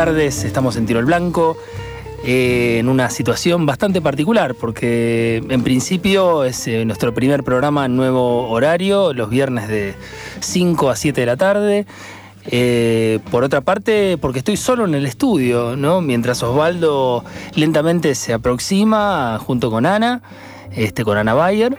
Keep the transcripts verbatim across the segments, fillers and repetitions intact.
tardes, estamos en Tiro al Blanco, eh, en una situación bastante particular, porque en principio es eh, nuestro primer programa en nuevo horario, los viernes de cinco a siete de la tarde. Eh, por otra parte, porque estoy solo en el estudio, ¿no? Mientras Osvaldo lentamente se aproxima junto con Ana, este, con Ana Bayer.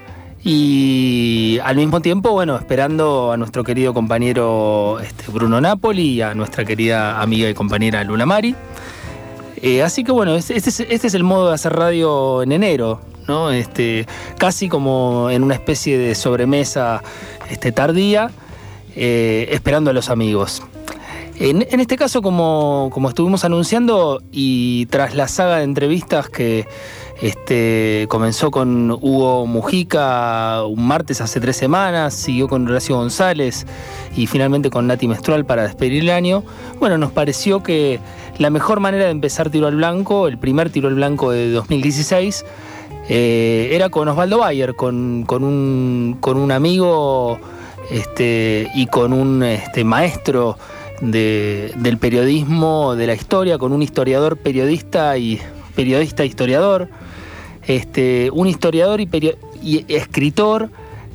Y al mismo tiempo, bueno, esperando a nuestro querido compañero este, Bruno Napoli y a nuestra querida amiga y compañera Luna Mari. Eh, así que bueno, este es, este es el modo de hacer radio en enero, ¿no? Este, casi como en una especie de sobremesa este, tardía, eh, esperando a los amigos. En, en este caso, como, como estuvimos anunciando, y tras la saga de entrevistas que Este, comenzó con Hugo Mujica un martes hace tres semanas, siguió con Horacio González y finalmente con Nati Mestral para despedir el año. Bueno, nos pareció que la mejor manera de empezar Tiro al Blanco, el primer Tiro al Blanco de dos mil dieciséis, eh, era con Osvaldo Bayer, con, con, un, con un amigo este, y con un este, maestro de, del periodismo, de la historia, con un historiador periodista y periodista historiador. Este, un historiador y, perio- y escritor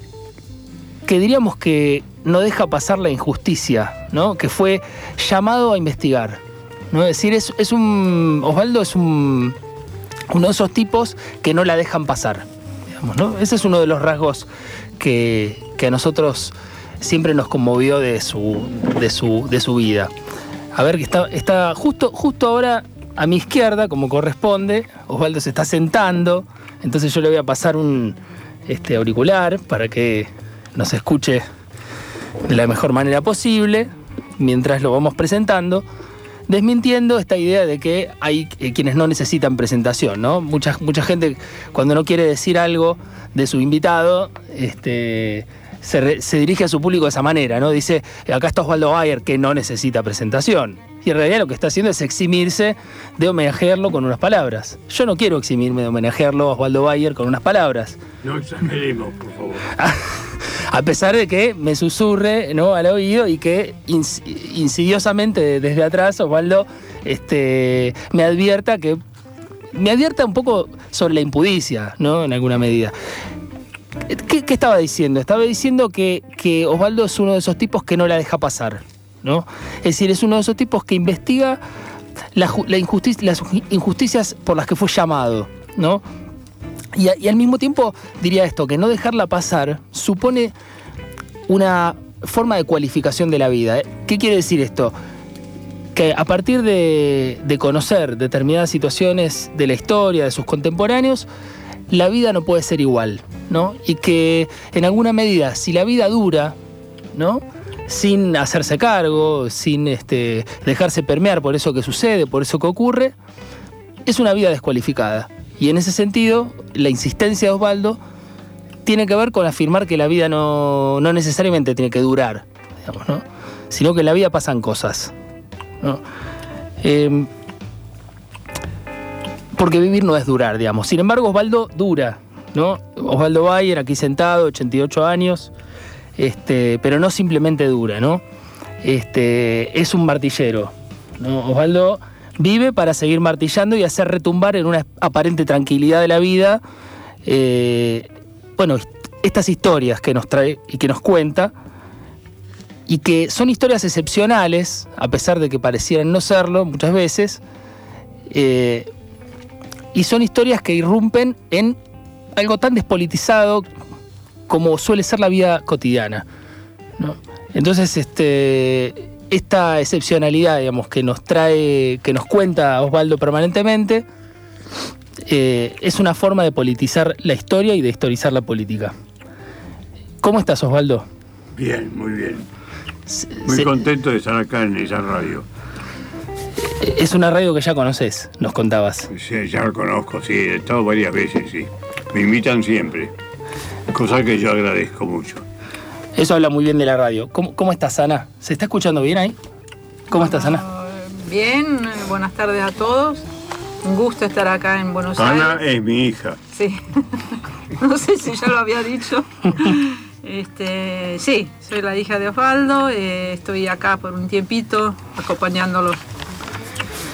que diríamos que no deja pasar la injusticia, ¿no? Que fue llamado a investigar, ¿no? Es decir, es, es un Osvaldo es un, uno de esos tipos que no la dejan pasar, digamos, ¿no? Ese es uno de los rasgos que, que a nosotros siempre nos conmovió de su, de su, de su vida. A ver, que está, está justo, justo ahora a mi izquierda, como corresponde. Osvaldo se está sentando, entonces yo le voy a pasar un este, auricular para que nos escuche de la mejor manera posible mientras lo vamos presentando, desmintiendo esta idea de que hay eh, quienes no necesitan presentación, ¿no? Mucha, mucha gente, cuando no quiere decir algo de su invitado, este, se, re, se dirige a su público de esa manera, ¿no? Dice, acá está Osvaldo Bayer, que no necesita presentación. Y en realidad lo que está haciendo es eximirse de homenajearlo con unas palabras. Yo no quiero eximirme de homenajearlo a Osvaldo Bayer con unas palabras. No exageremos, por favor. A pesar de que me susurre, ¿no?, al oído y que ins- insidiosamente desde atrás Osvaldo este, me advierta que me advierta un poco sobre la impudicia, ¿no?, en alguna medida. ¿Qué, qué estaba diciendo? Estaba diciendo que, que Osvaldo es uno de esos tipos que no la deja pasar, ¿no? Es decir, es uno de esos tipos que investiga la, la injusticia, las injusticias por las que fue llamado, ¿no? Y, y al mismo tiempo diría esto, que no dejarla pasar supone una forma de cualificación de la vida. ¿Qué quiere decir esto? Que a partir de, de conocer determinadas situaciones de la historia, de sus contemporáneos, la vida no puede ser igual, ¿no? Y que en alguna medida, si la vida dura, ¿no?, sin hacerse cargo, sin este, dejarse permear por eso que sucede, por eso que ocurre, es una vida descualificada. Y en ese sentido, la insistencia de Osvaldo tiene que ver con afirmar que la vida no, no necesariamente tiene que durar, digamos, ¿no?, sino que en la vida pasan cosas, ¿no? Eh, porque vivir no es durar, digamos. Sin embargo, Osvaldo dura, ¿no? Osvaldo Bayer, aquí sentado, ochenta y ocho años, este, pero no simplemente dura, ¿no? Este, es un martillero, ¿no? Osvaldo vive para seguir martillando y hacer retumbar en una aparente tranquilidad de la vida, eh, bueno, estas historias que nos trae y que nos cuenta, y que son historias excepcionales, a pesar de que parecieran no serlo muchas veces, eh, y son historias que irrumpen en algo tan despolitizado como suele ser la vida cotidiana, ¿no? Entonces, este, esta excepcionalidad, digamos, que nos trae, que nos cuenta Osvaldo permanentemente, eh, es una forma de politizar la historia y de historizar la política. ¿Cómo estás, Osvaldo? Bien, muy bien. Se, muy se, contento de estar acá en esa radio. Es una radio que ya conoces, nos contabas. Sí, ya la conozco, sí, he estado varias veces, sí. Me invitan siempre, cosa que yo agradezco mucho. Eso habla muy bien de la radio. ¿Cómo, cómo estás, Ana? ¿Se está escuchando bien ahí? ¿Cómo estás, Ana? Uh, bien, buenas tardes a todos. Un gusto estar acá en Buenos Ana Aires. Ana es mi hija. Sí. No sé si ya lo había dicho. Este, sí, soy la hija de Osvaldo. Eh, estoy acá por un tiempito acompañándolos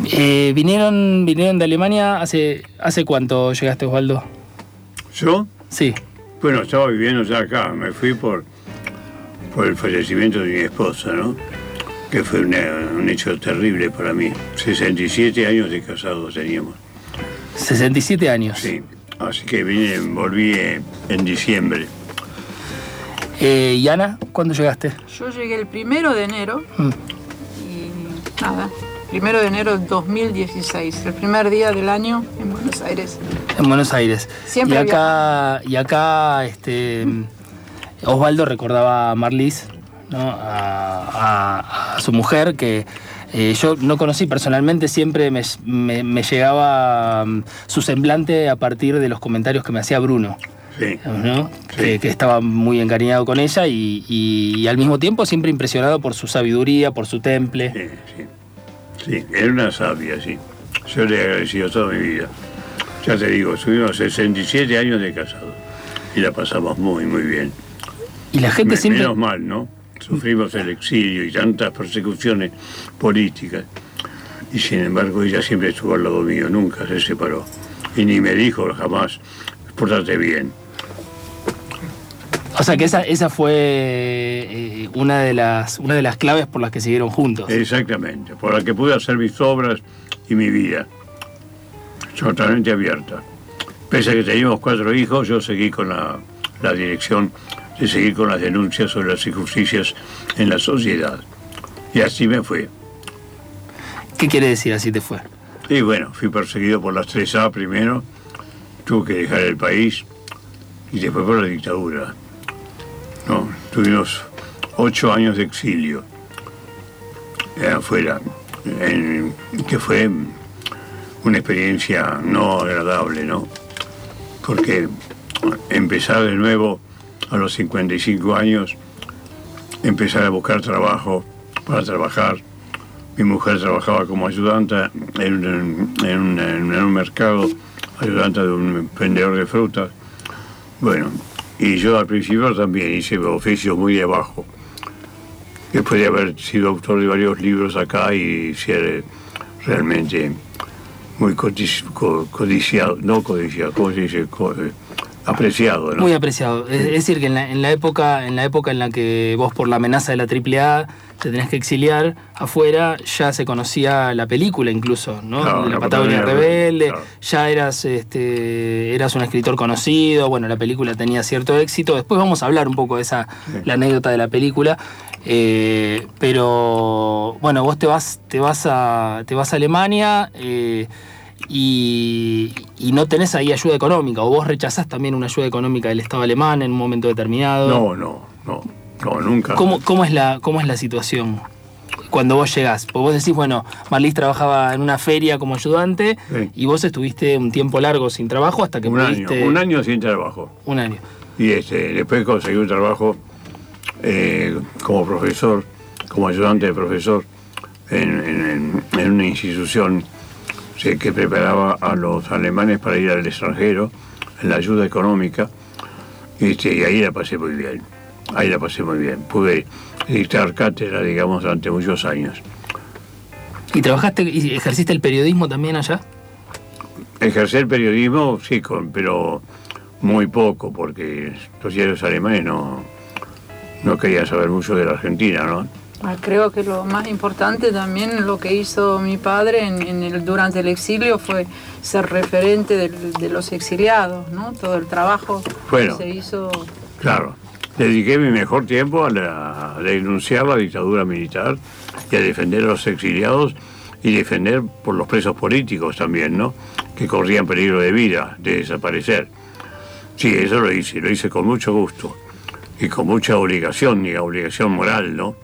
Eh, ¿vinieron, ¿Vinieron de Alemania? ¿Hace, ¿Hace cuánto llegaste, Osvaldo? ¿Yo? Sí. Bueno, estaba viviendo ya acá. Me fui por, por el fallecimiento de mi esposa, ¿no? Que fue un, un hecho terrible para mí. sesenta y siete años de casados teníamos. sesenta y siete años. Sí. Así que vine, volví en diciembre. Eh, ¿Y Ana, cuándo llegaste? Yo llegué el primero de enero Mm. y nada, primero de enero del dos mil dieciséis, el primer día del año en Buenos Aires. En Buenos Aires. Siempre y acá, y acá este, Osvaldo recordaba a Marlis, ¿no? a, a, a su mujer, que eh, yo no conocí personalmente, siempre me, me, me llegaba um, su semblante a partir de los comentarios que me hacía Bruno. Sí. ¿No? Sí. Que, que estaba muy encariñado con ella y, y, y al mismo tiempo siempre impresionado por su sabiduría, por su temple. Sí, sí. Sí, era una sabia, sí. Yo le he agradecido toda mi vida. Ya te digo, estuvimos sesenta y siete años de casados y la pasamos muy, muy bien. Y la gente Me- siempre... Menos mal, ¿no? Sufrimos el exilio y tantas persecuciones políticas. Y sin embargo ella siempre estuvo al lado mío, nunca se separó. Y ni me dijo jamás, pórtate bien. O sea que esa, esa fue eh, una, de las, una de las claves por las que siguieron juntos. Exactamente, por la que pude hacer mis obras y mi vida. Totalmente abierta. Pese a que teníamos cuatro hijos, yo seguí con la, la dirección de seguir con las denuncias sobre las injusticias en la sociedad. Y así me fue. ¿Qué quiere decir así te fue? Y bueno, fui perseguido por las tres A primero, tuve que dejar el país y después por la dictadura. No, tuvimos ocho años de exilio eh, afuera, en- que fue una experiencia no agradable, ¿no? Porque empezar de nuevo a los cincuenta y cinco años, empezar a buscar trabajo para trabajar. Mi mujer trabajaba como ayudante en, un- en un, en un mercado, ayudante de un vendedor de frutas. Bueno, y yo al principio también hice oficios muy de abajo. Después de haber sido autor de varios libros acá y ser realmente muy codici- co- codiciado, no codiciado, ¿cómo se dice? Co- eh, apreciado, ¿no? Muy apreciado. Es, es decir, que en la, en la época, en la época en la que vos por la amenaza de la triple A te tenés que exiliar afuera, ya se conocía la película incluso, ¿no? Claro, La la Patagonia Patagonia Rebelde, claro. ya eras, este, eras un escritor conocido, bueno, la película tenía cierto éxito. Después vamos a hablar un poco de esa, Sí. la anécdota de la película. Eh, pero bueno, vos te vas, te vas a, te vas a Alemania eh, y, y no tenés ahí ayuda económica, o vos rechazás también una ayuda económica del Estado alemán en un momento determinado. No, no, no, no, nunca. ¿Cómo, cómo, es la, ¿Cómo es la situación cuando vos llegás? Porque vos decís, bueno, Marlis trabajaba en una feria como ayudante Sí. y vos estuviste un tiempo largo sin trabajo hasta que Un año, pudiste... un año sin trabajo. Un año. Y este, después conseguí un trabajo eh, como profesor, como ayudante de profesor en, en- en- en una institución sí, que preparaba a los alemanes para ir al extranjero, en la ayuda económica, y, este, y ahí la pasé muy bien, ahí la pasé muy bien. Pude dictar cátedra, digamos, durante muchos años. ¿Y trabajaste y ejerciste el periodismo también allá? Ejercer periodismo, sí, con- pero muy poco, porque los diarios alemanes no, no querían saber mucho de la Argentina, ¿no? Ah, Creo que lo más importante también lo que hizo mi padre en, en el, durante el exilio fue ser referente del- de los exiliados, ¿no? Todo el trabajo Bueno. que se hizo. Claro. Dediqué mi mejor tiempo a, la- a denunciar la dictadura militar y a defender a los exiliados y defender por los presos políticos también, ¿no? Que corrían peligro de vida, de desaparecer. Sí, eso lo hice, lo hice con mucho gusto y con mucha obligación, y obligación moral, ¿no?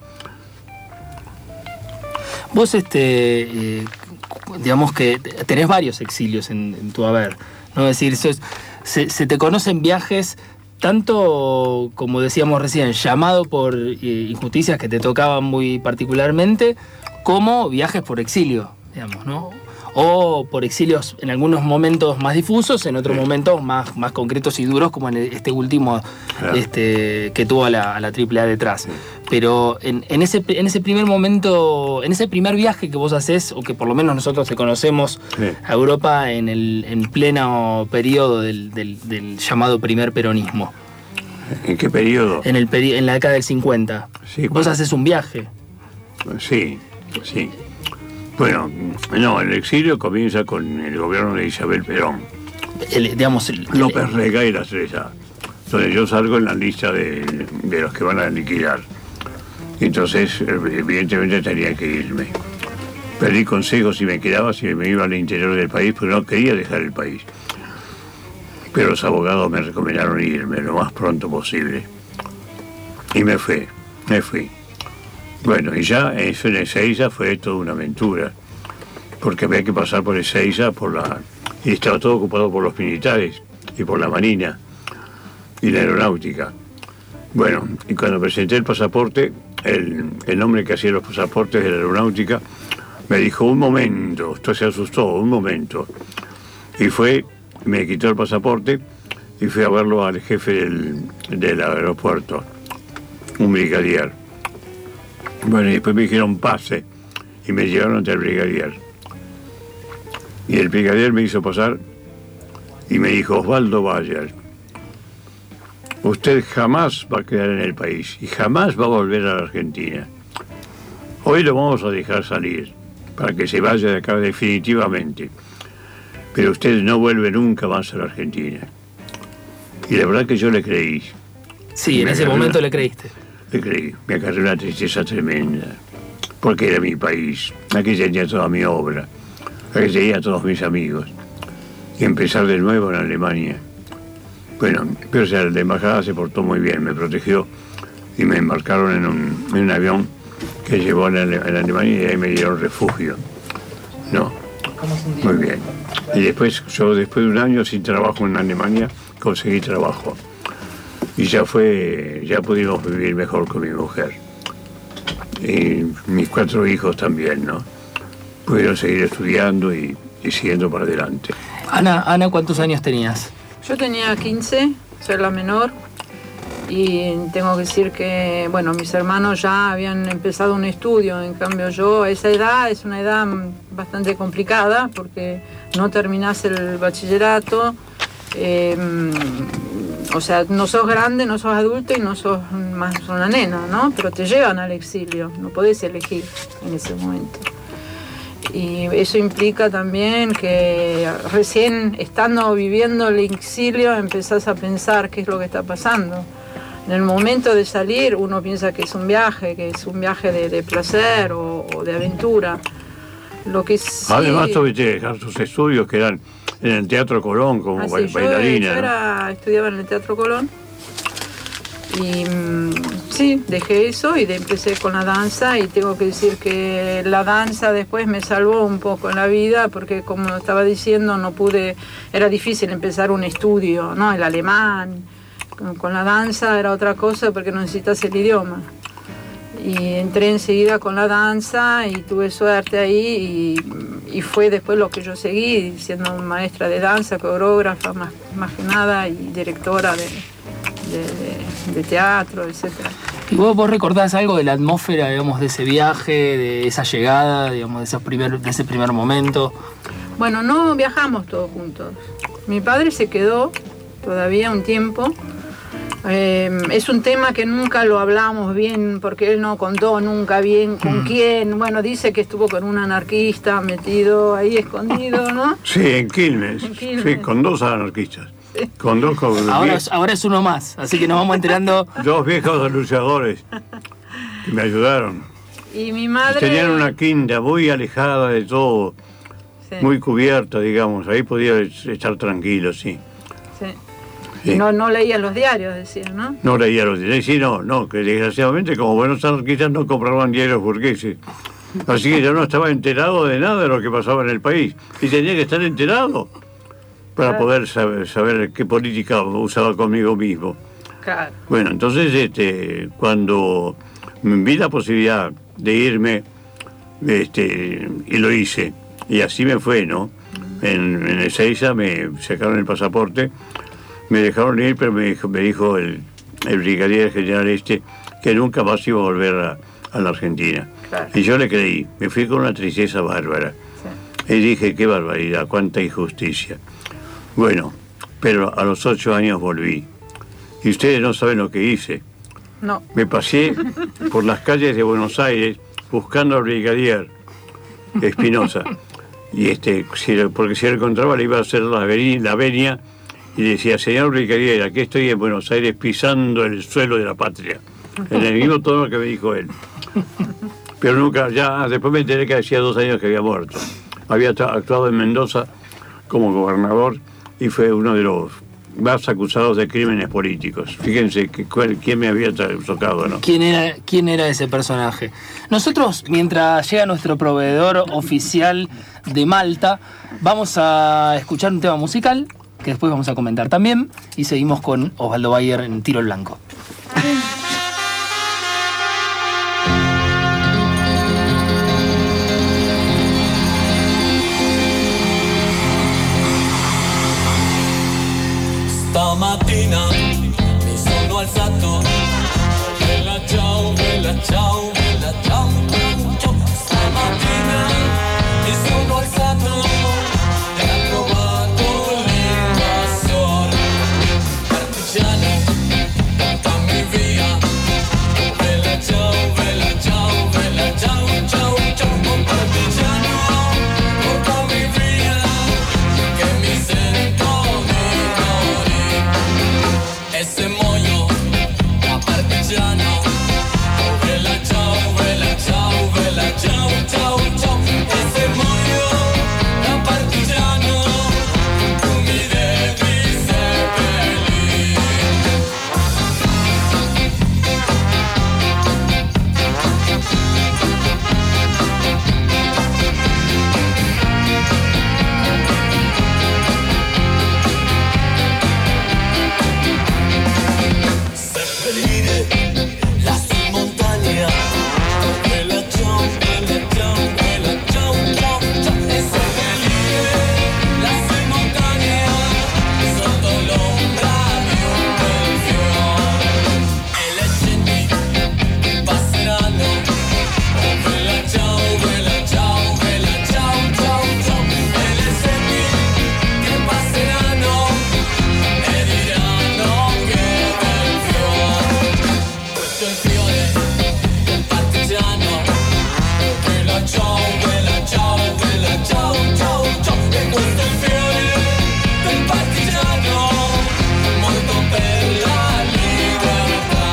Vos, este, eh, digamos que tenés varios exilios en, en tu haber, ¿no? Es decir, sos- se, se te conocen viajes tanto, como decíamos recién, llamado por eh, injusticias que te tocaban muy particularmente, como viajes por exilio, digamos, ¿no? o por exilios en algunos momentos más difusos, en otros sí. momentos más, más concretos y duros, como en este último claro. este, que tuvo a la, a la triple A detrás. Sí. Pero en, en, ese, en ese primer momento, en ese primer viaje que vos hacés, o que por lo menos nosotros te conocemos sí. a Europa en el en pleno periodo del, del, del llamado primer peronismo. ¿En qué periodo? En, el peri en la década del cincuenta. Sí, vos bueno. haces un viaje. Sí, sí. Bueno, no, el exilio comienza con el gobierno de Isabel Perón. El, digamos, el, López el, Rega y la Estrella, donde yo salgo en la lista de, de los que van a liquidar. Entonces, evidentemente tenía que irme. Pedí consejos si me quedaba, si me iba al interior del país, porque no quería dejar el país. Pero los abogados me recomendaron irme lo más pronto posible. Y me fui, me fui. Bueno, y ya eso en Ezeiza fue toda una aventura, porque había que pasar por Ezeiza, por la... y estaba todo ocupado por los militares, y por la marina, y la aeronáutica. Bueno, y cuando presenté el pasaporte, el, el hombre que hacía los pasaportes de la aeronáutica me dijo, un momento, esto se asustó, un momento. Y fue, me quitó el pasaporte, y fui a verlo al jefe del, del aeropuerto, un brigadier. Bueno, y después me dijeron pase y me llevaron ante el brigadier. Y el brigadier me hizo pasar y me dijo, Osvaldo Bayer, usted jamás va a quedar en el país y jamás va a volver a la Argentina. Hoy lo vamos a dejar salir para que se vaya de acá definitivamente. Pero usted no vuelve nunca más a la Argentina. Y la verdad que yo le creí. Sí, en ese momento una... le creíste. Le creí, me agarré una tristeza tremenda, porque era mi país, aquí tenía toda mi obra, aquí tenía todos mis amigos, y empezar de nuevo en Alemania. Bueno, pero o sea, la embajada se portó muy bien, me protegió, y me embarcaron en un, en un avión que llevó a la, a la Alemania y ahí me dieron refugio. No, muy bien. Y después, yo después de un año sin trabajo en Alemania, conseguí trabajo. Y ya fue, ya pudimos vivir mejor con mi mujer. Y mis cuatro hijos también, ¿no? Pudieron seguir estudiando y, y siguiendo para adelante. Ana, Ana, ¿cuántos años tenías? Yo tenía quince, soy la menor. Y tengo que decir que, bueno, mis hermanos ya habían empezado un estudio. En cambio yo, a esa edad, es una edad bastante complicada porque no terminás el bachillerato. Eh, o sea, no sos grande, no sos adulto y no sos más una nena, ¿no? Pero te llevan al exilio, no podés elegir en ese momento. Y eso implica también que recién estando viviendo el exilio empezás a pensar qué es lo que está pasando. En el momento de salir uno piensa que es un viaje, que es un viaje de, de placer o, o de aventura. Lo que sí... Además tuviste que dejar tus estudios que eran en el Teatro Colón como ah, sí, bailarina. Yo, yo era, ¿no? Estudiaba en el Teatro Colón y sí, dejé eso y de, empecé con la danza y tengo que decir que la danza después me salvó un poco en la vida porque como estaba diciendo no pude, era difícil empezar un estudio, ¿no? El alemán, con, con la danza era otra cosa porque no necesitas el idioma. Y entré enseguida con la danza y tuve suerte ahí y, y fue después lo que yo seguí, siendo maestra de danza, coreógrafa más, más que nada y directora de, de, de, de teatro, etcétera. ¿Y vos, vos recordás algo de la atmósfera, digamos, de ese viaje, de esa llegada, digamos, de, esos primer, de ese primer momento? Bueno, no viajamos todos juntos. Mi padre se quedó todavía un tiempo. Eh, es un tema que nunca lo hablamos bien porque él no contó nunca bien con mm. quién. Bueno, dice que estuvo con un anarquista metido ahí escondido, ¿no? Sí, en Quilmes. En Quilmes. Sí, con dos anarquistas. Sí. Con dos con ahora, ahora es uno más, así que nos vamos enterando. Dos viejos anunciadores que me ayudaron. Y mi madre... Tenían una quinta muy alejada de todo, sí. Muy cubierta, digamos. Ahí podía estar tranquilo, sí. Sí. Sí. No, no leía los diarios, decía, ¿no? No leía los diarios, sí, no, no, que desgraciadamente como buenos anarquistas no compraban diarios burgueses. Así que yo no estaba enterado de nada de lo que pasaba en el país. Y tenía que estar enterado para claro. poder saber, saber qué política usaba conmigo mismo. Claro. Bueno, entonces este, cuando vi la posibilidad de irme, este, y lo hice, Y así me fue, ¿no? En, en Ezeiza me sacaron el pasaporte, me dejaron ir, pero me dijo, me dijo el, el brigadier general este que nunca más iba a volver a, a la Argentina. Claro. Y yo le creí, me fui con una tristeza bárbara. Sí. Y dije, qué barbaridad, cuánta injusticia. Bueno, pero a los ocho años volví. Y ustedes no saben lo que hice. No. Me pasé por las calles de Buenos Aires buscando al brigadier Espinosa. Y este, si, porque si lo encontraba le iba a hacer la venia, la venia y decía, señor brigadier, aquí estoy en Buenos Aires pisando el suelo de la patria. En el mismo tono que me dijo él. Pero nunca, ya después me enteré que hacía dos años que había muerto. Había actuado en Mendoza como gobernador y fue uno de los más acusados de crímenes políticos. Fíjense que, quién me había tocado, ¿no? ¿Quién era, quién era ese personaje? Nosotros, mientras llega nuestro proveedor oficial de Malta, vamos a escuchar un tema musical que después vamos a comentar también y seguimos con Osvaldo Bayer en Tiro al Blanco. Stamattina mi sono alzato, bella ciao, bella ciao, bella ciao, ciao, ciao. Stamattina mi sono alzato e ho trovato l'invasor. Partigiani, portami via, bella ciao, bella ciao, bella ciao, ciao, ciao. Oh, partigiano, portami via, che mi sento e se muoio da partigiano, oh bella ciao, bella ciao, bella ciao, ciao, ciao. E se muoio da partigiano, tu mi devi seppellire. Seppellire lassù in montagna, oh bella ciao, bella ciao, bella ciao, ciao, ciao. E seppellire lassù in montagna, sotto l'ombra di un bel fiore. E le genti passeranno, oh bella ciao, bella ciao, bella ciao, ciao, ciao. E le genti che passeranno e diranno che bel fiore. Questo è il fiore del partigiano, oh bella ciao, bella ciao, bella ciao, ciao, ciao. E questo è il fiore del partigiano, morto per la libertà.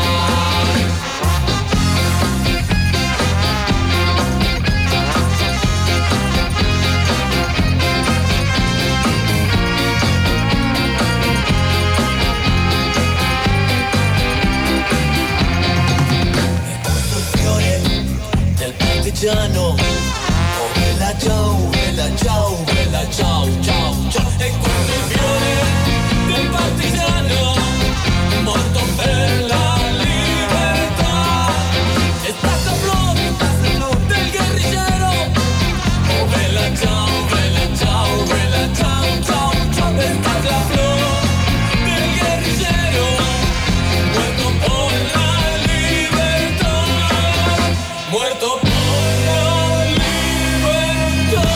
Fiore del partigiano, oh bella ciao, bella ciao, bella ciao, ciao, ciao. E questo è il fiore del partigiano, morto per la libertà. E stata flor, stata flor del guerrillero, oh bella ciao, bella ciao, bella ciao, ciao, ciao. E stata la flor del guerrillero, muerto por la libertà, muerto por la libertà.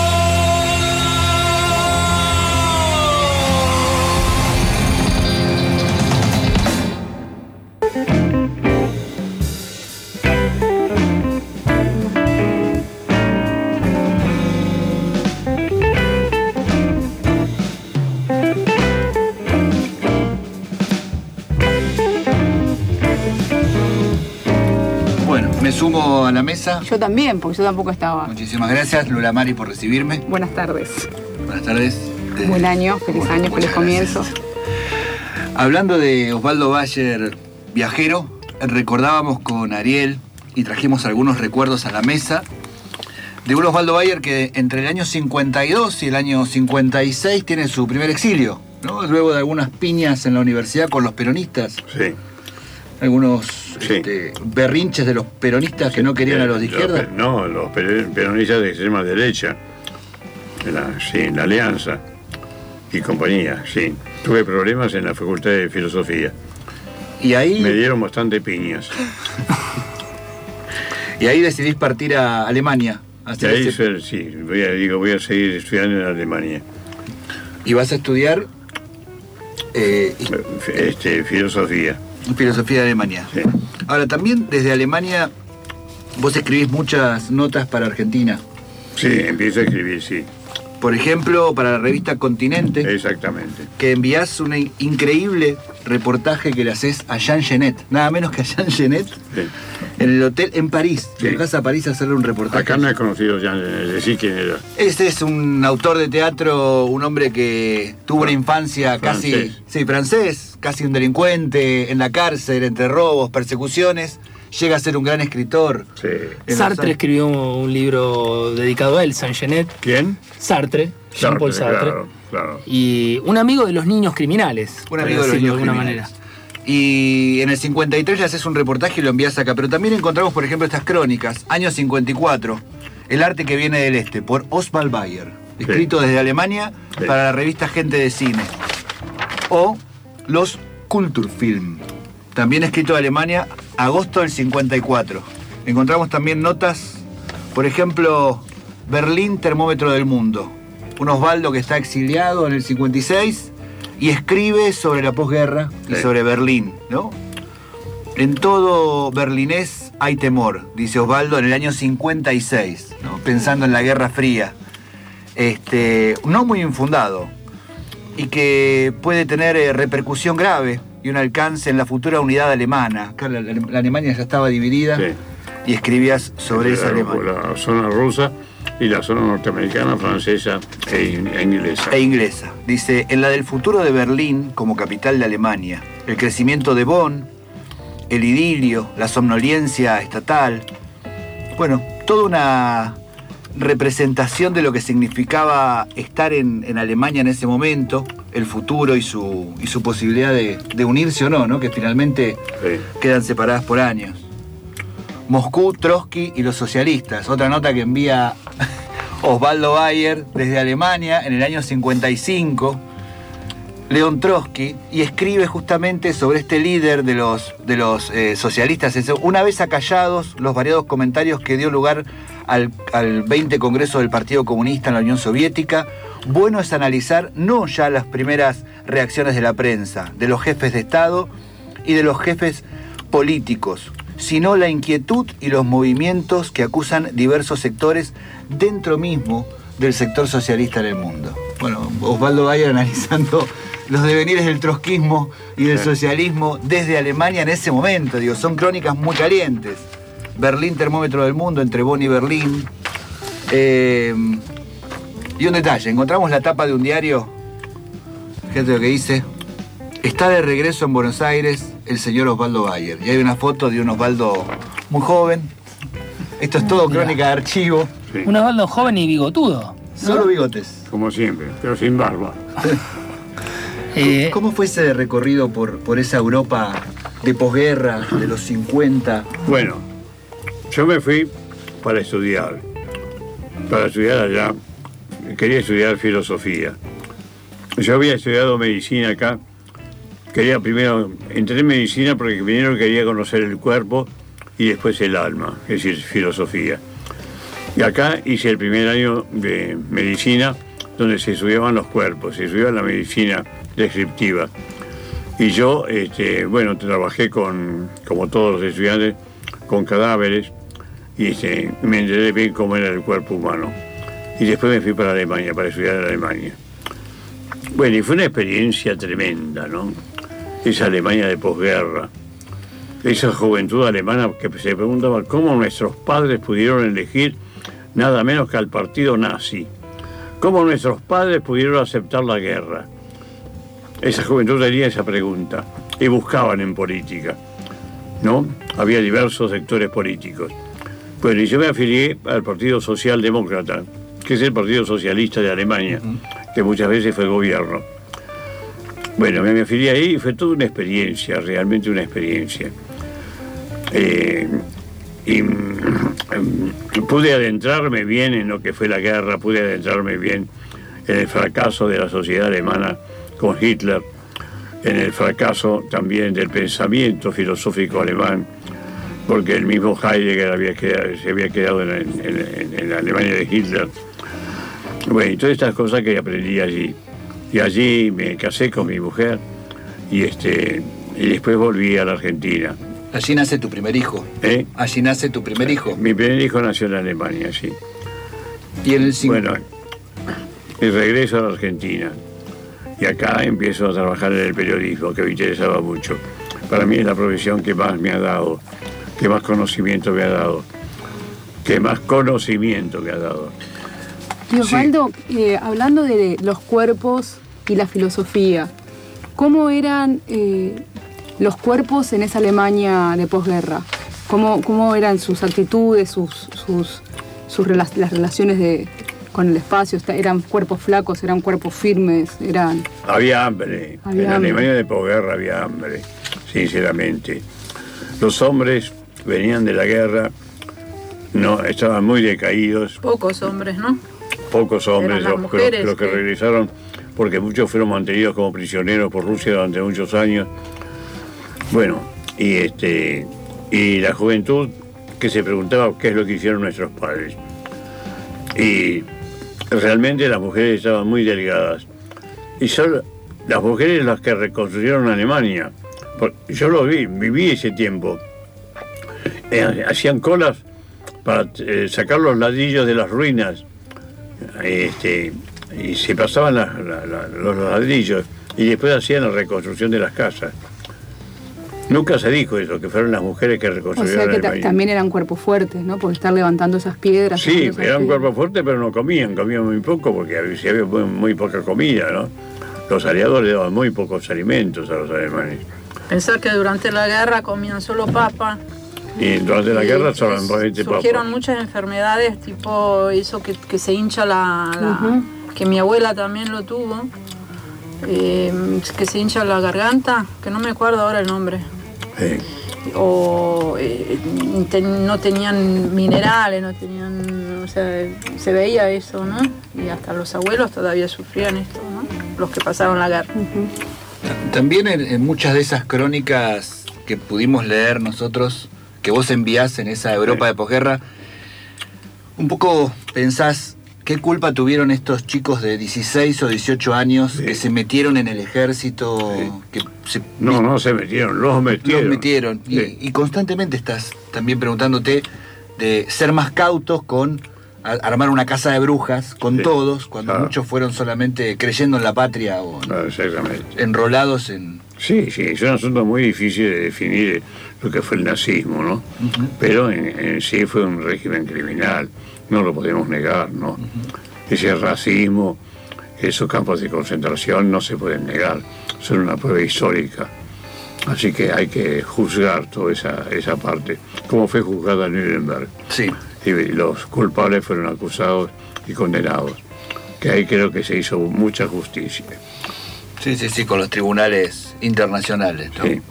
Bueno, me sumo a la mesa. Yo también, porque yo tampoco estaba. Muchísimas gracias, Lula Mari, por recibirme. Buenas tardes. Buenas tardes. Eh, Buen año, feliz bueno, año, muchas feliz comienzo. gracias. Hablando de Osvaldo Bayer, viajero, recordábamos con Ariel y trajimos algunos recuerdos a la mesa de un Osvaldo Bayer que entre el año cincuenta y dos y el año cincuenta y seis tiene su primer exilio, ¿no? Luego de algunas piñas en la universidad con los peronistas. Sí. Algunos Sí. este, berrinches de los peronistas que no querían a los de izquierda. Los, no, los peronistas de extrema derecha. en la, sí, en la Alianza y compañía, sí. Tuve problemas en la Facultad de Filosofía. Y ahí, Me dieron bastante piñas. y ahí decidís partir a Alemania. a Y hacer ahí, ese- fue- sí, voy a, digo, voy a seguir estudiando en Alemania. y vas a estudiar eh, Este, filosofía. filosofía de Alemania. Sí. Ahora, también desde Alemania vos escribís muchas notas para Argentina. Sí, empiezo a escribir, sí. Por ejemplo, para la revista Continente, Exactamente. que enviás un in- increíble reportaje que le haces a Jean Genet, nada menos que a Jean Genet, Sí. en el hotel en París. Sí. Viajás a París a hacerle un reportaje. Acá no he conocido ya, decir quién era. Este es un autor de teatro, un hombre que tuvo una infancia casi... Francés. Sí, francés, casi un delincuente, en la cárcel, entre robos, persecuciones. Llega a ser un gran escritor. Sí. En Sartre los- escribió un libro dedicado a él, Saint Genet. ¿Quién? Sartre, Jean-Paul Sartre. Claro, claro. Y un amigo de los niños criminales. Un por amigo de los decirlo niños alguna criminales. manera. Y en el cincuenta y tres le haces un reportaje y lo envías acá. Pero también encontramos, por ejemplo, estas crónicas. Año cincuenta y cuatro. El arte que viene del este, por Oswald Bayer. Escrito desde Alemania Sí. para la revista Gente de Cine. O Los Kulturfilm. También escrito de Alemania, agosto del cincuenta y cuatro. Encontramos también notas, por ejemplo, Berlín, termómetro del mundo. Un Osvaldo que está exiliado en el cincuenta y seis y escribe sobre la posguerra y Sí. sobre Berlín, ¿no? En todo berlinés hay temor, dice Osvaldo en el año cincuenta y seis, ¿no? Pensando en la Guerra Fría. Este, no muy infundado y que puede tener eh, repercusión grave y un alcance en la futura unidad alemana. Claro, la, la Alemania ya estaba dividida Sí. y escribías sobre esa la, Alemania. la zona rusa y la zona norteamericana, francesa e, in- e inglesa. E inglesa. Dice, en la del futuro de Berlín como capital de Alemania, el crecimiento de Bonn, el idilio, la somnolencia estatal, bueno, toda una representación de lo que significaba estar en, en Alemania en ese momento, el futuro y su, y su posibilidad de, de unirse o no, ¿no? Que finalmente Sí. quedan separadas por años. Moscú, Trotsky y los socialistas. Otra nota que envía Osvaldo Bayer desde Alemania en el año cincuenta y cinco. León Trotsky, y escribe justamente sobre este líder de los, de los eh, socialistas. Eso, una vez acallados los variados comentarios que dio lugar al, al veinte Congreso del Partido Comunista en la Unión Soviética, bueno es analizar no ya las primeras reacciones de la prensa, de los jefes de Estado y de los jefes políticos, sino la inquietud y los movimientos que acusan diversos sectores dentro mismo del sector socialista en el mundo. Bueno, Osvaldo Bayer analizando los devenires del trotskismo y del Sí. socialismo desde Alemania en ese momento. Digo, son crónicas muy calientes. Berlín, termómetro del mundo, entre Bonn y Berlín. Eh, y un detalle, encontramos la tapa de un diario, fíjate lo que dice, está de regreso en Buenos Aires el señor Osvaldo Bayer. Y hay una foto de un Osvaldo muy joven. Esto es todo crónica de archivo. Sí. Un Osvaldo joven y bigotudo. Solo bigotes. Como siempre, pero sin barba. Eh, ¿Cómo fue ese recorrido por, por esa Europa de posguerra, de los cincuenta? Bueno, yo me fui para estudiar. Para estudiar allá. Quería estudiar filosofía. Yo había estudiado medicina acá. Quería primero, entré en medicina porque primero quería conocer el cuerpo y después el alma, es decir, filosofía. Y acá hice el primer año de medicina donde se estudiaban los cuerpos, se estudiaba la medicina descriptiva. Y yo, este, bueno, trabajé con, como todos los estudiantes, con cadáveres y este, me enteré bien cómo era el cuerpo humano. Y después me fui para Alemania, para estudiar en Alemania. Bueno, y fue una experiencia tremenda, ¿no? Esa Alemania de posguerra. Esa juventud alemana que se preguntaba cómo nuestros padres pudieron elegir nada menos que al partido nazi. Cómo nuestros padres pudieron aceptar la guerra. Esa juventud tenía esa pregunta y buscaban en política, ¿no? Había diversos sectores políticos. Bueno, y yo me afilié al Partido Socialdemócrata, que es el Partido Socialista de Alemania, que muchas veces fue gobierno. Bueno, me afilié ahí y fue toda una experiencia, realmente una experiencia. Eh, y pude adentrarme bien en lo que fue la guerra, pude adentrarme bien en el fracaso de la sociedad alemana con Hitler, en el fracaso también del pensamiento filosófico alemán, porque el mismo Heidegger había quedado, se había quedado en, en, en la Alemania de Hitler. Bueno, y todas estas cosas que aprendí allí. Y allí me casé con mi mujer y, este, y después volví a la Argentina. Allí nace tu primer hijo. ¿Eh? Allí nace tu primer hijo. Mi primer hijo nació en Alemania, sí. Y en el cinco... Bueno, y regreso a la Argentina. Y acá empiezo a trabajar en el periodismo, que me interesaba mucho. Para mí es la profesión que más me ha dado, que más conocimiento me ha dado, que más conocimiento me ha dado. Y Osvaldo, sí. eh, hablando de los cuerpos y la filosofía, ¿cómo eran eh, los cuerpos en esa Alemania de posguerra? ¿Cómo, cómo eran sus actitudes, sus, sus, sus rela las relaciones de, con el espacio? ¿Eran cuerpos flacos, eran cuerpos firmes? Eran... Había hambre. Había en la hambre. Alemania de posguerra había hambre, sinceramente. Los hombres venían de la guerra, no, estaban muy decaídos. Pocos hombres, ¿no? Pocos hombres, Eran las los, mujeres los, los que que- regresaron, porque muchos fueron mantenidos como prisioneros por Rusia durante muchos años. Bueno, y este y la juventud que se preguntaba qué es lo que hicieron nuestros padres. Y realmente las mujeres estaban muy delgadas. Y son las mujeres las que reconstruyeron Alemania. Por- Yo lo vi, viví ese tiempo. Eh, hacían colas para eh, sacar los ladrillos de las ruinas. Este, y se pasaban la- la- la- los ladrillos y después hacían la reconstrucción de las casas. Nunca se dijo eso, que fueron las mujeres que O reconstruyeron sea que ta Alemania. también eran cuerpos fuertes, ¿no? Por estar levantando esas piedras. Sí, sacando esas eran piedras. cuerpos fuertes, pero no comían, comían muy poco porque había, sí había muy, muy poca comida, ¿no? Los aliados le daban muy pocos alimentos a los alemanes. Pensar que durante la guerra comían solo papa. Y durante la Y guerra es- solamente surgieron papas. muchas enfermedades, tipo eso que, que se hincha la, la- Ujú. que mi abuela también lo tuvo, eh, que se hincha la garganta, que no me acuerdo ahora el nombre. Sí. O eh, te- no tenían minerales, no tenían, o sea, se veía eso, ¿no? Y hasta los abuelos todavía sufrían esto, ¿no? Los que pasaron la guerra. También en, en muchas de esas crónicas que pudimos leer nosotros, que vos enviás en esa Europa de posguerra, un poco pensás qué culpa tuvieron estos chicos de dieciséis o dieciocho años Sí. que se metieron en el ejército, Sí. que se No, no se metieron, los metieron. los metieron. Y, Sí. y constantemente estás también preguntándote de ser más cautos con a- armar una casa de brujas con Sí. todos, cuando Claro. muchos fueron solamente creyendo en la patria o Ah, exactamente. enrolados en... Sí, sí, es un asunto muy difícil de definir lo que fue el nazismo, ¿no? Pero en, en sí fue un régimen criminal, no lo podemos negar, ¿no? Ese racismo, esos campos de concentración no se pueden negar, son una prueba histórica. Así que hay que juzgar toda esa, esa parte, como fue juzgada en Nuremberg. Sí. Y los culpables fueron acusados y condenados, que ahí creo que se hizo mucha justicia. Sí, sí, sí, con los tribunales internacionales, ¿no? Sí.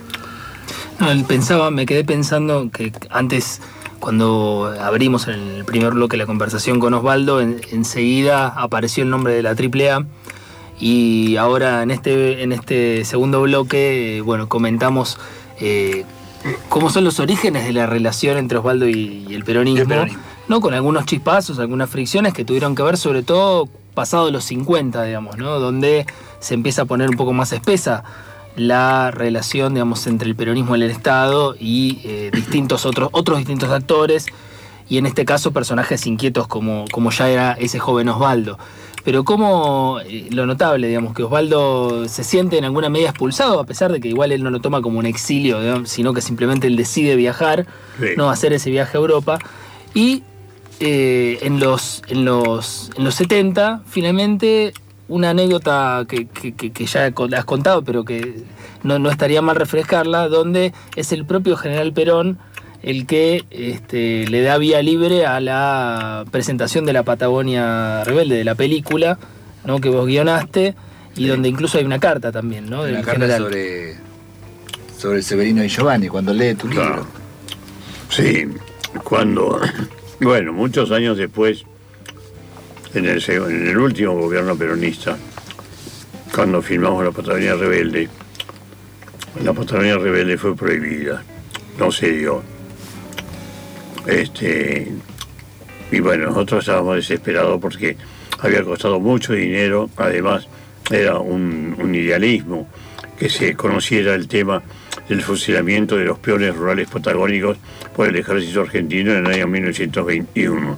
No, pensaba, me quedé pensando que antes, cuando abrimos en el primer bloque la conversación con Osvaldo, en- enseguida apareció el nombre de la triple A y ahora en este, en este segundo bloque, eh, bueno, comentamos eh, cómo son los orígenes de la relación entre Osvaldo y, y el peronismo, Y el peronismo. ¿no? Con algunos chispazos, algunas fricciones que tuvieron que ver sobre todo pasado los cincuenta, digamos, ¿no? Donde se empieza a poner un poco más espesa la relación, digamos, entre el peronismo y el Estado y eh, distintos otros, otros distintos actores, y en este caso personajes inquietos como, como ya era ese joven Osvaldo. Pero como eh, lo notable, digamos, que Osvaldo se siente en alguna medida expulsado, a pesar de que igual él no lo toma como un exilio, digamos, sino que simplemente él decide viajar, Sí. no hacer ese viaje a Europa. Y eh, en, los, en, los, en los setenta, finalmente, una anécdota que, que, que- que ya has contado, pero que no, no estaría mal refrescarla, donde es el propio general Perón el que este, le da vía libre a la presentación de la Patagonia Rebelde, de la película, ¿no? Que vos guionaste, y Sí. donde incluso hay una carta también, ¿no? Una Del carta general. sobre, sobre Severino y Giovanni, cuando lee tu libro. Claro. Sí, cuando Bueno, muchos años después, en el, en el último gobierno peronista, cuando filmamos La Patagonia Rebelde, La Patagonia Rebelde fue prohibida, no se dio. Este, y bueno, nosotros estábamos desesperados porque había costado mucho dinero, además era un, un idealismo que se conociera el tema del fusilamiento de los peones rurales patagónicos por el ejército argentino en el año mil novecientos veintiuno.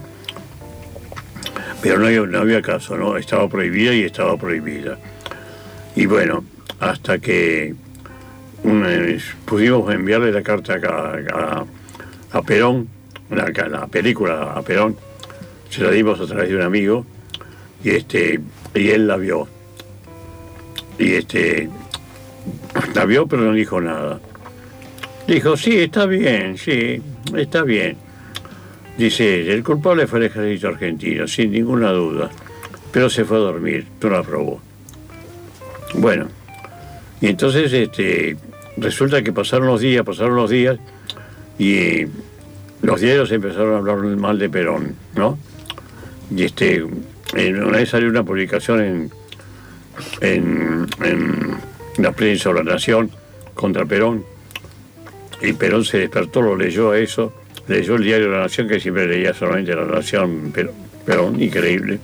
Pero no había, no había caso, ¿no? Estaba prohibida y estaba prohibida. Y bueno, hasta que una, pudimos enviarle la carta a, a, a Perón, la, la película a Perón, se la dimos a través de un amigo, y este y él la vio. Y este la vio, pero no dijo nada. Dijo, sí, está bien, sí, está bien. Dice, el culpable fue el ejército argentino, sin ninguna duda, pero se fue a dormir, no la aprobó. Bueno, y entonces este, resulta que pasaron los días, pasaron los días, y los diarios empezaron a hablar mal de Perón, ¿no? Y este, en una vez salió una publicación en, en, en la prensa o La Nación contra Perón, y Perón se despertó, lo leyó a eso, leyó el diario La Nación, que siempre leía solamente La Nación, Perón, Perón, increíble.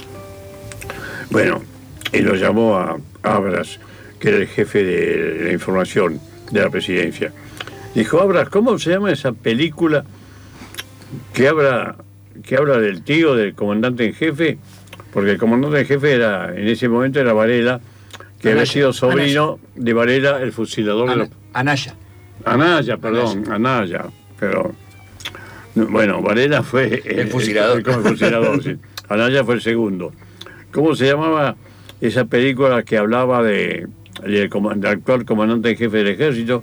Bueno, y lo llamó a Abras, que era el jefe de la información de la presidencia. Dijo, Abras, ¿cómo se llama esa película que habla, que habla del tío del comandante en jefe? Porque el comandante en jefe era, en ese momento era Varela, que Anaya, había sido sobrino Anaya. de Varela, el fusilador Ana, de los... Anaya. Anaya, perdón, Anaya, Anaya pero... Bueno, Varela fue... El, el fusilador. El, el, el fusilador, sí. Anaya fue el segundo. ¿Cómo se llamaba esa película que hablaba de, de, de actual comandante en jefe del ejército?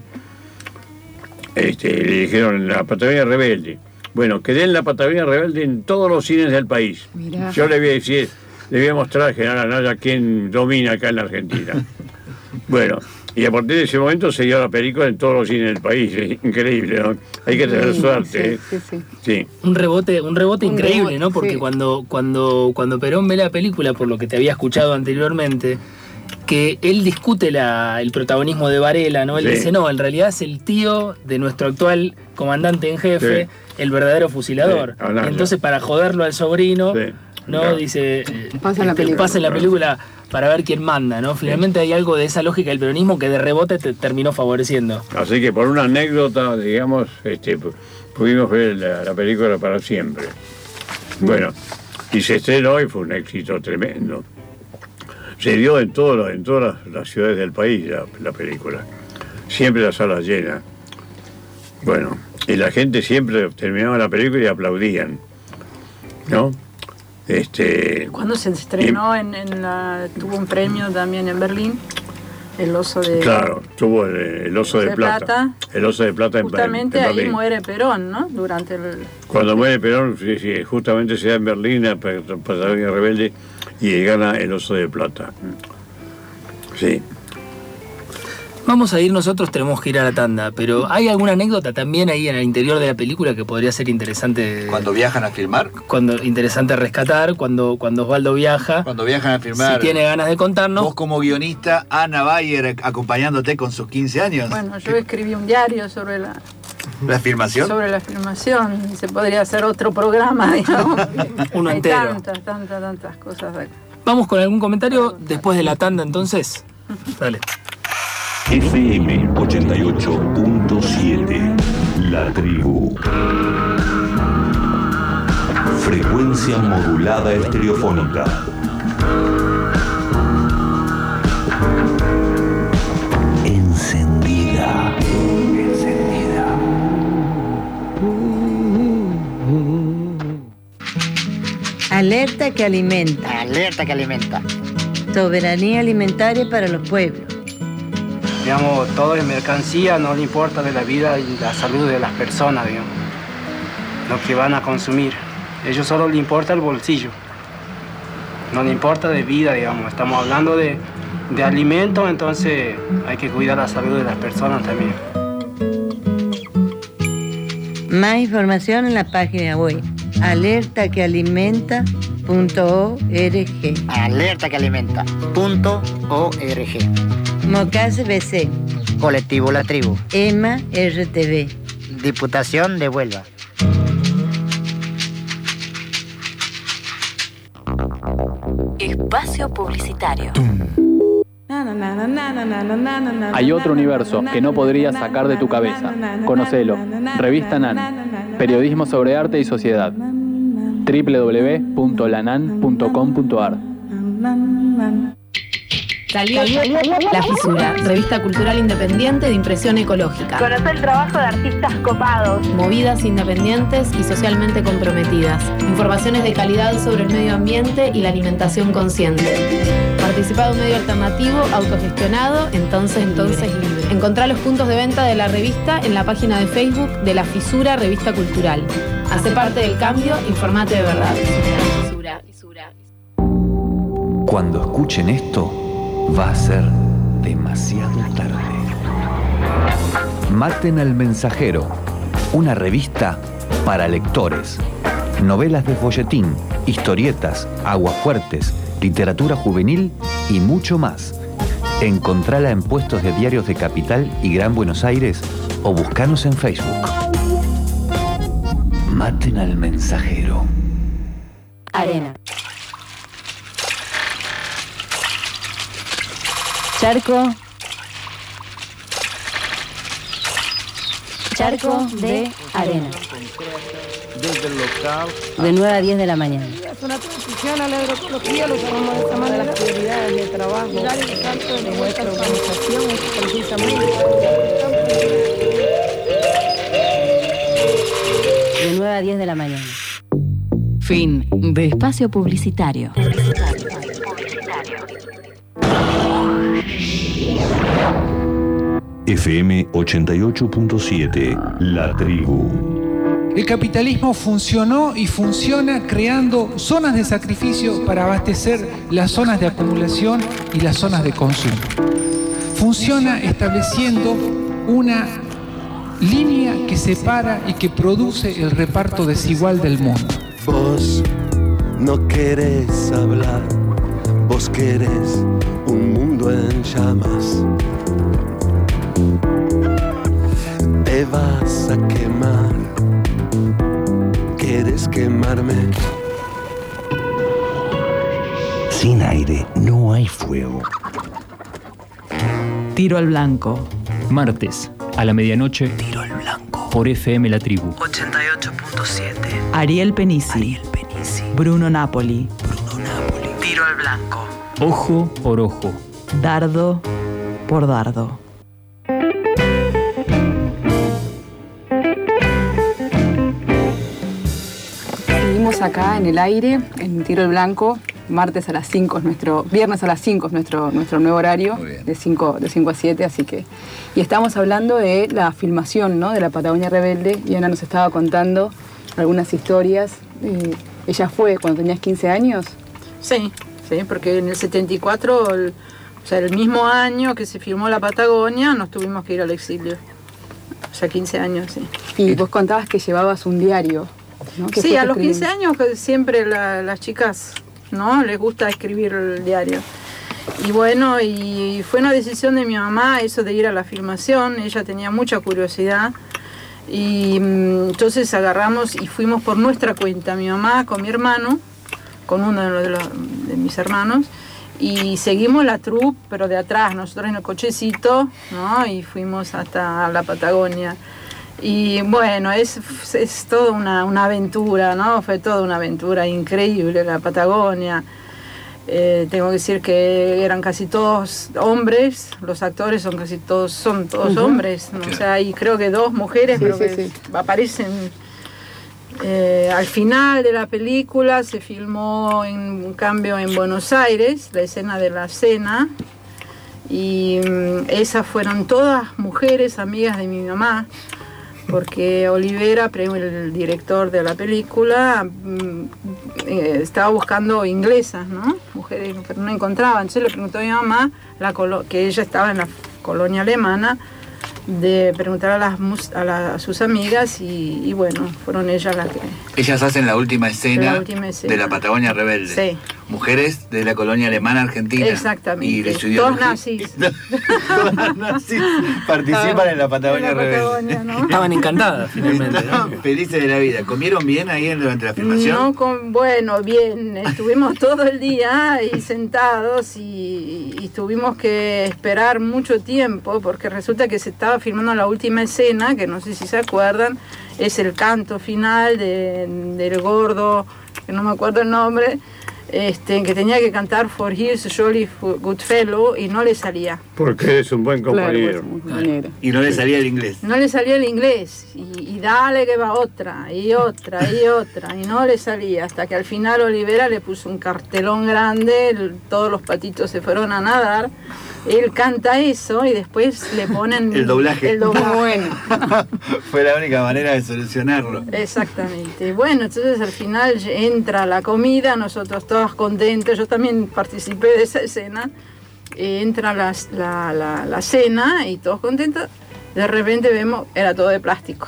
Este, le dijeron La Patagonia Rebelde. Bueno, quedé en La Patagonia Rebelde en todos los cines del país. Mirá. Yo le voy a decir, le voy a mostrar al general Anaya quién domina acá en la Argentina. Bueno, y a partir de ese momento se dio la película en todos los cines del país. Es increíble, ¿no? Hay que tener sí, suerte. Sí, ¿eh? sí, sí. Sí. Un rebote, un rebote un increíble, rebote, ¿no? Porque sí. cuando, cuando, cuando Perón ve la película, por lo que te había escuchado anteriormente, que él discute la, el protagonismo de Varela, ¿no? Él sí. dice, no, en realidad es el tío de nuestro actual comandante en jefe, sí. el verdadero fusilador. Sí. Y entonces, para joderlo al sobrino, sí. ¿no? no. Dice, pasa en la película. Pasa en la película para ver quién manda, ¿no? Finalmente hay algo de esa lógica del peronismo que de rebote te terminó favoreciendo. Así que por una anécdota, digamos, este, pudimos ver la, la película para siempre. Bueno, y se estrenó y fue un éxito tremendo. Se dio en, todo, en todas las, las ciudades del país la, la película. Siempre las salas llenas. Bueno, y la gente siempre terminaba la película y aplaudían, ¿no? Este, Cuando se estrenó, y, en, en la, tuvo un premio también en Berlín, el oso de... Claro, tuvo el, el oso de, de plata, plata. El oso de plata justamente en, en ahí Berlín. muere Perón, ¿no? Durante el... Cuando muere Perón, sí, sí, justamente se da en Berlín, la Patagonia Rebelde, y gana el oso de plata. Sí. Vamos a ir, nosotros tenemos que ir a la tanda, pero ¿hay alguna anécdota también ahí en el interior de la película que podría ser interesante? ¿Cuando viajan a filmar? Cuando, interesante rescatar, cuando, cuando Osvaldo viaja. Cuando viajan a filmar. Si tiene ganas de contarnos. Vos como guionista, Ana Bayer acompañándote con sus quince años. Bueno, yo escribí un diario sobre la... ¿La filmación? Sobre la filmación. Se podría hacer otro programa, digamos. Uno Hay entero. tantas, tantas, tantas cosas acá. Vamos con algún comentario después de la tanda, entonces. Dale. F M ochenta y ocho punto siete La Tribu. Frecuencia modulada estereofónica. Encendida. Encendida. Alerta que alimenta. Alerta que alimenta. Soberanía alimentaria para los pueblos. Digamos, todo es mercancía, no le importa de la vida y la salud de las personas, digamos, lo que van a consumir. A ellos solo les importa el bolsillo, no le importa de vida, digamos. Estamos hablando de, de alimentos, entonces hay que cuidar la salud de las personas también. Más información en la página web alerta que alimenta punto org. alerta que alimenta punto org. Mocase B C. Colectivo La Tribu. E M A R T V. Diputación de Huelva. Espacio publicitario. Hay otro universo que no podrías sacar de tu cabeza. Conocelo. Revista Nan. Periodismo sobre arte y sociedad. doble u doble u doble u punto lanan punto com punto ar. Salió La Fisura, revista cultural independiente de impresión ecológica. Conoce el trabajo de artistas copados. Movidas independientes y socialmente comprometidas. Informaciones de calidad sobre el medio ambiente y la alimentación consciente. Participa de un medio alternativo, autogestionado, entonces, entonces libre. libre. Encontrá los puntos de venta de la revista en la página de Facebook de La Fisura, revista cultural. Hace parte del cambio, informate de verdad. Fisura, fisura. Cuando escuchen esto, va a ser demasiado tarde. Maten al mensajero, una revista para lectores. Novelas de folletín, historietas, aguafuertes, literatura juvenil y mucho más. Encontrala en puestos de diarios de Capital y Gran Buenos Aires o buscanos en Facebook. Maten al mensajero. Arena. Charco. Charco de arena. Desde el local. De nueve a diez de la mañana. Es una transición a la agroecología, lo llamamos de esta manera. Las prioridades de trabajo de nuestra organización es precisamente de nueve a diez de la mañana. Fin de espacio publicitario. F M ochenta y ocho punto siete, La Tribu. El capitalismo funcionó y funciona creando zonas de sacrificio para abastecer las zonas de acumulación y las zonas de consumo. Funciona estableciendo una línea que separa y que produce el reparto desigual del mundo. Vos no querés hablar, vos querés un mundo en llamas. Te vas a quemar, quieres quemarme. Sin aire no hay fuego. Tiro al blanco. Martes, a la medianoche. Tiro al blanco. Por F M La Tribu. ochenta y ocho punto siete. Ariel Penisi. Ariel Penisi. Bruno Napoli. Bruno Napoli. Tiro al blanco. Ojo por ojo. Dardo por dardo. Seguimos acá en el aire, en Tiro al Blanco. Martes a las cinco es nuestro, viernes a las cinco es nuestro, nuestro nuevo horario, de cinco, de cinco a siete, así que... Y estamos hablando de la filmación, ¿no?, de la Patagonia Rebelde, y Ana nos estaba contando algunas historias. Eh, ¿Ella fue cuando tenías quince años? Sí, sí, porque en el setenta y cuatro, el, o sea, el mismo año que se filmó la Patagonia, nos tuvimos que ir al exilio. O sea, quince años, sí. Y vos contabas que llevabas un diario, ¿no? Sí, a los quince años siempre la, las chicas, ¿no?, les gusta escribir el diario. Y bueno, y fue una decisión de mi mamá eso de ir a la filmación. Ella tenía mucha curiosidad y entonces agarramos y fuimos por nuestra cuenta, mi mamá con mi hermano, con uno de, los, de, los, de mis hermanos, y seguimos la troupe, pero de atrás, nosotros en el cochecito, ¿no?, y fuimos hasta la Patagonia. Y bueno, es, es toda una, una aventura, ¿no? Fue toda una aventura increíble la Patagonia. Eh, tengo que decir que eran casi todos hombres, los actores son casi todos, son todos uh-huh. hombres, ¿no? O sea, y creo que dos mujeres sí, creo sí, que sí. aparecen. Eh, al final de la película se filmó en un cambio en Buenos Aires, la escena de la cena, y um, esas fueron todas mujeres amigas de mi mamá, porque Olivera, el director de la película, eh, estaba buscando inglesas, ¿no?, mujeres, pero no encontraba. Entonces le preguntó a mi mamá, la colo- que ella estaba en la colonia alemana, de preguntar a, las, mus- a, la- a sus amigas y, y bueno, fueron ellas las que... Ellas hacen la última escena, La última escena. de la Patagonia Rebelde. Sí. Mujeres de la colonia alemana argentina. Exactamente. Y de su Todos ideología. nazis. Todas nazis participan en la Patagonia En la Rebelde. Patagonia, ¿no? Estaban encantadas finalmente, ¿no? Estaban felices de la vida. ¿Comieron bien ahí durante la filmación? No, con, bueno, bien, estuvimos todo el día ahí sentados y, y tuvimos que esperar mucho tiempo porque resulta que se estaba filmando la última escena, que no sé si se acuerdan, es el canto final de, del gordo, que no me acuerdo el nombre, este, que tenía que cantar For Here's a Jolly Good Fellow y no le salía. Porque es un buen compañero. Claro, y no le salía el inglés. No le salía el inglés y, y dale que va otra y otra y otra y no le salía hasta que al final Olivera le puso un cartelón grande, el- todos los patitos se fueron a nadar, él canta eso y después le ponen El doblaje. el doblaje. Bueno. Fue la única manera de solucionarlo. Exactamente. Bueno, entonces al final entra la comida, nosotros todos contentos, yo también participé de esa escena, eh, entra la, la, la, la cena y todos contentos, de repente vemos, era todo de plástico.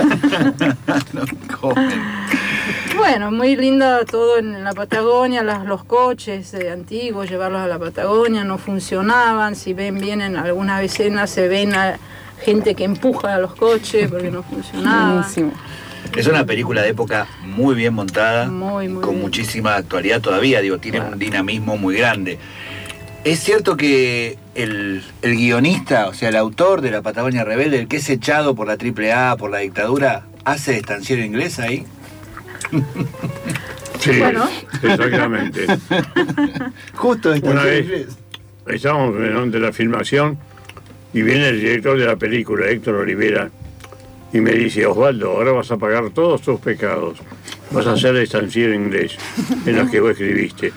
No comen. Bueno, muy lindo todo en la Patagonia, las- los coches eh, antiguos, llevarlos a la Patagonia, no funcionaban, si ven bien en algunas escenas se ven a gente que empuja a los coches porque no funcionaban. Buenísimo. Es una película de época muy bien montada, Muy, muy con bien. muchísima actualidad todavía, digo, tiene un dinamismo muy grande. ¿Es cierto que el, el guionista, o sea, el autor de La Patagonia Rebelde, el que es echado por la triple A, por la dictadura, hace de estanciero inglés ahí? Sí, Bueno. exactamente. Justo de Una estanciero vez inglés. estábamos en de la filmación y viene el director de la película, Héctor Olivera, y me dice: Osvaldo, ahora vas a pagar todos tus pecados. Vas a hacer de estanciero inglés en los que vos escribiste.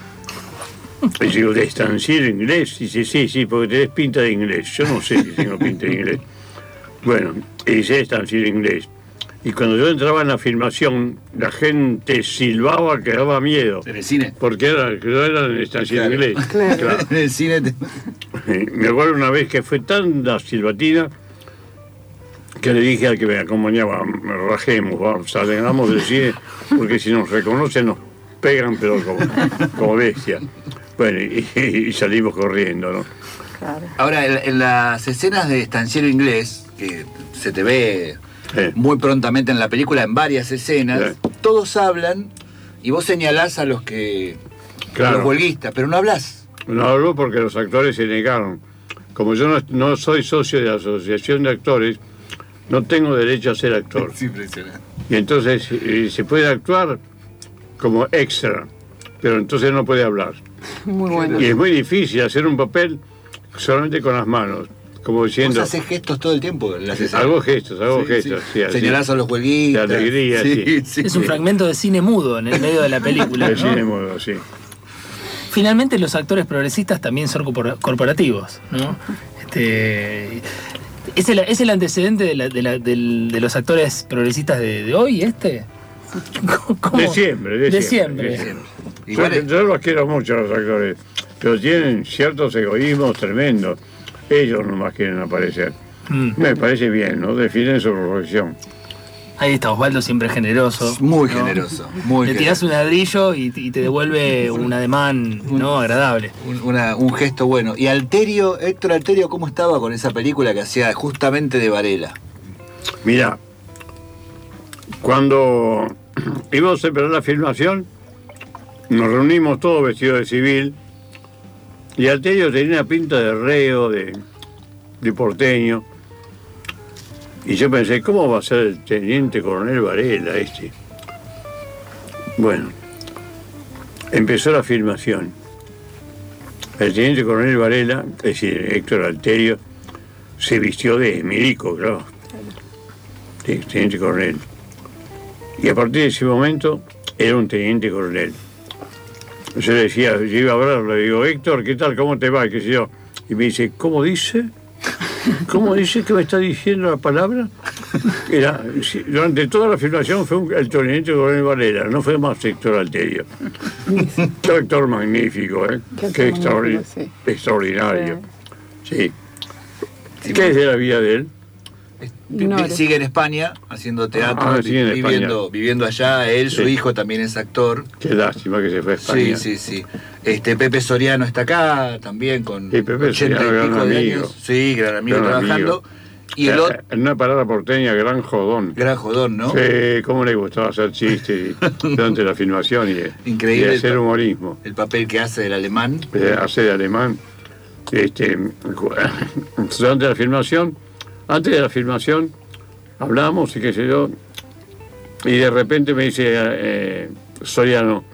Y digo, ¿de estanciero inglés? Y dice, sí, sí, porque tenés pinta de inglés. Yo no sé si tengo pinta de inglés. Bueno, y dice estanciero inglés. Y cuando yo entraba en la filmación, la gente silbaba que daba miedo. En el cine. Porque era, que no era en estanciero Claro. inglés. Claro. Claro. En el cine te- Eh, Me acuerdo una vez que fue tan la silbatina que le dije al que me acompañaba, rajemos, vamos, salgamos del cine, porque si nos reconocen nos pegan, pero como, como bestia. Bueno, y, y salimos corriendo, ¿no? Claro. Ahora, en, en las escenas de estanciero inglés, que se te ve Eh, muy prontamente en la película, en varias escenas, Sí. todos hablan y vos señalás a los que a Claro. los huelguistas, pero no hablás. No hablo porque los actores se negaron. Como yo no, no soy socio de la Asociación de Actores, no tengo derecho a ser actor. Es impresionante. Y entonces eh, se puede actuar como extra, pero entonces no puede hablar. Muy bueno. Y es muy difícil hacer un papel solamente con las manos, como Vos diciendo, haces gestos todo el tiempo en las escenas. hago gestos, hago Sí, gestos. sí. Sí, así. Señalás a los huelguistas. De alegría, sí. sí. Es un fragmento de cine mudo en el medio de la película, El ¿no? cine mudo, sí. Finalmente los actores progresistas también son corpora- corporativos, ¿no? Este, ¿es, el, ¿Es el antecedente de, la- de, la- del- de los actores progresistas de, de hoy, este? ¿Cómo? De siempre, de, De siempre. siempre. de siempre. Yo, yo los quiero mucho a los actores, pero tienen ciertos egoísmos tremendos. Ellos nomás quieren aparecer. Mm. Me parece bien, ¿no? Definen su profesión. Ahí está Osvaldo, siempre generoso. Muy ¿no? generoso, muy Le tirás un ladrillo y, y te devuelve un ademán, ¿no? Agradable. Un, una- un gesto bueno. Y Alterio, Héctor Alterio, ¿cómo estaba con esa película que hacía justamente de Varela? Mira, cuando íbamos a empezar la filmación, nos reunimos todos vestidos de civil y Alterio tenía una pinta de reo, de, de porteño. Y yo pensé, ¿cómo va a ser el teniente coronel Varela este? Bueno, empezó la filmación. El teniente coronel Varela, es decir, Héctor Alterio, se vistió de milico, claro. Sí, teniente coronel. Y a partir de ese momento era un teniente coronel. Yo le decía, yo iba a hablarle, le digo, Héctor, ¿qué tal? ¿Cómo te va? ¿Qué sé yo? Y me dice, ¿cómo dice? ¿Cómo dice que me está diciendo la palabra? Era, sí, durante toda la filmación fue un, el teniente coronel Varela, no fue más Héctor Alterio. Qué actor magnífico, ¿eh? Qué Qué, actor extraordi- magnífico, sí. extraordinario. Sí. ¿Qué es de la vida de él? Ignore. Sigue en España haciendo teatro, Ah, sigue en viviendo, España. viviendo allá. Él, su Sí. hijo también es actor. Qué lástima que se fue a España. Sí, sí, sí. Este, Pepe Soriano está acá también con Sí, Pepe ochenta Soriano, y gran pico de amigo. años. Sí, gran amigo Gran trabajando. amigo. Y el Eh, otro, En una palabra porteña, gran jodón. gran jodón, ¿no? Sí, cómo le gustaba hacer chistes y- durante la filmación y, Increíble y hacer el- humorismo. El papel que hace del alemán. Eh, hacer alemán. Este, durante la filmación, antes de la filmación, hablamos y qué sé yo, y de repente me dice eh, Soriano,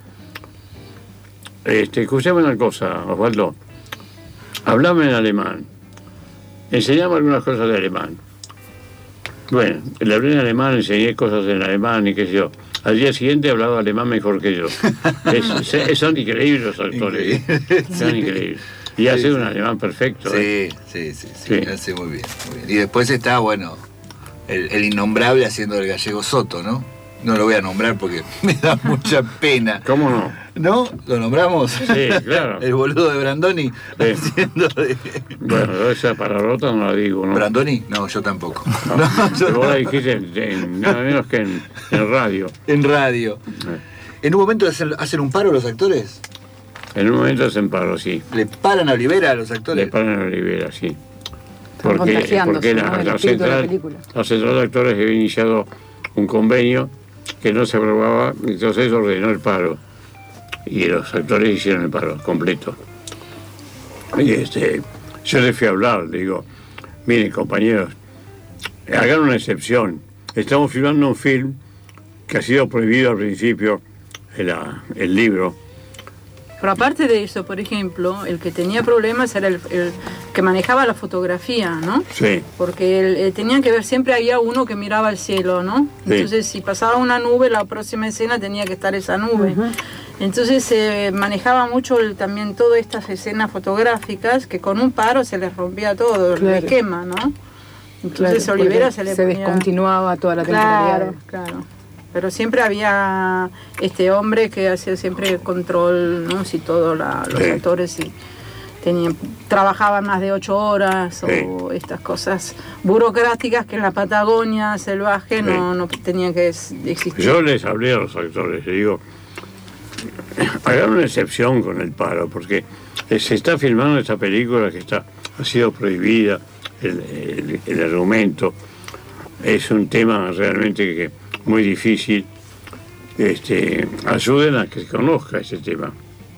este, escuchame una cosa, Osvaldo, hablame en alemán, enseñame algunas cosas de alemán. Bueno, le hablé en alemán, enseñé cosas en alemán y qué sé yo. Al día siguiente hablaba alemán mejor que yo. Es, es- son increíbles los actores. ¿eh? Son increíbles. Y hace Sí, un sí. alemán perfecto. Sí, ¿eh? sí, sí, sí, Sí. hace muy bien, muy bien. Y después está, bueno, el, el innombrable haciendo el gallego Soto, ¿no? No lo voy a nombrar porque me da mucha pena. ¿Cómo no? ¿No? ¿Lo nombramos? Sí, claro. El boludo de Brandoni Sí. haciendo de... Bueno, esa palabrota no la digo, ¿no? ¿Brandoni? No, yo tampoco. No, pero vos la dijiste en, en- nada menos que en, en radio. En radio. Eh, ¿En un momento hacen, hacen un paro los actores? En un momento hacen paro, sí. ¿Le paran a Olivera a los Le actores? paran a Olivera, sí. Están contagiándose, porque la, ¿no? del la espíritu de la central, película. la central de actores había iniciado un convenio que no se aprobaba, entonces ordenó el paro. Y los actores hicieron el paro completo. Y este, yo les fui a hablar, le digo, miren compañeros, hagan una excepción. Estamos filmando un film que ha sido prohibido al principio, el, el libro. Pero aparte de eso, por ejemplo, el que tenía problemas era el, el que manejaba la fotografía, ¿no? Sí. Porque él, eh, tenían que ver, siempre había uno que miraba al cielo, ¿no? Sí. Entonces, si pasaba una nube, la próxima escena tenía que estar esa nube. Entonces, se eh, manejaba mucho el- también todas estas escenas fotográficas que con un paro se les rompía todo, el Claro. esquema, ¿no? Entonces, Claro, Olivera porque se le se ponía- descontinuaba toda la Claro, temporalidad. claro. Pero siempre había este hombre que hacía siempre el control, ¿no? Si todos la- los Sí. actores si tenían, trabajaban más de ocho horas Sí. o estas cosas burocráticas que en la Patagonia salvaje no, Sí. no tenían que es- existir. Yo les hablé a los actores, les digo, hagan una excepción con el paro, porque se está filmando esta película que está, ha sido prohibida, el, el- el argumento, es un tema realmente que, muy difícil, este, ayuden a que se conozca ese tema.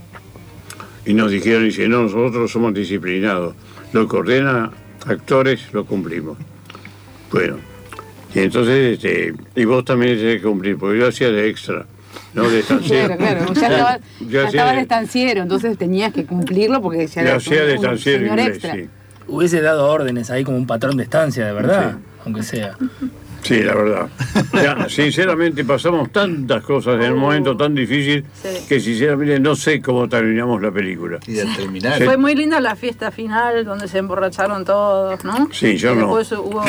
Y nos dijeron, dice, no, nosotros somos disciplinados, lo que ordenan actores lo cumplimos. Bueno, y entonces, este, y vos también tenés que cumplir, porque yo hacía de extra, no de estanciero. Claro, claro. Ya estaba, Yo ya hacía estaba de- de estanciero, entonces tenías que cumplirlo porque ya Yo era hacía de un- un estanciero señor inglés, extra. sí. Hubiese dado órdenes ahí como un patrón de estancia, de verdad, aunque sea. Sí, la verdad. Ya, sinceramente pasamos tantas cosas en un momento tan difícil que sinceramente no sé cómo terminamos la película. Y al terminar. Sí. Fue muy linda la fiesta final donde se emborracharon todos, ¿no? Sí, yo Y no. después hubo,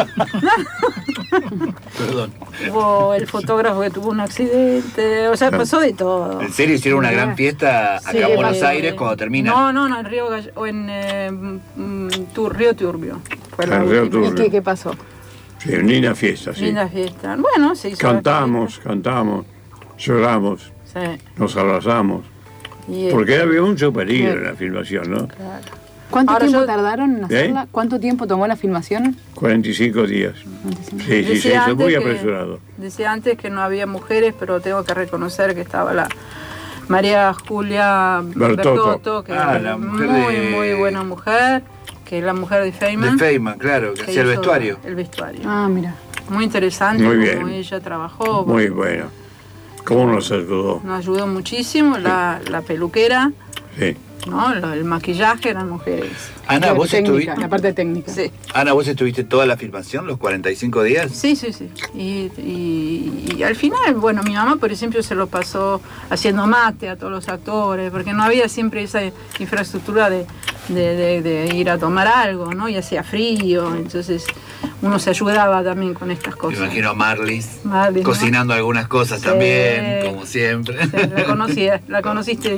Perdón. hubo el fotógrafo que tuvo un accidente, o sea, pasó de todo. ¿En serio hicieron una gran fiesta acá Sí, en Buenos eh, Aires cuando termina? No, no, no, en Río Gall- o en eh, mm, Tur- Río Turbio. Fue la En Río última. ¿Y qué, qué pasó? Sí, una linda fiesta, sí. Linda fiesta. Bueno, se hizo la Cantamos, cantamos, lloramos, fiesta. Sí. nos abrazamos. Y, Porque este, había mucho peligro Claro. en la filmación, ¿no? claro. ¿Cuánto Ahora tiempo yo- tardaron en hacerla? ¿Cuánto tiempo tomó la filmación? cuarenta y cinco días. Sí, sí, se Decía hizo antes muy que- apresurado. Decía antes que no había mujeres, pero tengo que reconocer que estaba la María Julia Bertotto. Bertotto, que Ah, es la mujer muy, de- muy buena mujer, que es la mujer de De Feynman. Feynman, claro, que que hacía el hizo vestuario. El vestuario. Ah, mira. Muy interesante Muy como bien. ella trabajó. Muy bueno. ¿Cómo nos ayudó? Nos ayudó muchísimo. La, la peluquera, Sí. ¿no? Lo- el maquillaje eran mujeres. Ana, Claro, vos técnica, estuviste. la parte técnica. Sí. Ana, vos estuviste toda la filmación, los cuarenta y cinco días. Sí, sí, sí. Y, y- y al final, bueno, mi mamá, por ejemplo, se lo pasó haciendo mate a todos los actores, porque no había siempre esa infraestructura de, de- de- de ir a tomar algo, ¿no? Y hacía frío, entonces uno se ayudaba también con estas Me cosas. imagino a Marlis Marlis, ¿no? cocinando algunas cosas Sí. también, como siempre. Sí, la conocía, la conociste bien.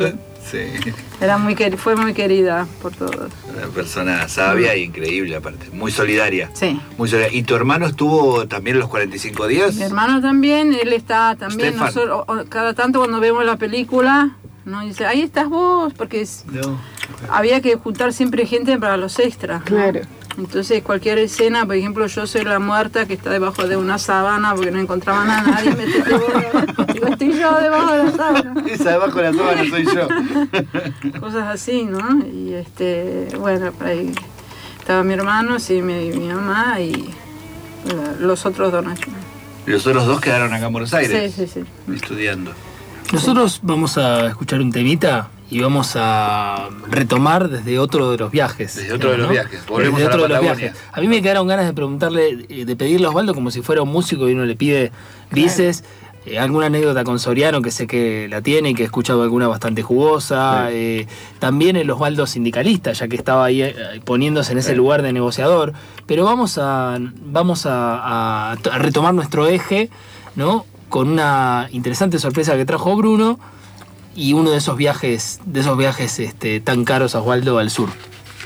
Sí. Era muy quer- fue muy querida por todos. Una persona sabia e increíble aparte, muy solidaria. Sí. Muy solidaria. ¿Y tu hermano estuvo también los cuarenta y cinco días? Mi hermano también, él está también, Stefan. nosotros, o- o- cada tanto cuando vemos la película, nos dice, ahí estás vos, porque es- No. había que juntar siempre gente para los extras. ¿no? Claro. Entonces cualquier escena, por ejemplo, yo soy la muerta que está debajo de una sábana porque no encontraban a nadie, me te digo, estoy yo debajo de la sábana. Esa debajo de la sábana soy yo. Cosas así, ¿no? Y este, bueno, por ahí estaba mi hermano, sí, mi, mi mamá y la- los otros dos. ¿no? Los otros dos quedaron acá en Buenos Aires. Sí, sí, sí. Estudiando. Nosotros vamos a escuchar un temita y vamos a retomar desde otro de los viajes. Desde otro de los ¿no? viajes. Volvemos Desde a la otro de los Patagonia. viajes. A mí me quedaron ganas de preguntarle, eh, de pedirle a Osvaldo como si fuera un músico y uno le pide dices. Eh, alguna anécdota con Soriano que sé que la tiene y que he escuchado alguna bastante jugosa. Sí. Eh, también el Osvaldo sindicalista, ya que estaba ahí eh, poniéndose en ese Sí. lugar de negociador. Pero vamos a, vamos a, a- a retomar nuestro eje, ¿no? Con una interesante sorpresa que trajo Bruno y uno de esos viajes, de esos viajes este, tan caros a Osvaldo al sur.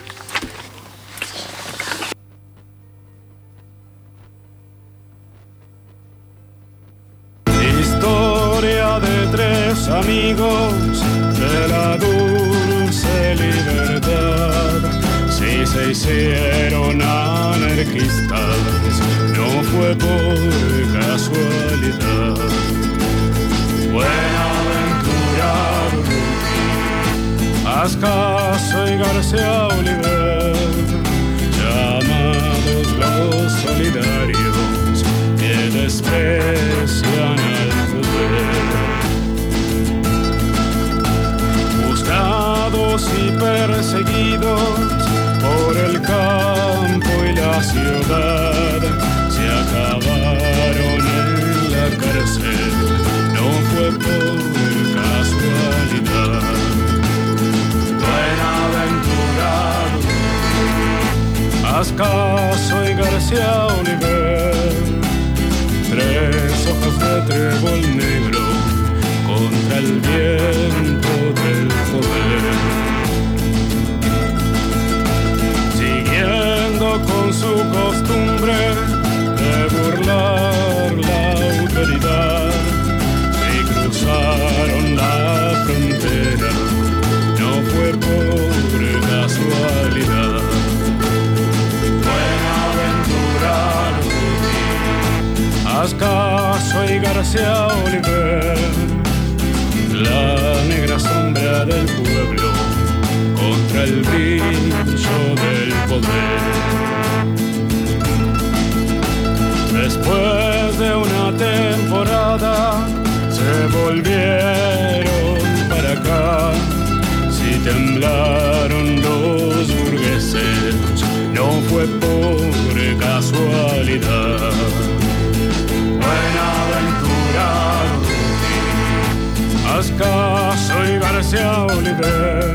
Historia de tres amigos de la dulce libertad. Si se hicieron anarquistas, no fue por casualidad. Buenaventura Durruti, Ascaso y García Oliver, llamados los solidarios que desprecian al poder. Buscados y perseguidos por el campo y la ciudad, se acabaron en la cárcel, no fue por casualidad. Buenaventura Durruti, Ascaso y García Oliver, tres hojas de trébol negro contra el viento del poder. Siguiendo con su costumbre de burlar la autoridad, se cruzaron la frontera, no fue por casualidad. Buenaventura Durruti, Ascaso y García Oliver, la negra sombra del pueblo contra el brillo del poder. Después de una temporada se volvieron para acá. Si temblaron los burgueses, no fue por casualidad. Buenaventura Durruti, Ascaso y García Oliver,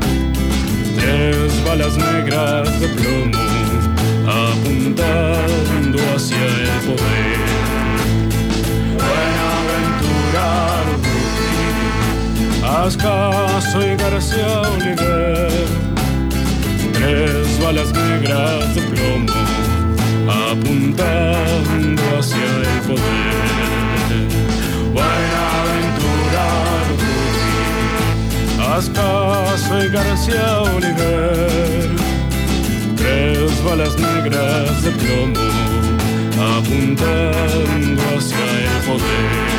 tres balas negras de plomo apuntando hacia el poder. Buenaventura Durruti, Ascaso y García Oliver, tres balas negras de plomo apuntando hacia el poder. Buenaventura Durruti, Ascaso y García Oliver, tres balas negras de plomo apuntando hacia el poder.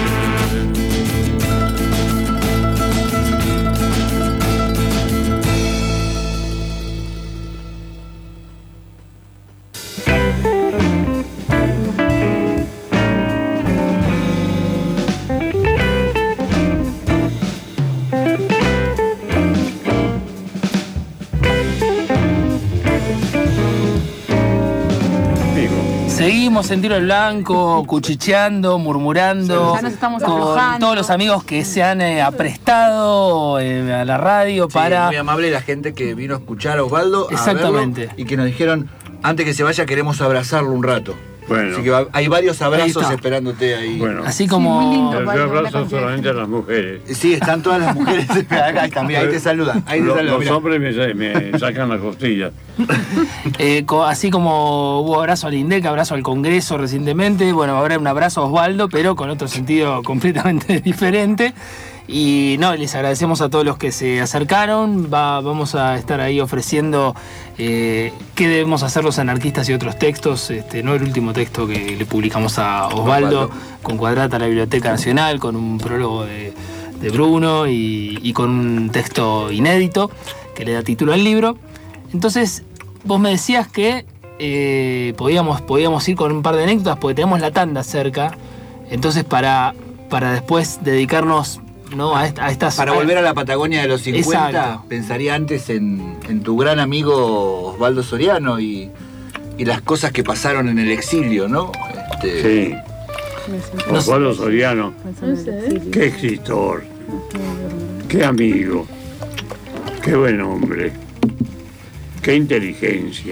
Seguimos en Tiro al Blanco, cuchicheando, murmurando, Ya nos estamos con aflojando. todos los amigos que se han eh, aprestado eh, a la radio Sí, para... muy amable la gente que vino a escuchar a Osvaldo. a Exactamente. verlo, y que nos dijeron, antes que se vaya, queremos abrazarlo un rato. Bueno. Así que va- hay varios abrazos Ahí está. esperándote ahí. Bueno. Así como... Sí, muy lindo. Yo Osvaldo, una abrazo canción. solamente a las mujeres. Sí, están todas las mujeres acá, ahí también, ahí te saludan. Ahí te Los, saludan, los mirá. hombres me, me sacan la costilla. Eh, co- así como hubo abrazo al INDEC, abrazo al Congreso recientemente, bueno, ahora un abrazo a Osvaldo, pero con otro sentido completamente diferente. Y no, les agradecemos a todos los que se acercaron. Va, vamos a estar ahí ofreciendo eh, qué debemos hacer los anarquistas y otros textos. Este, no el último texto que le publicamos a Osvaldo, Osvaldo. con Cuadrata a la Biblioteca Nacional, con un prólogo de, de Bruno y, y con un texto inédito que le da título al libro. Entonces, vos me decías que eh, podíamos, podíamos ir con un par de anécdotas porque tenemos la tanda cerca. Entonces, para, para después dedicarnos, ¿no?, a, esta- a estas... Para volver a la Patagonia de los cincuenta, Exacto. pensaría antes en, en tu gran amigo Osvaldo Soriano y, y las cosas que pasaron en el exilio, ¿no? Este, Sí. No Osvaldo Soriano, Sí. qué escritor, qué amigo, qué buen hombre, qué inteligencia.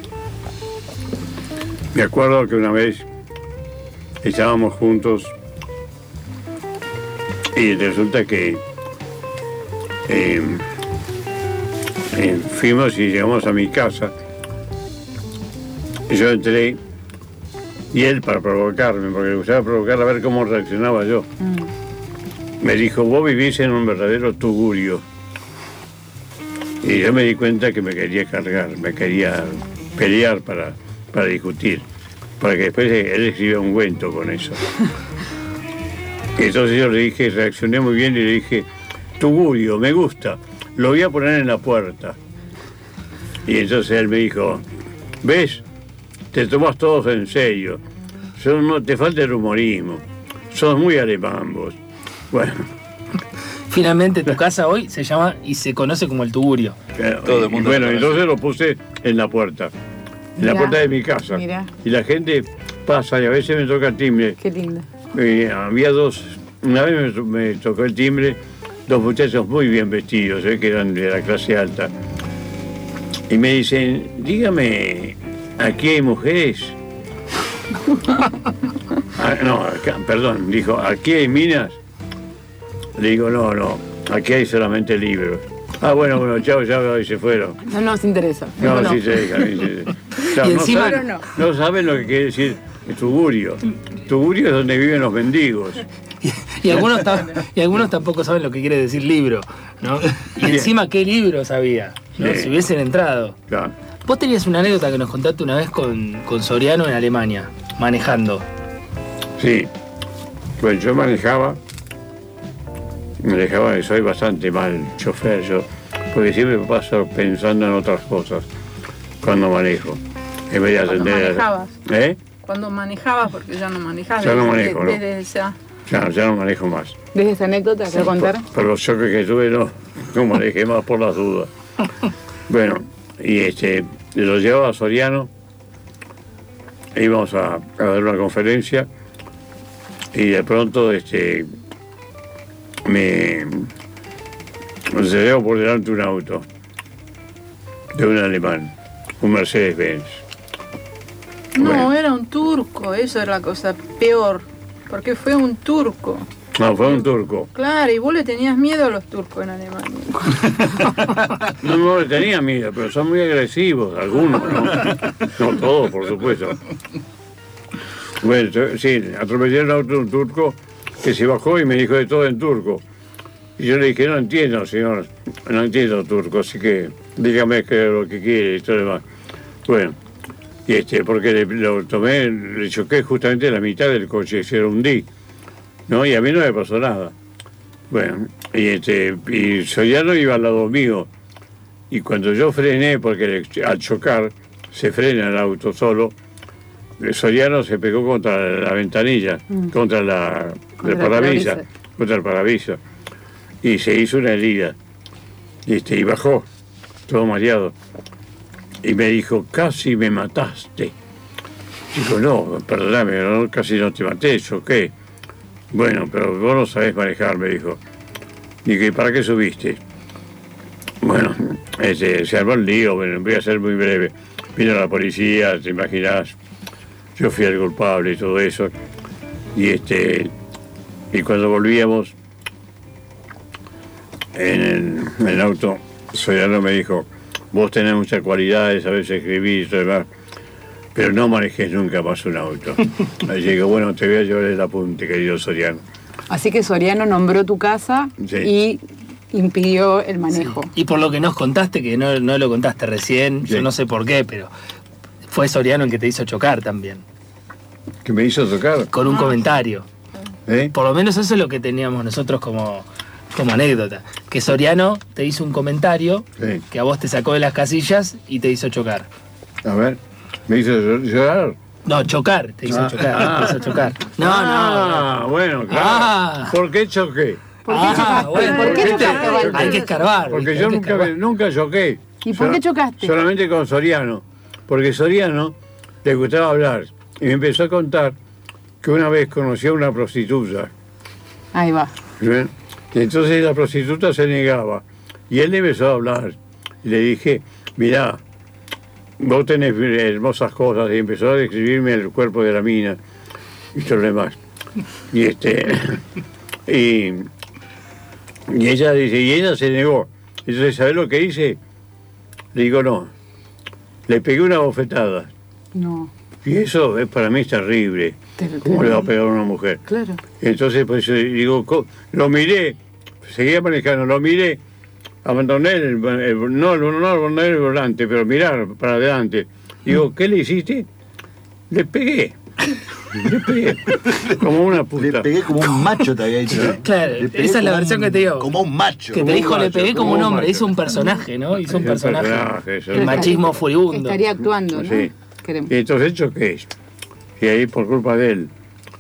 Me acuerdo que una vez estábamos juntos y resulta que eh, eh, fuimos y llegamos a mi casa. Y yo entré y él, para provocarme, porque le gustaba provocar a ver cómo reaccionaba yo, me dijo: vos vivís en un verdadero tugurio. Y yo me di cuenta que me quería cargar, me quería pelear para, para discutir, para que después él escribiera un cuento con eso. Y entonces yo le dije, reaccioné muy bien y le dije: tugurio, me gusta, lo voy a poner en la puerta. Y entonces él me dijo: ¿ves? Te tomás todos en serio. Son- no, te falta el humorismo. Sos muy alemán vos. Bueno, Finalmente tu casa hoy se llama y se conoce como el Tugurio. eh, Todo el y mundo bueno, lo conoce. entonces lo puse en la puerta. En la Mirá, puerta de mi casa. mirá. Y la gente pasa y a veces me toca el timbre. Qué lindo. Eh, había dos, una vez me, to- me tocó el timbre, dos muchachos muy bien vestidos, eh, que eran de la clase alta. Y me dicen: dígame, ¿aquí hay mujeres? Ah, no, acá- perdón, dijo: ¿aquí hay minas? Le digo: no, no, aquí hay solamente libros. Ah, bueno, bueno, chao, chao, y se fueron. No nos interesa. No, Eso sí se dejan. sí se dejan. Claro, Y no encima- saben, no. no saben lo que quiere decir tugurio. Tugurio es donde viven los mendigos. Y algunos, ta- y algunos tampoco saben lo que quiere decir libro, ¿no? Y encima, ¿qué libro sabía? ¿no? Sí. Si hubiesen entrado. Claro. Vos tenías una anécdota que nos contaste una vez con, con Soriano en Alemania, manejando. Sí, pues yo manejaba, manejaba, soy bastante mal chofer yo, porque siempre paso pensando en otras cosas cuando manejo. En vez de Cuando atender a- manejabas. ¿Eh? Cuando manejabas, porque ya no manejás. Ya no desde- manejo, ¿no? desde esa- Ya, ya no manejo más. Desde esa anécdota, ¿te voy a contar? Por, por los choques que tuve, no, no manejé más por las dudas. Bueno, y este, lo llevaba a Soriano, íbamos a, a dar una conferencia, y de pronto este, me, me se llevó por delante un auto de un alemán, un Mercedes-Benz. No, Bueno. era un turco, eso era la cosa peor. Porque fue un turco. No, fue un turco. Claro, y vos le tenías miedo a los turcos en Alemania. No, no le tenía miedo, pero son muy agresivos, algunos, ¿no? No todos, por supuesto. Bueno, yo- sí, atropellé un auto de un turco que se bajó y me dijo de todo en turco. Y yo le dije: no entiendo, señor, no entiendo turco, así que dígame qué es lo que quiere y todo lo demás. Bueno, y este, porque le- lo tomé, le choqué justamente la mitad del coche, se lo hundí, ¿no? Y a mí no me pasó nada. Bueno, y este, y Soriano iba al lado mío, y cuando yo frené, porque le- al chocar se frena el auto solo, Soriano se pegó contra la ventanilla, Mm. contra la, Contra el el parabrisas, parabrisas. contra el parabrisas, y se hizo una herida, y, este, y bajó, todo mareado, y me dijo: casi me mataste. Digo: no, perdóname, no, casi no te maté, choqué. Bueno, pero vos no sabés manejar, me dijo. Dije: ¿y para qué subiste? Bueno, este, se armó el lío, bueno, voy a ser muy breve. Vino la policía, te imaginás. yo fui el culpable y todo eso. Y este y cuando volvíamos en el, en el auto, Soriano me dijo, vos tenés muchas cualidades, sabés escribir y todo demás, pero no manejes nunca más un auto. Así que bueno, te voy a llevar el apunte, querido Soriano. Así que Soriano nombró tu casa Sí. y impidió el manejo. Sí. Y por lo que nos contaste, que no, no lo contaste recién, Sí. yo no sé por qué, pero fue Soriano el que te hizo chocar también. ¿Que me hizo tocar? Con un Ah. comentario. ¿Eh? Por lo menos eso es lo que teníamos nosotros como, como anécdota. Que Soriano te hizo un comentario Sí. que a vos te sacó de las casillas y te hizo chocar. A ver, ¿me hizo llorar? No, chocar, te hizo Ah. chocar, te hizo chocar. No, ah, no. bueno, claro. Ah. ¿Por qué choqué? ¿Por qué Ah, chocaste? bueno, ¿Por qué ¿por qué chocaste, te- Walter? Hay que escarbar. Porque ¿viste? yo Hay que nunca, escarbar. nunca choqué. ¿Y por qué chocaste? Solamente con Soriano. Porque Soriano le gustaba hablar. Y me empezó a contar que una vez conoció a una prostituta. Ahí va. ¿Ven? Y entonces la prostituta se negaba. Y él le empezó a hablar. Y le dije, mirá, vos tenés hermosas cosas. Y empezó a describirme el cuerpo de la mina. Y todo lo demás. Y este... y, y ella dice, y ella se negó. Entonces, ¿sabés lo que hice? Le digo, no. Le pegué una bofetada. No. Y eso es, para mí es terrible. Te- ¿Cómo le va a pegar a una mujer? Claro. Entonces, pues yo digo, co- lo miré, seguía manejando, lo miré, abandoné el, el- no, no, no abandoné el volante, pero mirar para adelante. Digo, ¿qué le hiciste? Le pegué. Le pegué. Como una puta. Le pegué como un macho, te había dicho. ¿no? Claro, Le pegué esa es la como versión un- que te dio. Como un macho. Que te Como dijo, un le macho, pegué como como un un hombre, macho. hizo un personaje, ¿no? Hizo un Un personaje. personaje, eso. El machismo furibundo. Estaría actuando, ¿no? Sí. Queremos. Y entonces, ¿qué es? Y ahí por culpa de él.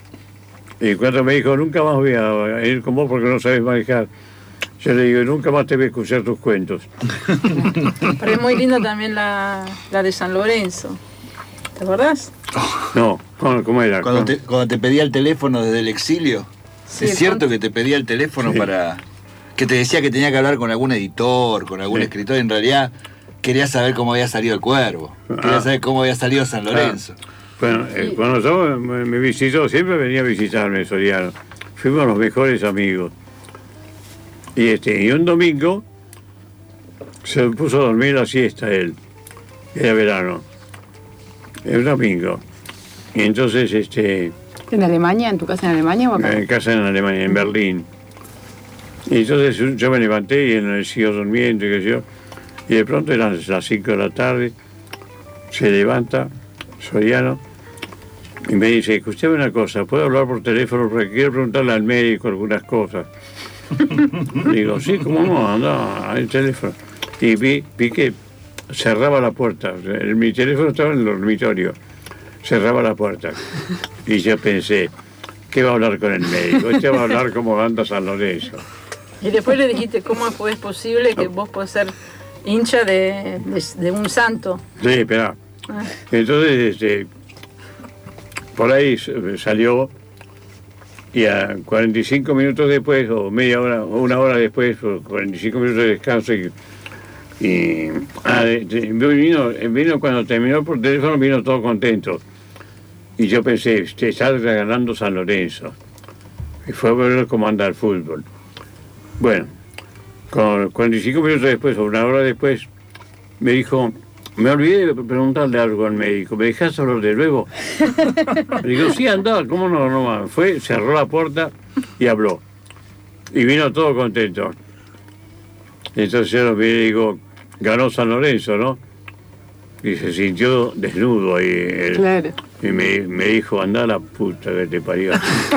Y cuando me dijo, nunca más voy a ir con vos porque no sabes manejar, yo le digo, nunca más te voy a escuchar tus cuentos. Pero es muy linda también la, la de San Lorenzo. ¿Te acordás? No, ¿cómo, cómo era? Cuando te, cuando te pedía el teléfono desde el exilio, Sí, ¿es cierto con- que te pedía el teléfono Sí. para... que te decía que tenía que hablar con algún editor, con algún Sí. escritor, y en realidad quería saber cómo había salido el Cuervo, quería Ah. saber cómo había salido San Lorenzo. Bueno, eh, cuando yo me, me visitó, siempre venía a visitarme Soriano. Fuimos los mejores amigos. Y este, y un domingo se puso a dormir la siesta él. Era verano. Era un domingo. Y entonces, este, ¿En Alemania? ¿En tu casa en Alemania o acá? en casa en Alemania, en Berlín. Y entonces yo me levanté y él siguió durmiendo y qué sé yo. Y de pronto eran las cinco de la tarde, se levanta Soriano y me dice, escúchame una cosa, ¿puedo hablar por teléfono? Porque quiero preguntarle al médico algunas cosas. Digo, sí, ¿cómo no? Anda al teléfono. Y vi, vi que cerraba la puerta. El- mi teléfono estaba en el dormitorio. Cerraba la puerta. Y yo pensé, ¿qué va a hablar con el médico? Este va a hablar como anda San Lorenzo. Y después le dijiste, ¿cómo fue es posible que vos podés ser hincha de, de, de un santo? Sí, espera. Ah. Entonces, este, por ahí s- salió y a cuarenta y cinco minutos después, o media hora, o una hora después, o cuarenta y cinco minutos de descanso, y, y ah, de- de- vino, vino cuando terminó por teléfono, vino todo contento. Y yo pensé, te está ganando San Lorenzo. Y fue a ver cómo anda el fútbol. Bueno, con cuarenta y cinco minutos después, o una hora después, me dijo, me olvidé de preguntarle algo al médico, ¿me dejas hablar de luego? Le digo, sí, anda, ¿cómo no? no va? Fue, cerró la puerta y habló. Y vino todo contento. Entonces yo lo miré y digo, ganó San Lorenzo, ¿no? Y se sintió desnudo ahí. él. Claro. Y me, me dijo, anda a la puta que te parió.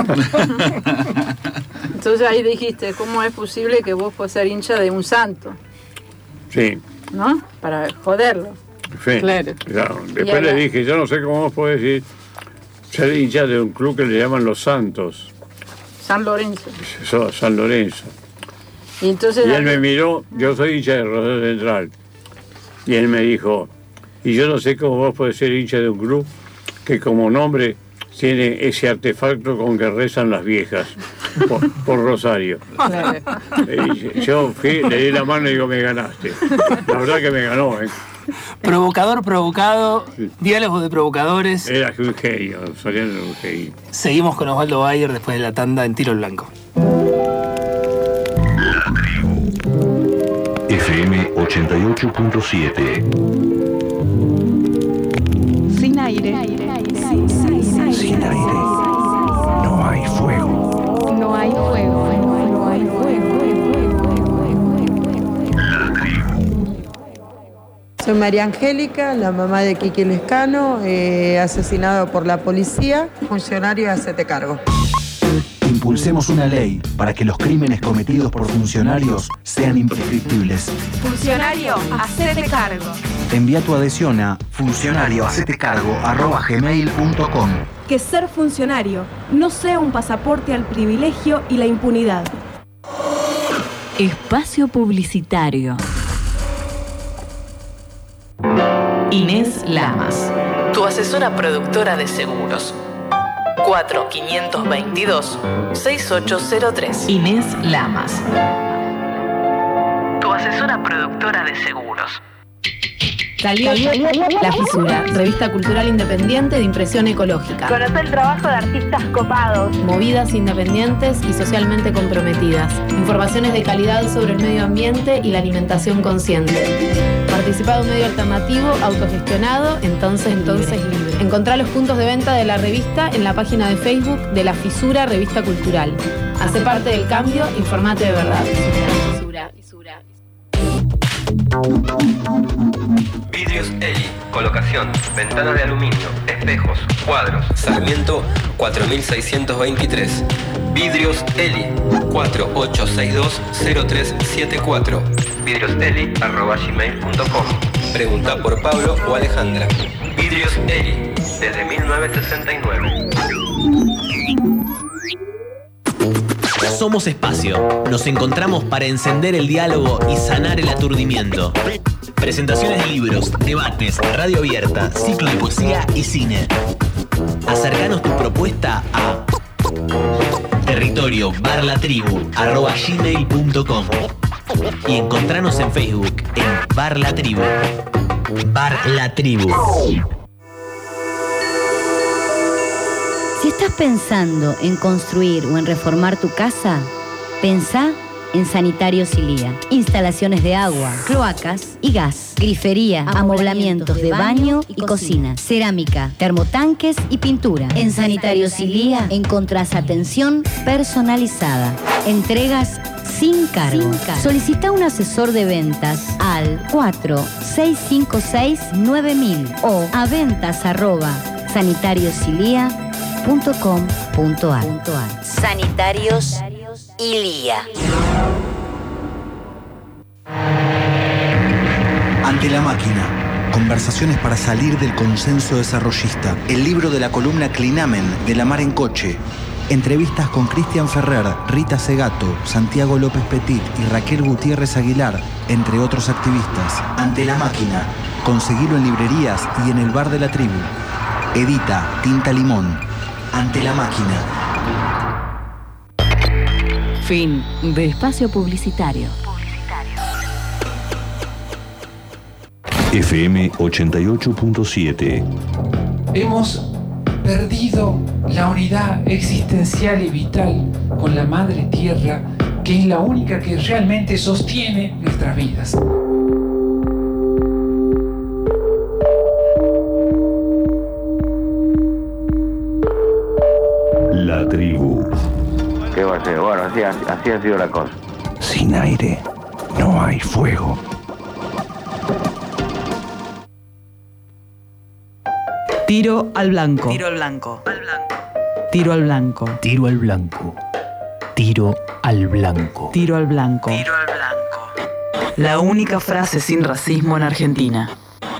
Entonces ahí dijiste, ¿cómo es posible que vos podés ser hincha de un santo? Sí. ¿No? Para joderlo. Sí, Claro. claro. Y Después ahora- le dije, yo no sé cómo vos podés decir, ser hincha de un club que le llaman Los Santos, San Lorenzo. eso, San Lorenzo. Y entonces... Y él me miró, yo soy hincha de Rosario Central. Y él me dijo, y yo no sé cómo vos podés ser hincha de un club que como nombre tiene ese artefacto con que rezan las viejas. por, por Rosario. Y yo fui, le di la mano y digo, me ganaste. La verdad que me ganó, ¿eh? Provocador, provocado, sí. Diálogos de provocadores. Era un genio, Soriano era un genio. Seguimos con Osvaldo Bayer después de la tanda en Tiro al Blanco. La Tribu. F M ochenta y ocho punto siete. Sin aire. Sin aire. No hay fuego. No hay fuego. No hay fuego. La Tribu. Soy María Angélica, la mamá de Quique Lescano, eh, asesinado por la policía. Funcionario, hacete cargo. Impulsemos una ley para que los crímenes cometidos por funcionarios sean imprescriptibles. Funcionario, hacete cargo. Envía tu adhesión a funcionario hacete cargo arroba gmail punto com. Que ser funcionario no sea un pasaporte al privilegio y la impunidad. Espacio publicitario. Inés Lamas, tu asesora productora de seguros. cuatro cinco dos dos, seis ocho cero tres. Inés Lamas, tu asesora productora de seguros. Salió La Fisura, revista cultural independiente de impresión ecológica. Conoce el trabajo de artistas copados. Movidas independientes y socialmente comprometidas. Informaciones de calidad sobre el medio ambiente y la alimentación consciente. Participado en un medio alternativo, autogestionado, entonces, entonces libre. Encontrá los puntos de venta de la revista en la página de Facebook de La Fisura, revista cultural. Hace parte del cambio, informate de verdad. Fisura, fisura. Vidrios Eli, colocación, ventanas de aluminio, espejos, cuadros, Sarmiento cuatro mil seiscientos veintitrés. Vidrios Eli, cuatro ocho seis dos cero tres siete cuatro. vidrioseli arroba gmail punto com. Pregunta por Pablo o Alejandra. Vidrios Eli, desde mil novecientos sesenta y nueve. Somos Espacio. Nos encontramos para encender el diálogo y sanar el aturdimiento. Presentaciones de libros, debates, radio abierta, ciclo de poesía y cine. Acercanos tu propuesta a territorio barra tribu arroba gmail punto com y encontranos en Facebook en Bar La Tribu. Bar La Tribu. Si estás pensando en construir o en reformar tu casa, pensá en Sanitarios Ilía. Instalaciones de agua, cloacas y gas, grifería, amoblamientos de baño y cocina, cerámica, termotanques y pintura. En Sanitarios Ilía encontrás atención personalizada, entregas sin cargo. Sin cargo. Solicita un asesor de ventas al cuatro seis cinco seis nueve mil o a ventas arroba sanitariosilia punto com punto ar. Sanitarios Ilía. Ante la máquina. Conversaciones para salir del consenso desarrollista. El libro de la columna Clinamen de La Mar en Coche. Entrevistas con Cristian Ferrer, Rita Segato, Santiago López Petit y Raquel Gutiérrez Aguilar, entre otros activistas. Ante la máquina. Conseguilo en librerías y en el Bar de la Tribu. Edita Tinta Limón. Ante la máquina. Fin de espacio publicitario. F M ochenta y ocho punto siete. Hemos perdido la unidad existencial y vital con la Madre Tierra, que es la única que realmente sostiene nuestras vidas. La Tribu. ¿Qué va a ser? Bueno, así, así ha sido la cosa. Sin aire no hay fuego. Tiro al blanco. Tiro al blanco. Tiro al blanco. Tiro al blanco. Tiro al blanco. Tiro al blanco. Tiro al blanco. La única frase sin racismo en Argentina.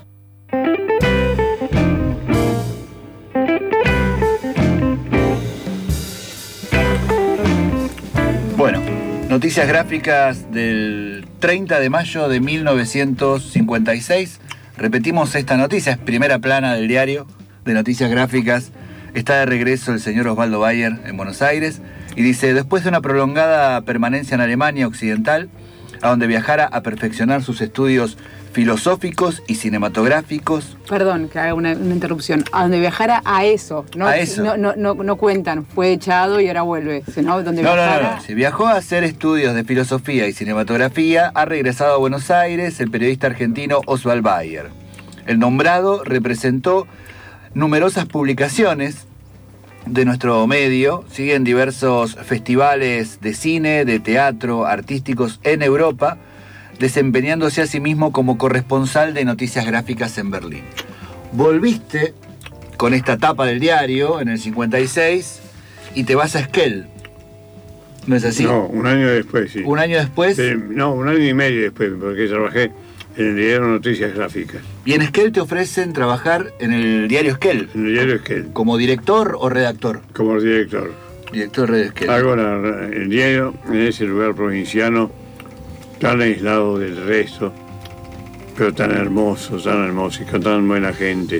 Bueno, noticias gráficas del treinta de mayo de mil novecientos cincuenta y seis. Repetimos esta noticia, es primera plana del diario de noticias gráficas. Está de regreso el señor Osvaldo Bayer en Buenos Aires. Y dice, después de una prolongada permanencia en Alemania Occidental, a donde viajara a perfeccionar sus estudios filosóficos y cinematográficos. Perdón, que haga una, una interrupción. A donde viajara a eso. No, A eso. No, no, no, no cuentan, fue echado y ahora vuelve. ¿No? Donde No, no, viajara... no, no. Si viajó a hacer estudios de filosofía y cinematografía, ha regresado a Buenos Aires el periodista argentino Oswald Bayer. El nombrado representó numerosas publicaciones de nuestro medio, ¿sí? En diversos festivales de cine, de teatro, artísticos en Europa, desempeñándose a sí mismo como corresponsal de noticias gráficas en Berlín. Volviste con esta tapa del diario en el cincuenta y seis y te vas a Esquel. ¿No es así? No, un año después, sí. ¿Un año después? Sí, no, un año y medio después, porque trabajé en el diario Noticias Gráficas. Y en Esquel te ofrecen trabajar en el diario Esquel. En el diario Esquel. ¿Como director o redactor? Como director. Director de Esquel. Hago la- el diario en ese lugar provinciano, tan aislado del resto, pero tan hermoso, tan hermoso, y con tan buena gente.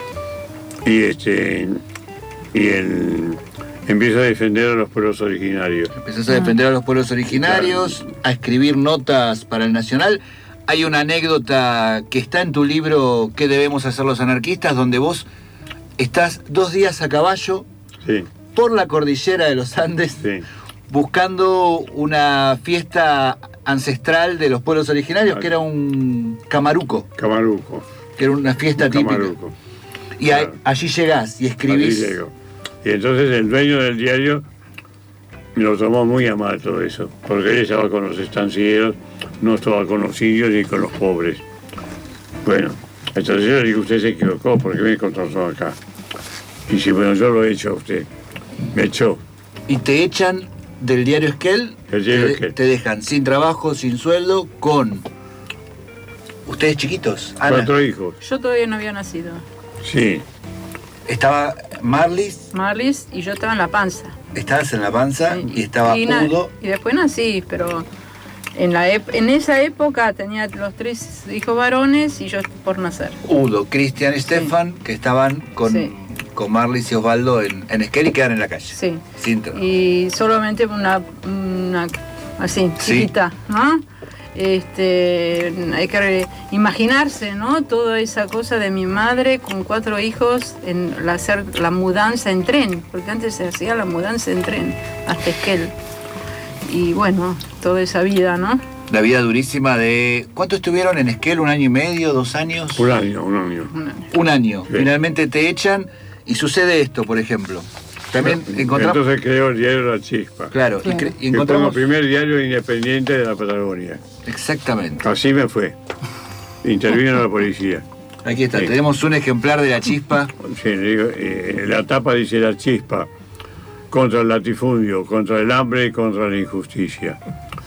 Y este y el, empiezo a defender a los pueblos originarios. Empezás a defender a los pueblos originarios, a escribir notas para el Nacional. Hay una anécdota que está en tu libro ¿Qué debemos hacer los anarquistas?, donde vos estás dos días a caballo Sí, por la cordillera de los Andes sí. buscando una fiesta ancestral de los pueblos originarios, que era un camaruco, Camaruco. que era una fiesta típica. Camaruco. Y a- allí llegás y escribís. Así llego. Y entonces el dueño del diario lo tomó muy a mal todo eso, porque él estaba con los estancieros, no estaba con los indios ni con los pobres. Bueno, entonces yo le digo, usted se equivocó, porque me contrató acá. Y si bueno, yo lo he hecho a usted. Me echó. Y te echan del diario Esquel, El diario te, Esquel. te dejan sin trabajo, sin sueldo, con ustedes chiquitos. Ana, Cuatro hijos. Yo todavía no había nacido. Sí. estaba Marlis, Marlis y yo estaba en la panza. estabas en la panza y estaba y, na- Udo. y después nací, pero en, la ep- en esa época tenía los tres hijos varones y yo por nacer. Udo, Cristian y Stefan, que estaban con, Sí. con Marlis y Osvaldo en, en Esquel y quedaron en la calle. Sí. Sin tra- Y solamente una, una así, Sí. chiquita, ¿no? Este, hay que re- imaginarse, ¿no? Toda esa cosa de mi madre con cuatro hijos en la, hacer la mudanza en tren, porque antes se hacía la mudanza en tren hasta Esquel. Y bueno, toda esa vida, ¿no? La vida durísima de... ¿Cuánto estuvieron en Esquel? ¿Un año y medio? ¿Dos años? Un año, un año. Un año. Sí. Finalmente te echan y sucede esto, por ejemplo. También encontramos... Entonces creó el diario La Chispa. Claro, y cre- y Que fue el encontramos... primer diario independiente de la Patagonia. Exactamente. Así me fue. Intervino la policía. Aquí está, Sí. tenemos un ejemplar de La Chispa. Sí, le digo, eh, la tapa dice La Chispa, contra el latifundio, contra el hambre y contra la injusticia.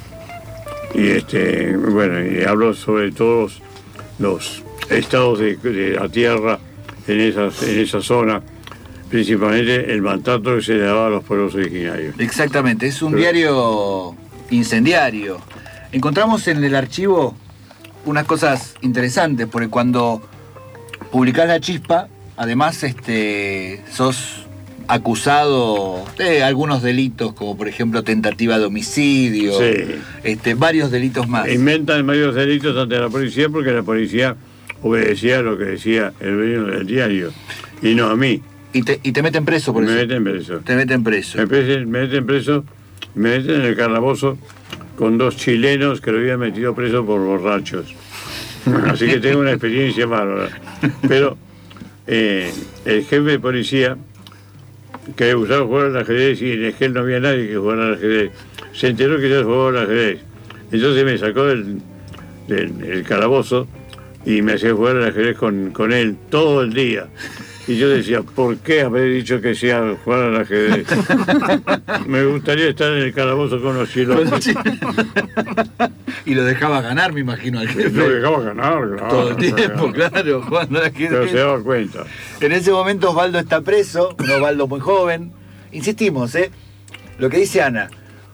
Y este, bueno, y hablo sobre todos los estados de, de la tierra en esa, en esa zona, principalmente el mandato que se le daba a los pueblos originarios. Exactamente, es un Pero- diario incendiario. Encontramos en el archivo unas cosas interesantes, porque cuando publicás La Chispa, además este, sos acusado de algunos delitos, como por ejemplo tentativa de homicidio, Sí. este, varios delitos más. Inventan varios delitos ante la policía porque la policía obedecía a lo que decía el dueño del diario y no a mí. Y te, y te meten preso por me eso. meten preso. Te meten preso. Me, meten- me meten preso, me meten en el calabozo con dos chilenos que lo habían metido preso por borrachos. Así que tengo una experiencia bárbara. Pero eh, el jefe de policía, que le gustaba jugar al ajedrez y en Esquel no había nadie que jugara al ajedrez, se enteró que yo jugaba al ajedrez. Entonces me sacó del, del el calabozo y me hacía jugar al ajedrez con, con él todo el día. Y yo decía, ¿por qué haber dicho que sea jugar al ajedrez? Me gustaría estar en el calabozo con los chilotes. Y lo dejaba ganar, me imagino, al jefe. Lo dejaba ganar, claro. Todo el tiempo, claro, jugando al ajedrez. Pero se daba cuenta. En ese momento Osvaldo está preso, un Osvaldo muy joven. Insistimos, ¿eh? Lo que dice Ana.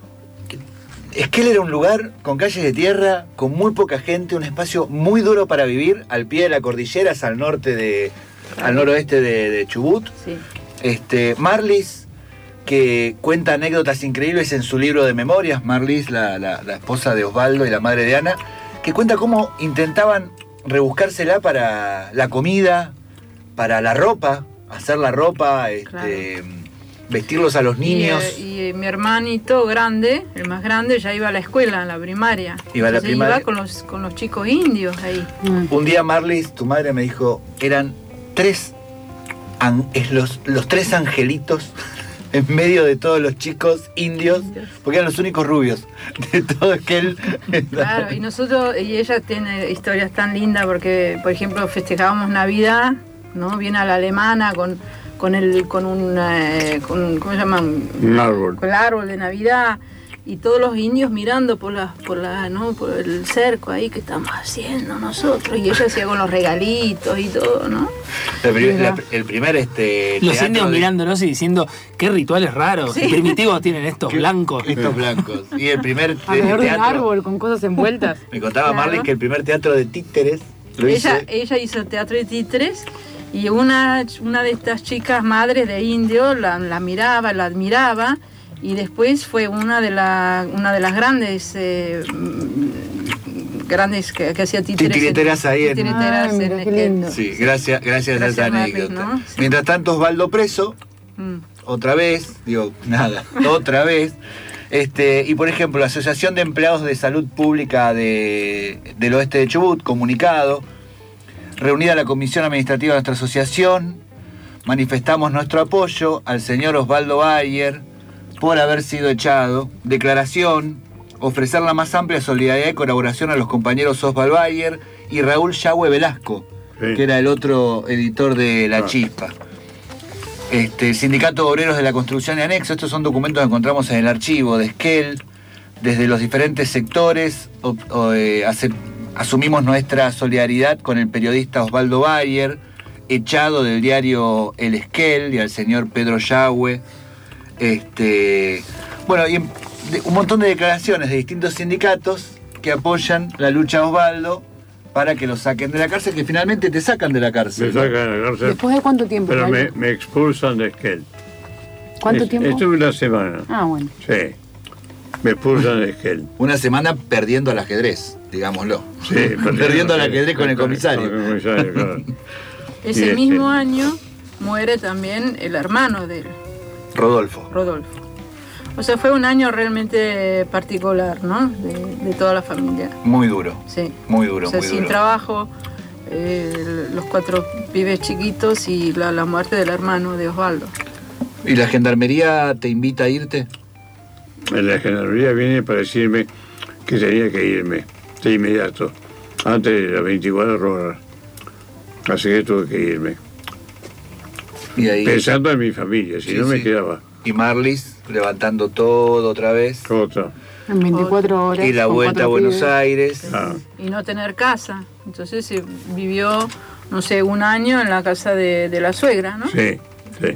Esquel era un lugar con calles de tierra, con muy poca gente, un espacio muy duro para vivir, al pie de la cordillera, es al norte de, al noroeste de, de Chubut. Sí. Este, Marlis que cuenta anécdotas increíbles en su libro de memorias, Marlis, la, la, la esposa de Osvaldo y la madre de Ana, que cuenta cómo intentaban rebuscársela para la comida, para la ropa, hacer la ropa, este, claro. vestirlos a los niños. Y, y mi hermanito grande, el más grande, ya iba a la escuela, a la primaria. Iba a la Entonces primaria. Iba con los, con los chicos indios ahí. Mm. Un día, Marlis, tu madre me dijo, eran tres, an, es los, los tres angelitos en medio de todos los chicos indios, porque eran los únicos rubios de todo aquel. Claro, y nosotros, y ella tiene historias tan lindas porque, por ejemplo, festejábamos Navidad, ¿no? Viene a la alemana con, con el, con un, eh, con, ¿cómo se llaman? Un árbol. Con el árbol de Navidad. Y todos los indios mirando por la, por la, ¿no? por el cerco ahí que estamos haciendo nosotros. Y ella hacía con los regalitos y todo, ¿no? El, primer, la, el primer este. Los indios de... mirándonos y diciendo qué rituales raros, sí. primitivos tienen estos blancos. Estos blancos. Y el primer alrededor de un árbol con cosas envueltas. Me contaba claro. Marley que el primer teatro de títeres lo ella, hizo. Ella hizo teatro de títeres. Y una, una de estas chicas madres de indio la, la miraba, la admiraba. Y después fue una de, la, una de las grandes eh, grandes que, que hacía títeres. Titiriteras ahí en... Titiriteras Ay, mira, qué lindo. Sí, gracias, gracias, gracias a esa anécdota. ¿No? Sí. Mientras tanto, Osvaldo preso, mm. otra vez, digo, nada, otra vez. Este, y por ejemplo, la Asociación de Empleados de Salud Pública de, del Oeste de Chubut, comunicado, reunida la comisión administrativa de nuestra asociación, manifestamos nuestro apoyo al señor Osvaldo Bayer por haber sido echado. Declaración, ofrecer la más amplia solidaridad y colaboración a los compañeros Osvaldo Bayer y Raúl Yahue Velasco, sí. que era el otro editor de La ah. Chispa. Este, Sindicato de Obreros de la Construcción y Anexo, estos son documentos que encontramos en el archivo de Esquel, desde los diferentes sectores o, o, eh, hace, asumimos nuestra solidaridad con el periodista Osvaldo Bayer, echado del diario El Esquel, y al señor Pedro Yahue. Este, bueno, y un montón de declaraciones de distintos sindicatos que apoyan la lucha de Osvaldo para que lo saquen de la cárcel, que finalmente te sacan de la cárcel. Me sacan de la cárcel. ¿Después de cuánto tiempo? Pero me, me expulsan de Esquel. ¿Cuánto es, tiempo? Estuve una semana. Ah, bueno. Sí. Me expulsan de Esquel. Una semana perdiendo al ajedrez, digámoslo. Sí, perdiendo, perdiendo al ajedrez con el comisario. Con el comisario, claro. Ese este, mismo año muere también el hermano de él. Rodolfo. Rodolfo. O sea, fue un año realmente particular, ¿no? De, de toda la familia. Muy duro. Sí. Muy duro, o sea, muy sin duro. trabajo, eh, los cuatro pibes chiquitos y la, la muerte del hermano de Osvaldo. ¿Y la gendarmería te invita a irte? La gendarmería viene para decirme que tenía que irme de inmediato, antes de las veinticuatro horas. Así que tuve que irme. Y ahí... Pensando en mi familia, si sí, no me sí. quedaba. Y Marlis levantando todo otra vez. Otra. En veinticuatro horas. Y la vuelta a Buenos pibes. Aires. Ah. Y no tener casa. Entonces se vivió, no sé, un año en la casa de, de la suegra, ¿no? Sí, sí.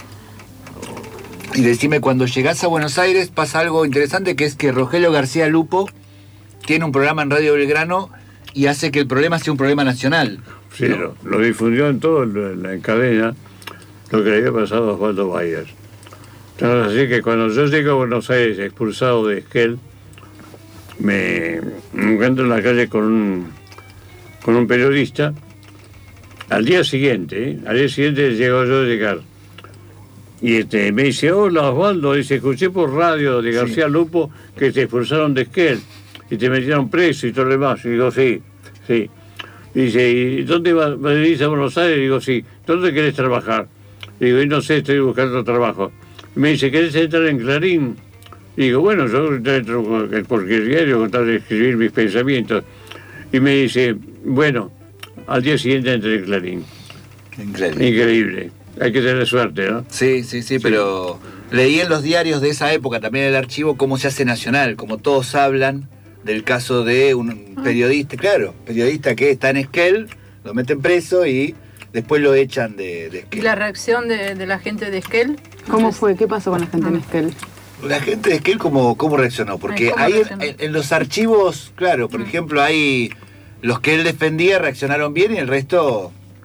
Y decime, cuando llegás a Buenos Aires pasa algo interesante, que es que Rogelio García Lupo tiene un programa en Radio Belgrano y hace que el problema sea un problema nacional. Sí, ¿no? lo, lo difundió en todo, en la cadena, lo que le había pasado a Osvaldo Bayer. Entonces, así que cuando yo llego a Buenos Aires expulsado de Esquel, me, me encuentro en la calle con un, con un periodista. Al día siguiente, ¿eh? al día siguiente llego yo a llegar. Y este, me dice, hola Osvaldo, dice, escuché por radio de García sí. Lupo que te expulsaron de Esquel y te metieron preso y todo lo demás. Y digo, sí, sí. Dice, ¿y dónde vas a venir a Buenos Aires? Y digo, sí. ¿Dónde querés trabajar? Y digo, y no sé, estoy buscando trabajo. Y me dice, ¿querés entrar en Clarín? Y digo, bueno, yo entro en cualquier diario con tal de escribir mis pensamientos. Y me dice, bueno, al día siguiente entré en Clarín. Increíble. Increíble. Hay que tener suerte, ¿no? Sí, sí, sí, pero leí en los diarios de esa época, también en el archivo, cómo se hace nacional, como todos hablan del caso de un periodista, claro, periodista que está en Esquel, lo meten preso y después lo echan de, de Esquel. ¿Y la reacción de, de la gente de Esquel? ¿Cómo fue? ¿Qué pasó con la gente en Esquel? La gente de Esquel, ¿cómo, cómo reaccionó? Porque ahí reaccionó? En, en los archivos, claro, por mm. ejemplo, hay los que él defendía reaccionaron bien y el resto...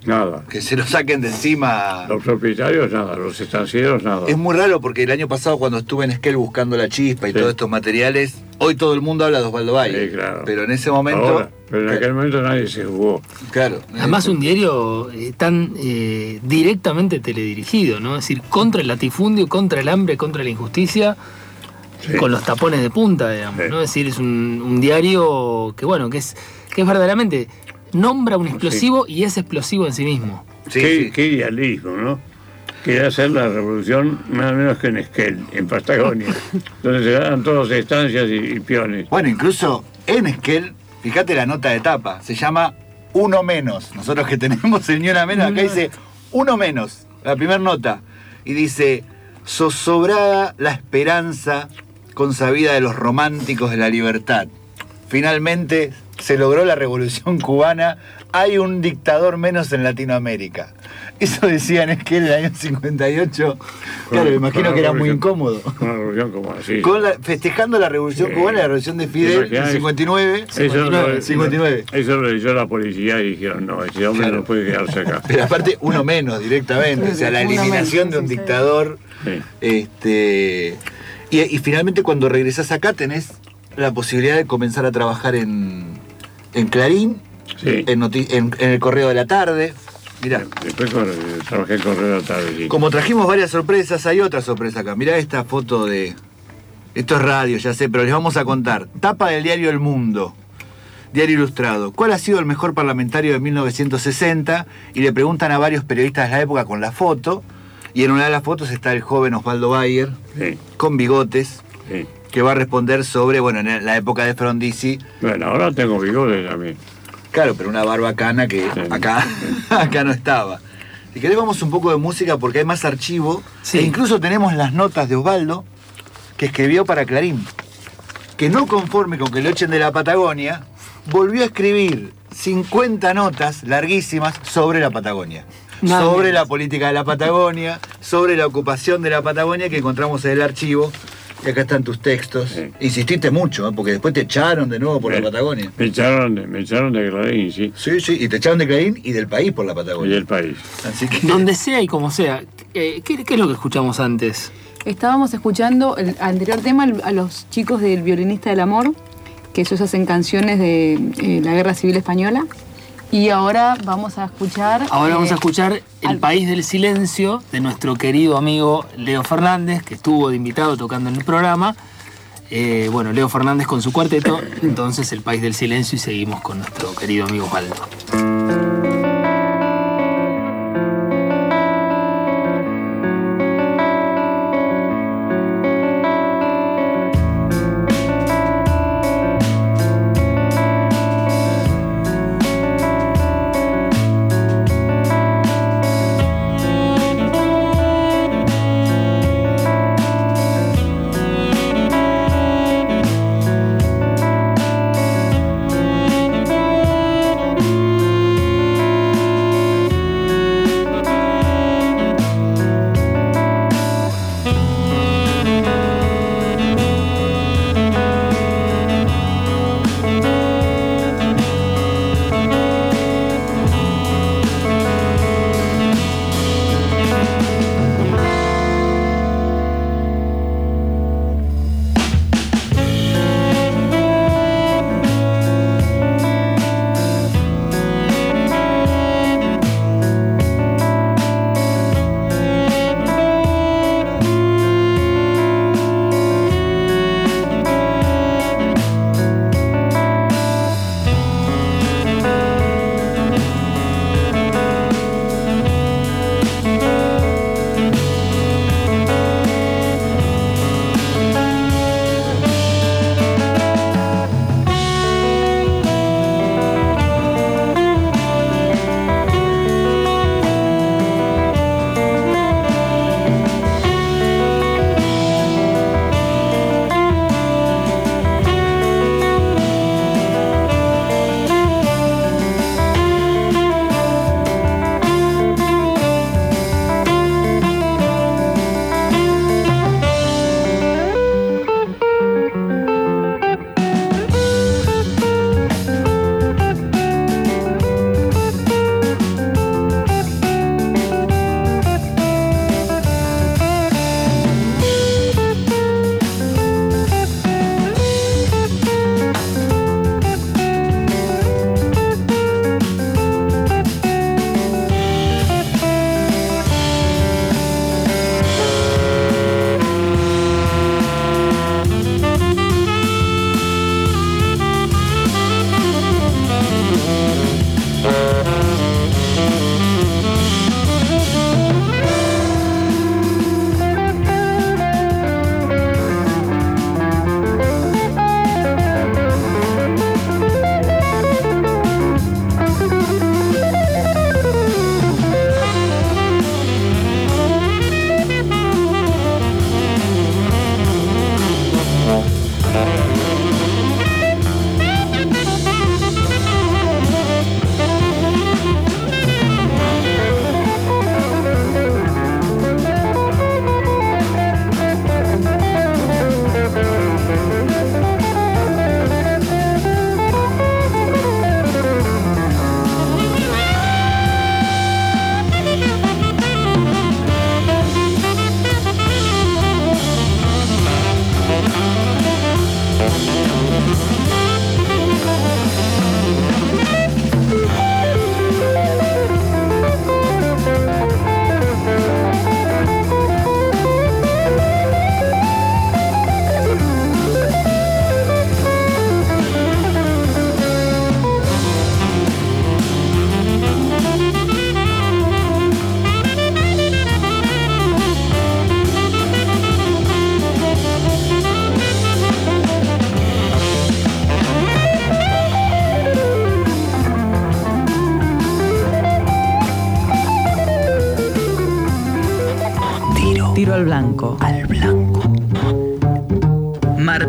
Nada. Que se lo saquen de encima. Los propietarios, nada. Los estancieros, nada. Es muy raro porque el año pasado, cuando estuve en Esquel buscando la chispa y sí. todos estos materiales, hoy todo el mundo habla de Osvaldo Bayer. Sí, claro. Pero en ese momento. Ahora, pero en aquel momento nadie se jugó. Claro. Además, un diario eh, tan eh, directamente teledirigido, ¿no? Es decir, contra el latifundio, contra el hambre, contra la injusticia. Sí. Con los tapones de punta, digamos, sí. ¿no? Es decir, es un, un diario que, bueno, que es, que es verdaderamente. Nombra un explosivo sí. y es explosivo en sí mismo. Sí, qué, sí. qué idealismo, ¿no? Quería hacer la revolución nada menos que en Esquel, en Patagonia, donde se dan todas estancias y, y peones. Bueno, incluso en Esquel, fíjate la nota de tapa, se llama Uno Menos. Nosotros que tenemos el ni una menos, acá dice Uno Menos, la primera nota. Y dice, zozobrada la esperanza consabida de los románticos de la libertad. Finalmente se logró la revolución cubana, hay un dictador menos en Latinoamérica. Eso decían es que en el año cincuenta y ocho, claro, me imagino que era muy incómodo. Con la revolución cubana, sí. Con la, festejando la revolución sí. cubana, la revolución de Fidel en cincuenta y nueve. Eso, cincuenta y nueve. Eso lo leyó la policía y dijeron, no, ese hombre claro. no puede quedarse acá. Pero aparte, uno menos directamente, o sea, la eliminación de un dictador. Sí. Este, y, y finalmente cuando regresás acá tenés la posibilidad de comenzar a trabajar en, en Clarín, sí. en, en, en el Correo de la Tarde. Mirá. Después trabajé en Correo de la Tarde, sí. Como trajimos varias sorpresas, hay otra sorpresa acá. Mirá esta foto de... Esto es radio, ya sé, pero les vamos a contar. Tapa del diario El Mundo, diario ilustrado. ¿Cuál ha sido el mejor parlamentario de mil novecientos sesenta? Y le preguntan a varios periodistas de la época con la foto. Y en una de las fotos está el joven Osvaldo Bayer, sí. con bigotes. Sí. Que va a responder sobre, bueno, en la época de Frondizi. Bueno, ahora tengo bigotes también. Claro, pero una barba cana que sí. acá, acá no estaba. Si querés vamos un poco de música porque hay más archivo. Sí. E incluso tenemos las notas de Osvaldo que escribió para Clarín. Que no conforme con que lo echen de la Patagonia, volvió a escribir cincuenta notas larguísimas sobre la Patagonia. Nada sobre menos. La política de la Patagonia, sobre la ocupación de la Patagonia que encontramos en el archivo. Y acá están tus textos. Sí. Insististe mucho, ¿eh? Porque después te echaron de nuevo por me, la Patagonia. Me echaron, de, me echaron de Clarín, sí. Sí, sí, y te echaron de Clarín y del país por la Patagonia. Y del país. Así que... Donde sea y como sea. ¿Qué, qué, qué es lo que escuchamos antes? Estábamos escuchando el anterior tema a los chicos del Violinista del Amor, que ellos hacen canciones de eh, la Guerra Civil Española. Y ahora vamos a escuchar... Ahora eh, vamos a escuchar El al... País del Silencio, de nuestro querido amigo Leo Fernández, que estuvo de invitado tocando en el programa. Eh, bueno, Leo Fernández con su cuarteto, entonces El País del Silencio, y seguimos con nuestro querido amigo Osvaldo.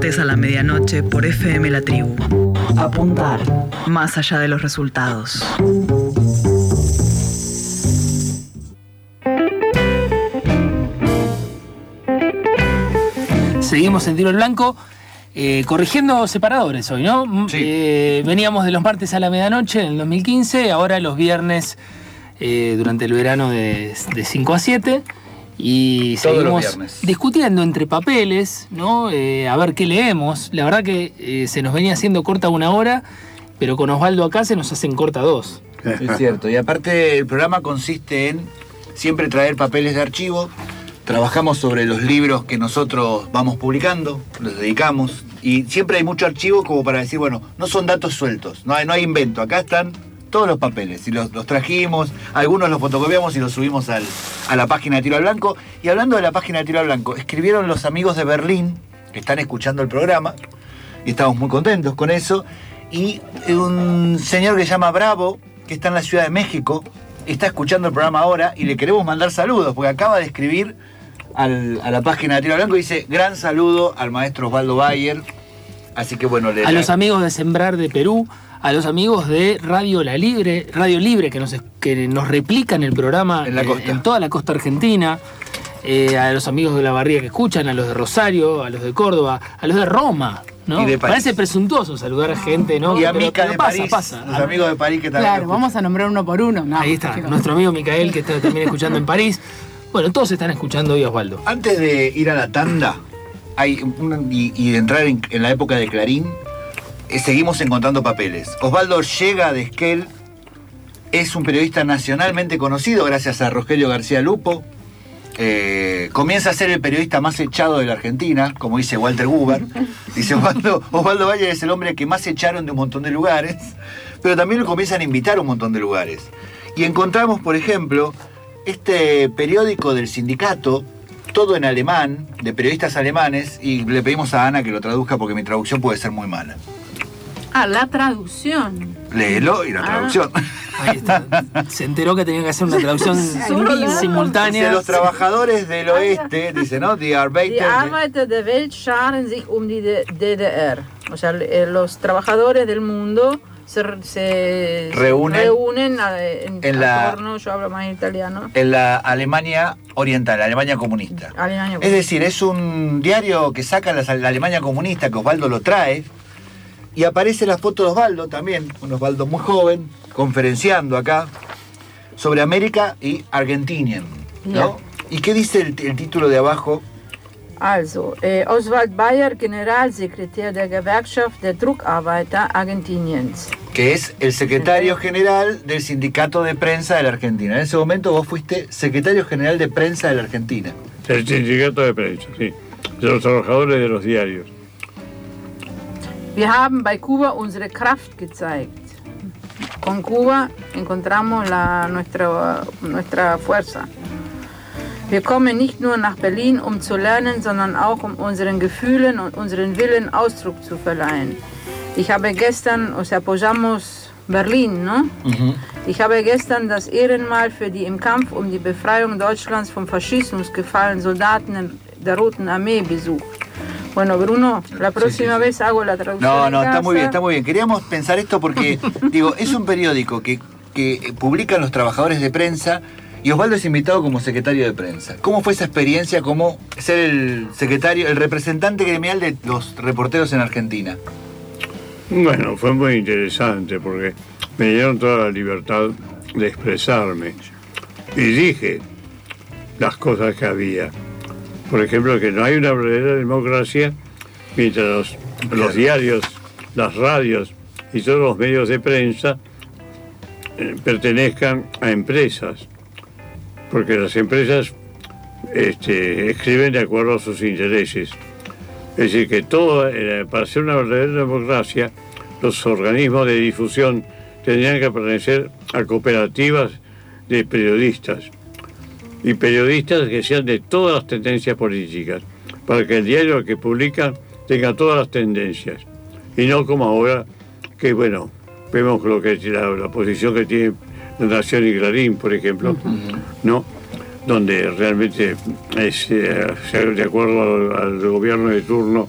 Martes a la medianoche por F M La Tribu. Apuntar más allá de los resultados. Seguimos en Tiro al Blanco, eh, corrigiendo separadores hoy, ¿no? Sí. Eh, veníamos de los martes a la medianoche en el dos mil quince, ahora los viernes eh, durante el verano de, de cinco a siete. Y Todos seguimos discutiendo entre papeles, ¿no? Eh, a ver qué leemos. La verdad que eh, se nos venía haciendo corta una hora, pero con Osvaldo acá se nos hacen corta dos. Es cierto, y aparte el programa consiste en siempre traer papeles de archivo. Trabajamos sobre los libros que nosotros vamos publicando, los dedicamos, y siempre hay mucho archivo como para decir, bueno, no son datos sueltos, no hay, no hay invento, acá están todos los papeles, y los, los trajimos, algunos los fotocopiamos y los subimos al, a la página de Tiro al Blanco. Y hablando de la página de Tiro al Blanco, escribieron los amigos de Berlín, que están escuchando el programa, y estamos muy contentos con eso, y un señor que se llama Bravo, que está en la Ciudad de México, está escuchando el programa ahora, y le queremos mandar saludos, porque acaba de escribir al, a la página de Tiro al Blanco, y dice, gran saludo al maestro Osvaldo Bayer. Así que bueno, le a los amigos de Sembrar de Perú, a los amigos de Radio La Libre, Radio Libre, que nos, que nos replican el programa en, la costa. en toda la costa argentina, eh, a los amigos de La Barriga que escuchan, a los de Rosario, a los de Córdoba, a los de Roma, ¿no? Y de París. Parece presuntuoso saludar a gente, ¿no? Y a pero, Mica pero de pasa, París, pasa. los amigos de París que también. Claro, vamos a nombrar uno por uno. No, ahí está, nuestro amigo Micael, que está también escuchando en París. Bueno, todos están escuchando hoy a Osvaldo. Antes de ir a la tanda hay un, y, y de entrar en, en la época de Clarín, eh, seguimos encontrando papeles. Osvaldo llega de Esquel, es un periodista nacionalmente conocido gracias a Rogelio García Lupo. Eh, comienza a ser el periodista más echado de la Argentina, como dice Walter Huber. Dice Osvaldo, Osvaldo Bayer es el hombre que más echaron de un montón de lugares, pero también lo comienzan a invitar a un montón de lugares. Y encontramos, por ejemplo, este periódico del sindicato, todo en alemán, de periodistas alemanes, y le pedimos a Ana que lo traduzca porque mi traducción puede ser muy mala. Ah, la traducción. Léelo y la ah. traducción. Ahí está. Se enteró que tenía que hacer una traducción simultánea. Dice, los trabajadores del oeste, dice, ¿no? Die Arbeiter. Die Arbeiter der Welt scharen sich um die D D R. O sea, los trabajadores del mundo se, se reúnen, reúnen en, en la, torno, yo hablo más italiano, en la Alemania oriental, la Alemania comunista. Alemania es decir, es un diario que saca la, la Alemania comunista, que Osvaldo lo trae, y aparece la foto de Osvaldo también, un Osvaldo muy joven, conferenciando acá, sobre América y Argentinien, ¿no? Yeah. ¿Y qué dice el, el título de abajo? Also, eh, Oswald Bayer, Generalsekretär der Gewerkschaft der Druckarbeiter Argentiniens. Que es el secretario general del sindicato de prensa de la Argentina. En ese momento vos fuiste secretario general de prensa de la Argentina. El sindicato de prensa, sí. De los trabajadores de los diarios. Wir haben bei Kuba unsere Kraft gezeigt. Con Cuba encontramos la, nuestra, nuestra fuerza. Wir kommen nicht nur nach Berlin, um zu lernen, sondern auch um unseren Gefühlen und unseren Willen Ausdruck zu verleihen. Ich habe gestern, o sea, apoyamos Berlin, ¿no? Uh-huh. Ich habe gestern das Ehrenmal für die im Kampf um die Befreiung Deutschlands vom Faschismus gefallenen Soldaten der Roten Armee besucht. Bueno, Bruno, la próxima sí, sí, sí. vez hago la traducción. No, no, está muy bien, está muy bien. Queríamos pensar esto porque, digo, es un periódico que, que publican los trabajadores de prensa. Y Osvaldo es invitado como secretario de prensa. ¿Cómo fue esa experiencia como ser el secretario, el representante gremial de los reporteros en Argentina? Bueno, fue muy interesante porque me dieron toda la libertad de expresarme. Y dije las cosas que había. Por ejemplo, que no hay una verdadera democracia mientras los, los diarios, las radios y todos los medios de prensa eh, pertenezcan a empresas. Porque las empresas este, escriben de acuerdo a sus intereses. Es decir, que todo, eh, para ser una verdadera democracia, los organismos de difusión tendrían que pertenecer a cooperativas de periodistas. Y periodistas que sean de todas las tendencias políticas, para que el diario que publican tenga todas las tendencias. Y no como ahora, que bueno, vemos lo que la, la posición que tiene La Nación y Clarín, por ejemplo, uh-huh. ¿no? Donde realmente es, eh, de acuerdo al, al gobierno de turno,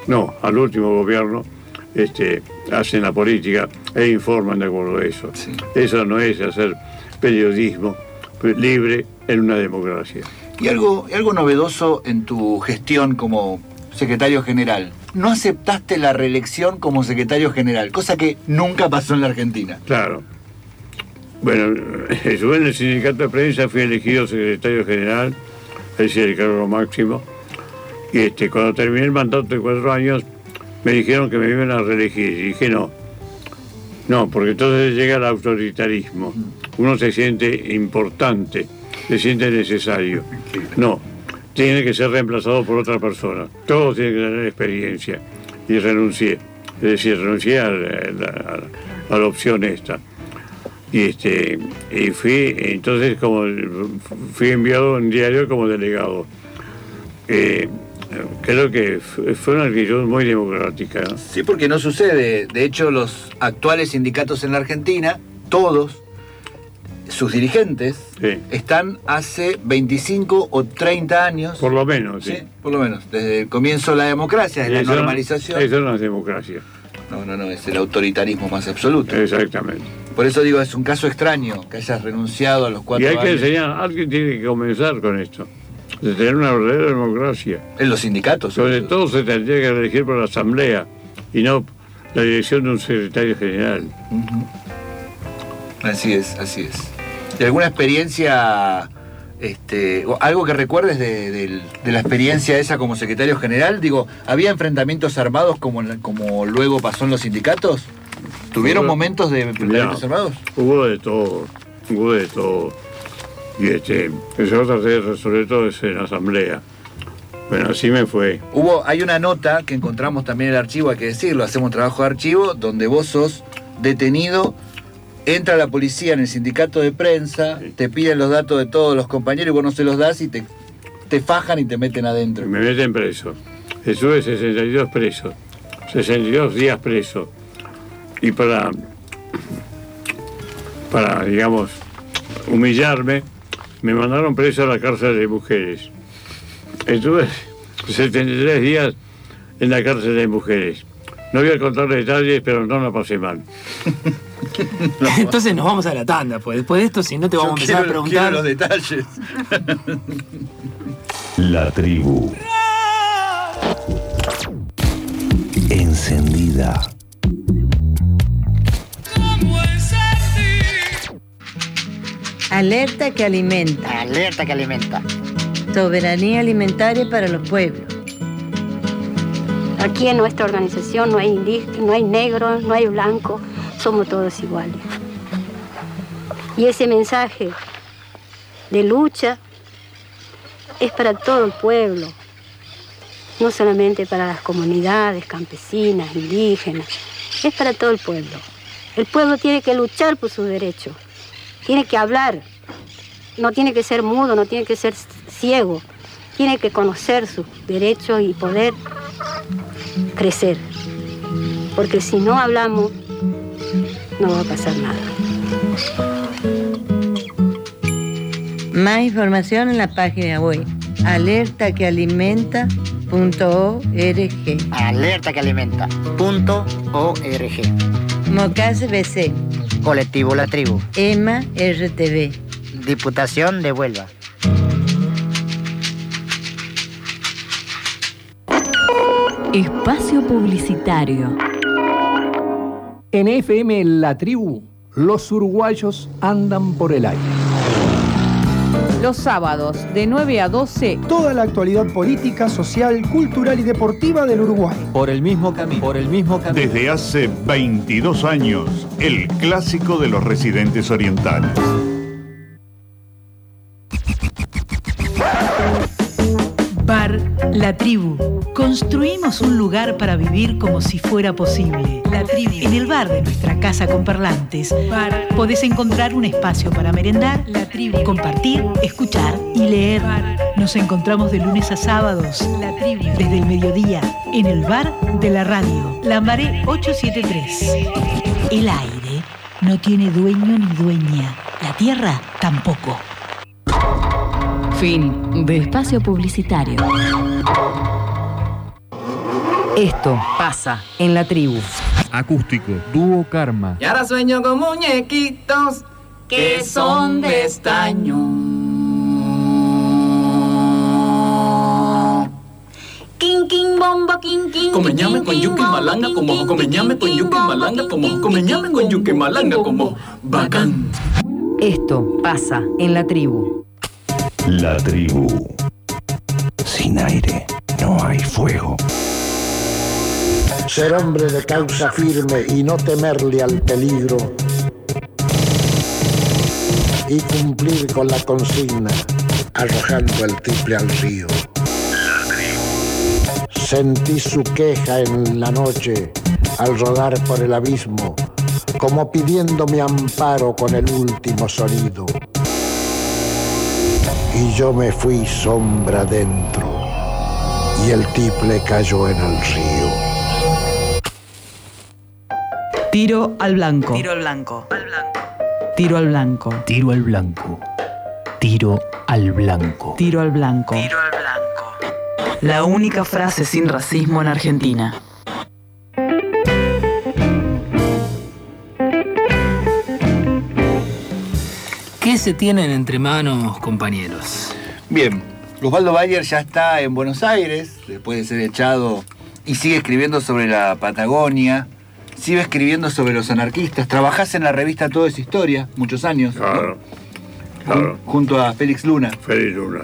no, al último gobierno, este, hacen la política e informan de acuerdo a eso. Sí. Eso no es hacer periodismo libre en una democracia. Y algo, algo novedoso en tu gestión como secretario general. No aceptaste la reelección como secretario general, cosa que nunca pasó en la Argentina. Claro. Bueno, yo en el sindicato de prensa fui elegido secretario general, es decir, el cargo máximo. Y este, cuando terminé el mandato de cuatro años, me dijeron que me iban a reelegir. Y dije no. No, porque entonces llega el autoritarismo. Uno se siente importante, se siente necesario. No, tiene que ser reemplazado por otra persona. Todos tienen que tener experiencia. Y renuncié. Es decir, renuncié a la, a la opción esta. Y, este, y fui, entonces, como fui enviado a un diario como delegado. Eh, creo que fue una actitud muy democrática, ¿no? Sí, porque no sucede. De hecho, los actuales sindicatos en la Argentina, todos, sus dirigentes, sí, están hace veinticinco o treinta años. Por lo menos, sí. Sí, por lo menos. Desde el comienzo de la democracia, es la eso normalización. No, eso no es democracia. No, no, no, es el autoritarismo más absoluto. Exactamente. Por eso digo, es un caso extraño que hayas renunciado a los cuatro años. Y hay años. que enseñar, alguien tiene que comenzar con esto, de tener una verdadera democracia. En los sindicatos. Sobre todo se tendría que elegir por la asamblea y no la dirección de un secretario general. Uh-huh. Así es, así es. ¿Y alguna experiencia, este, o algo que recuerdes de, de, de la experiencia esa como secretario general? Digo, ¿había enfrentamientos armados como, como luego pasó en los sindicatos? ¿Tuvieron hubo, momentos de enfrentamientos no, armados? Hubo de todo, hubo de todo. Y este, eso traté de resolver todo eso en la asamblea. Bueno, así me fue. Hubo, hay una nota que encontramos también en el archivo, hay que decirlo, hacemos trabajo de archivo, donde vos sos detenido, entra la policía en el sindicato de prensa, sí, te piden los datos de todos los compañeros y vos no se los das y te, te fajan y te meten adentro. Me meten preso. Estuve sesenta y dos presos, sesenta y dos días preso. Y para, para, digamos, humillarme, me mandaron preso a la cárcel de mujeres. Estuve setenta y tres días en la cárcel de mujeres. No voy a contar detalles, pero no la pasé mal. No. Entonces nos vamos a la tanda, pues después de esto, si no te vamos Yo a empezar quiero, a preguntar. Quiero los detalles. La tribu. Encendida. Alerta que alimenta. Alerta que alimenta. Soberanía alimentaria para los pueblos. Aquí en nuestra organización no hay indígenas, no hay negros, no hay blancos, somos todos iguales. Y ese mensaje de lucha es para todo el pueblo, no solamente para las comunidades campesinas, indígenas, es para todo el pueblo. El pueblo tiene que luchar por sus derechos, tiene que hablar, no tiene que ser mudo, no tiene que ser ciego, tiene que conocer sus derechos y poder crecer, porque si no hablamos, no va a pasar nada. Más información en la página web alerta que alimenta punto org. alerta que alimenta punto org. Mocase B C. Colectivo La Tribu. E M A R T V. Diputación de Huelva. Espacio publicitario. En F M La Tribu, los uruguayos andan por el aire. Los sábados, de nueve a doce. Toda la actualidad política, social, cultural y deportiva del Uruguay. Por el mismo camino, por el mismo camino. Desde hace veintidós años, el clásico de los residentes orientales. Bar La Tribu. Construimos un lugar para vivir como si fuera posible. La Tribu. En el bar de nuestra casa con parlantes, bar, podés encontrar un espacio para merendar, La Tribu, compartir, escuchar y leer. Bar. Nos encontramos de lunes a sábados, La Tribu, desde el mediodía, en el bar de la radio. Lambaré ochocientos setenta y tres. El aire no tiene dueño ni dueña. La tierra tampoco. Fin de espacio publicitario. Esto pasa en la tribu. Acústico, dúo Karma. Y ahora sueño con muñequitos que son de estaño. King, king, bomba, king, king. Comeñame con yuca y malanga como comeñame con yuca y malanga como comeñame con yuca y malanga como bacán. Esto pasa en la tribu. La tribu. Sin aire no hay fuego. Ser hombre de causa firme y no temerle al peligro. Y cumplir con la consigna, arrojando el triple al río. Sentí su queja en la noche al rodar por el abismo, como pidiéndome amparo con el último sonido. Y yo me fui sombra dentro, y el tiple cayó en el río. Tiro al blanco. Tiro al blanco. Tiro al blanco. Tiro al blanco. Tiro al blanco. Tiro al blanco. Tiro al blanco. La única frase sin racismo en Argentina. ¿Qué se tienen entre manos, compañeros? Bien, Osvaldo Bayer ya está en Buenos Aires, después de ser echado, y sigue escribiendo sobre la Patagonia, sigue escribiendo sobre los anarquistas. Trabajás en la revista Todo es Historia, muchos años. Claro, claro. Junto a Félix Luna. Félix Luna.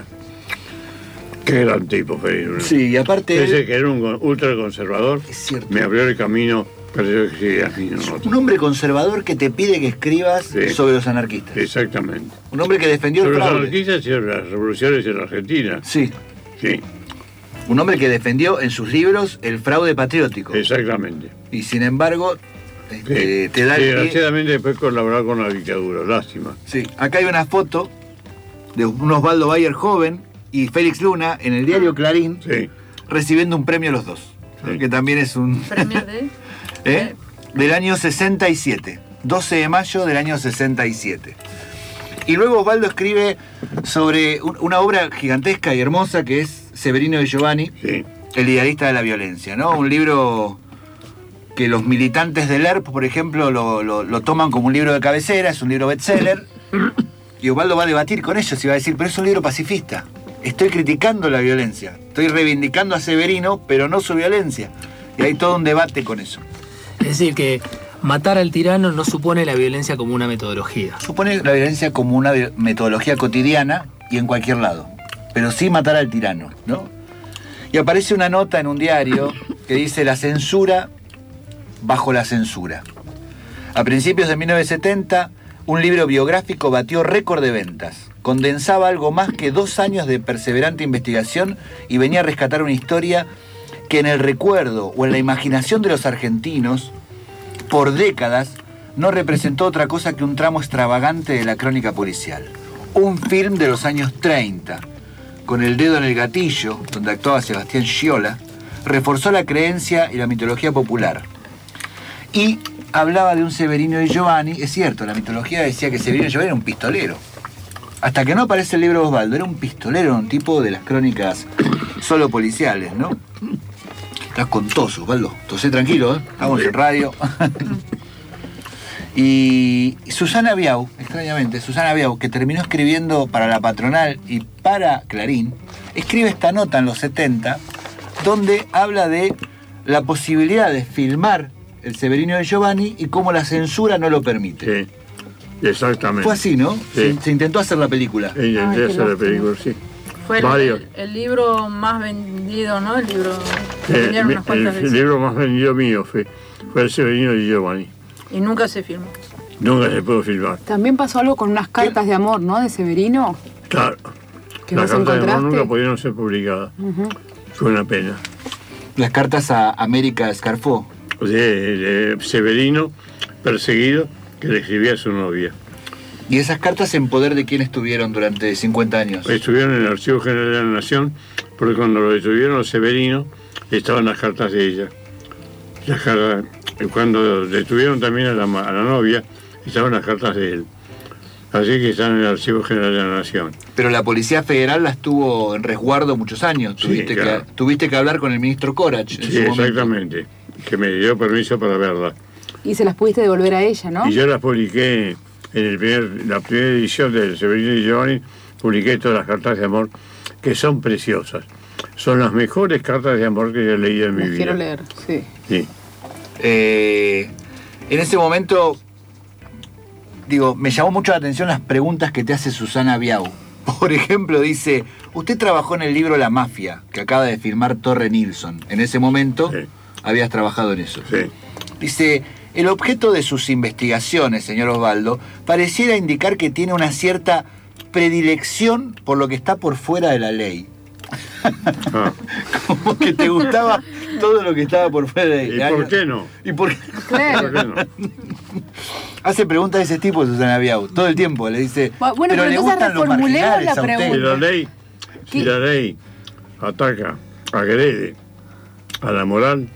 Qué gran tipo, Félix Luna. Sí, y aparte... Ese él... que era un ultraconservador, es cierto. Me abrió el camino, pero yo que a mí no. Un hombre conservador que te pide que escribas sí. sobre los anarquistas. Exactamente. Un hombre que defendió sobre el fraude. Los anarquistas y sobre las revoluciones en Argentina. Sí. Sí. Un hombre que defendió en sus libros el fraude patriótico. Exactamente. Y sin embargo, este, sí. te da sí, el pie... desgraciadamente después colaborar con la dictadura, lástima. Sí, acá hay una foto de un Osvaldo Bayer joven y Félix Luna en el diario Clarín sí. recibiendo un premio los dos. Sí. Que también es un... ¿Premio de...? ¿Eh? Del año sesenta y siete. doce de mayo del año sesenta y siete. Y luego Osvaldo escribe sobre una obra gigantesca y hermosa que es Severino de Giovanni, sí. El idealista de la violencia, ¿no? Un libro que los militantes del E R P, por ejemplo, lo, lo, lo toman como un libro de cabecera, es un libro bestseller, y Osvaldo va a debatir con ellos y va a decir, pero es un libro pacifista. Estoy criticando la violencia, estoy reivindicando a Severino, pero no su violencia. Y hay todo un debate con eso. Es decir, que matar al tirano no supone la violencia como una metodología. Supone la violencia como una metodología cotidiana y en cualquier lado. Pero sí matar al tirano, ¿no? Y aparece una nota en un diario que dice la censura bajo la censura. A principios de mil novecientos setenta, un libro biográfico batió récord de ventas. Condensaba algo más que dos años de perseverante investigación y venía a rescatar una historia que en el recuerdo o en la imaginación de los argentinos, por décadas, no representó otra cosa que un tramo extravagante de la crónica policial. Un film de los años treinta, con el dedo en el gatillo, donde actuaba Sebastián Giola, reforzó la creencia y la mitología popular. Y hablaba de un Severino de Giovanni, es cierto, la mitología decía que Severino de Giovanni era un pistolero. Hasta que no aparece el libro de Osvaldo, era un pistolero, un tipo de las crónicas solo policiales, ¿no? Estás con tos, Osvaldo. Tosé tranquilo, ¿eh? Estamos en radio. Y Susana Biau, extrañamente, Susana Biau, que terminó escribiendo para La Patronal y para Clarín, escribe esta nota en los setenta, donde habla de la posibilidad de filmar el Severino de Giovanni y cómo la censura no lo permite. Sí, exactamente. Fue así, ¿no? Sí. Se, se intentó hacer la película. Se intentó hacer la película, sí. Fue el, el libro más vendido, ¿no? El libro... Eh, el, el libro más vendido mío fue, fue el Severino de Giovanni. Y nunca se filmó. Nunca se pudo filmar. También pasó algo con unas cartas ¿Qué? de amor, ¿no? De Severino. Claro. ¿Que Las vos cartas de amor encontraste? nunca pudieron ser publicadas. Uh-huh. Fue una pena. Las cartas a América Escarfó. De, de Severino, perseguido, que le escribía a su novia. ¿Y esas cartas en poder de quién estuvieron durante cincuenta años? Estuvieron en el Archivo General de la Nación, porque cuando lo detuvieron los Severino, estaban las cartas de ella. Las cartas, cuando detuvieron también a la, a la novia, estaban las cartas de él. Así que están en el Archivo General de la Nación. Pero la Policía Federal las tuvo en resguardo muchos años. Tuviste, sí, claro. que, tuviste que hablar con el ministro Corach. En Sí, su momento. exactamente. Que me dio permiso para verlas. Y se las pudiste devolver a ella, ¿no? Y yo las publiqué en el primer, la primera edición de Severino y Giovanni, publiqué todas las cartas de amor, que son preciosas. Son las mejores cartas de amor que yo he leído en mi Las vida. quiero leer, sí. Sí. Eh, en ese momento, digo, me llamó mucho la atención las preguntas que te hace Susana Biau. Por ejemplo, dice, usted trabajó en el libro La Mafia, que acaba de filmar Torre Nilsson. En ese momento sí. habías trabajado en eso. Sí. Dice, el objeto de sus investigaciones, señor Osvaldo, pareciera indicar que tiene una cierta predilección por lo que está por fuera de la ley. Ah. Como que te gustaba todo lo que estaba por fuera de la ley. ¿Y por qué no? ¿Y por qué, claro. ¿Por qué no? Hace preguntas de ese tipo Susana Biau, todo el tiempo le dice, bueno, pero, pero le gustan los marginales la a usted. Si la ley, si la ley ataca, agrede a la moral,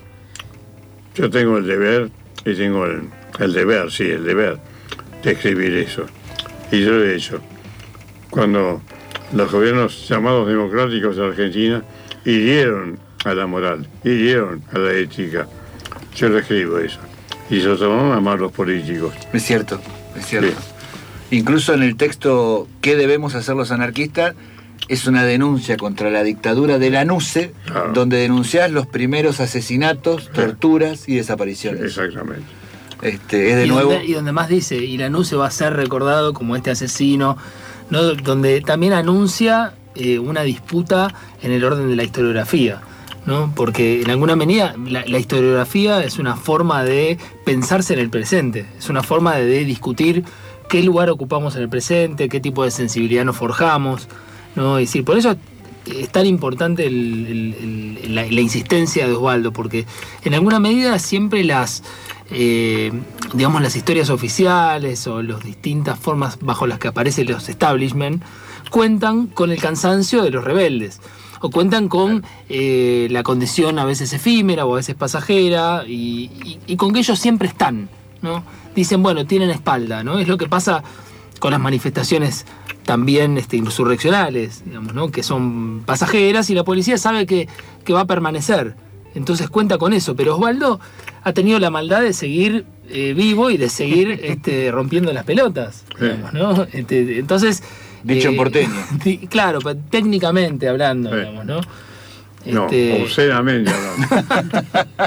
yo tengo el deber, y tengo el, el deber, sí, el deber de escribir eso. Y yo lo he hecho. Cuando los gobiernos llamados democráticos de Argentina hirieron a la moral, hirieron a la ética, yo lo escribo eso. Y se lo tomaron a mal los políticos. Es cierto, es cierto. Sí. Incluso en el texto ¿Qué debemos hacer los anarquistas? Es una denuncia contra la dictadura de la NUCE, claro. donde denunciás los primeros asesinatos, torturas y desapariciones. Exactamente. Este, es de y nuevo... Donde, y donde más dice, y la NUCE va a ser recordado como este asesino, ¿no? Donde también anuncia eh, una disputa en el orden de la historiografía, ¿no? Porque en alguna medida la, la historiografía es una forma de pensarse en el presente, es una forma de, de discutir qué lugar ocupamos en el presente, qué tipo de sensibilidad nos forjamos, ¿no? Es decir, por eso es tan importante el, el, el, la, la insistencia de Osvaldo, porque en alguna medida siempre las, eh, digamos, las historias oficiales o las distintas formas bajo las que aparecen los establishment cuentan con el cansancio de los rebeldes, o cuentan con eh, la condición a veces efímera o a veces pasajera, y, y, y con que ellos siempre están, ¿no? Dicen, bueno, tienen espalda, ¿no? Es lo que pasa con las manifestaciones también este, insurreccionales, digamos, ¿no? Que son pasajeras y la policía sabe que, que va a permanecer. Entonces cuenta con eso. Pero Osvaldo ha tenido la maldad de seguir eh, vivo y de seguir este, rompiendo las pelotas, digamos, ¿no? Este, entonces... Dicho eh, en porteño. Claro, sí. hablando, digamos, ¿no? No, este... obscenamente hablando.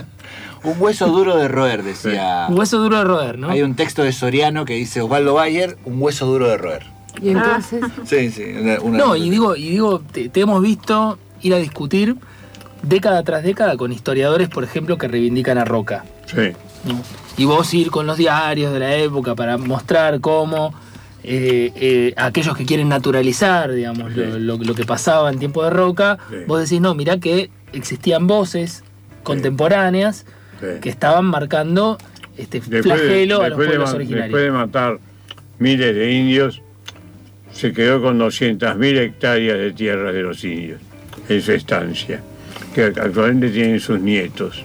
Un hueso duro de roer, decía. Sí. Un hueso duro de roer, ¿no? Hay un texto de Soriano que dice Osvaldo Bayer, un hueso duro de roer. ¿Y entonces? Sí, sí. Una, una no, y digo, y digo te, te hemos visto ir a discutir década tras década con historiadores, por ejemplo, que reivindican a Roca. Sí. ¿No? Y vos ir con los diarios de la época para mostrar cómo eh, eh, aquellos que quieren naturalizar, digamos, sí. lo, lo, lo que pasaba en tiempo de Roca, sí. vos decís, no, mirá que existían voces contemporáneas sí. que estaban marcando este después flagelo de, a los pueblos de, originarios. Después de matar miles de indios, se quedó con doscientas mil hectáreas de tierras de los indios en su estancia, que actualmente tienen sus nietos.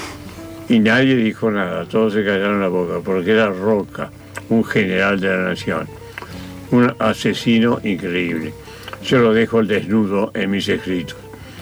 Y nadie dijo nada, todos se callaron la boca, porque era Roca, un general de la nación, un asesino increíble. Yo lo dejo al desnudo en mis escritos.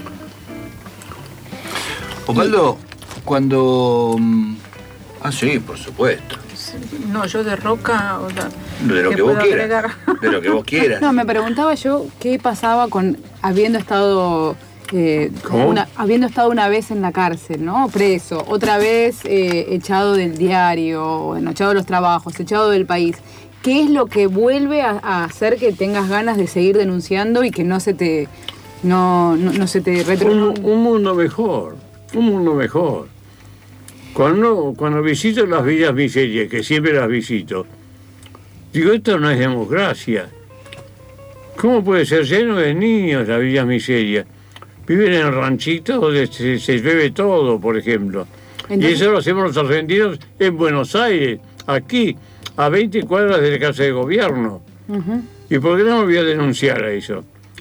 Osvaldo, cuando... Ah, sí, por supuesto. No, yo de Roca, o sea, de lo que vos quieras. De lo que vos quieras. No, me preguntaba yo qué pasaba con habiendo estado eh, una, habiendo estado una vez en la cárcel, ¿no? Preso, otra vez eh, echado del diario, bueno, echado de los trabajos, echado del país. ¿Qué es lo que vuelve a, a hacer que tengas ganas de seguir denunciando y que no se te no, no, no se te retro... un, un mundo mejor, un mundo mejor. Cuando, cuando visito las villas miserias, que siempre las visito, digo, esto no es democracia. ¿Cómo puede ser lleno de niños las villas miserias? Viven en ranchitos donde se, se bebe todo, por ejemplo. Entonces... Y eso lo hacemos los argentinos en Buenos Aires, aquí, a veinte cuadras de la casa de gobierno. Uh-huh. ¿Y por qué no me voy a denunciar a eso?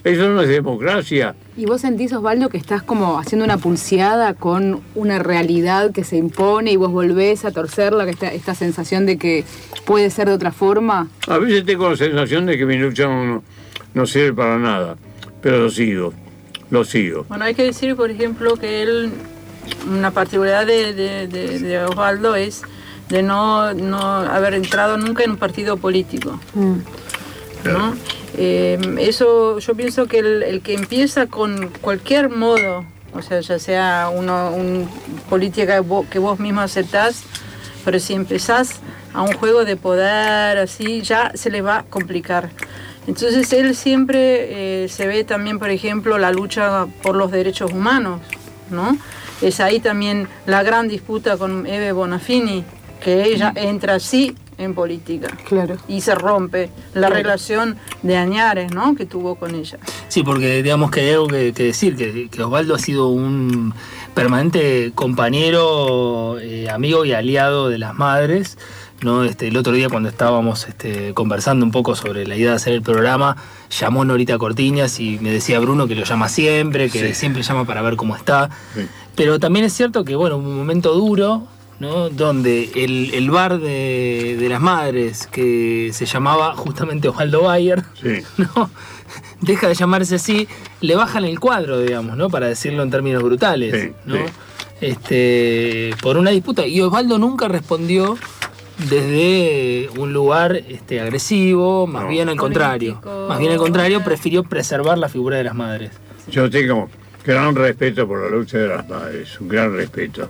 Eso no es democracia. ¿Y vos sentís, Osvaldo, que estás como haciendo una pulseada con una realidad que se impone y vos volvés a torcerla, que esta, esta sensación de que puede ser de otra forma? A veces tengo la sensación de que mi lucha no, no sirve para nada, pero lo sigo, lo sigo. Bueno, hay que decir, por ejemplo, que él, una particularidad de, de, de, de Osvaldo es de no, no haber entrado nunca en un partido político. Mm. ¿No? Eh, eso yo pienso que el, el que empieza con cualquier modo, o sea, ya sea uno, un política que vos, que vos mismo aceptás, pero si empezás a un juego de poder así, ya se le va a complicar. Entonces él siempre eh, se ve también, por ejemplo, la lucha por los derechos humanos, ¿no? Es ahí también la gran disputa con Eve Bonafini, que ella entra así en política. Claro. Y se rompe la claro. relación de añares, ¿no?, que tuvo con ella. Sí, porque digamos que hay algo que, que decir, que, que Osvaldo ha sido un permanente compañero, eh, amigo y aliado de las madres, ¿no? Este, el otro día cuando estábamos este, conversando un poco sobre la idea de hacer el programa, llamó Norita Cortiñas y me decía Bruno que lo llama siempre, que sí. siempre llama para ver cómo está. Sí. Pero también es cierto que, bueno, un momento duro, ¿no?, donde el, el bar de, de las madres, que se llamaba justamente Osvaldo Bayer, sí. ¿no?, deja de llamarse así, le bajan el cuadro, digamos, ¿no?, para decirlo en términos brutales, sí, ¿no? Sí. Este, por una disputa. Y Osvaldo nunca respondió desde un lugar este, agresivo, más no. bien al contrario. Más bien al contrario, prefirió preservar la figura de las madres. Yo tengo gran respeto por la lucha de las madres, un gran respeto.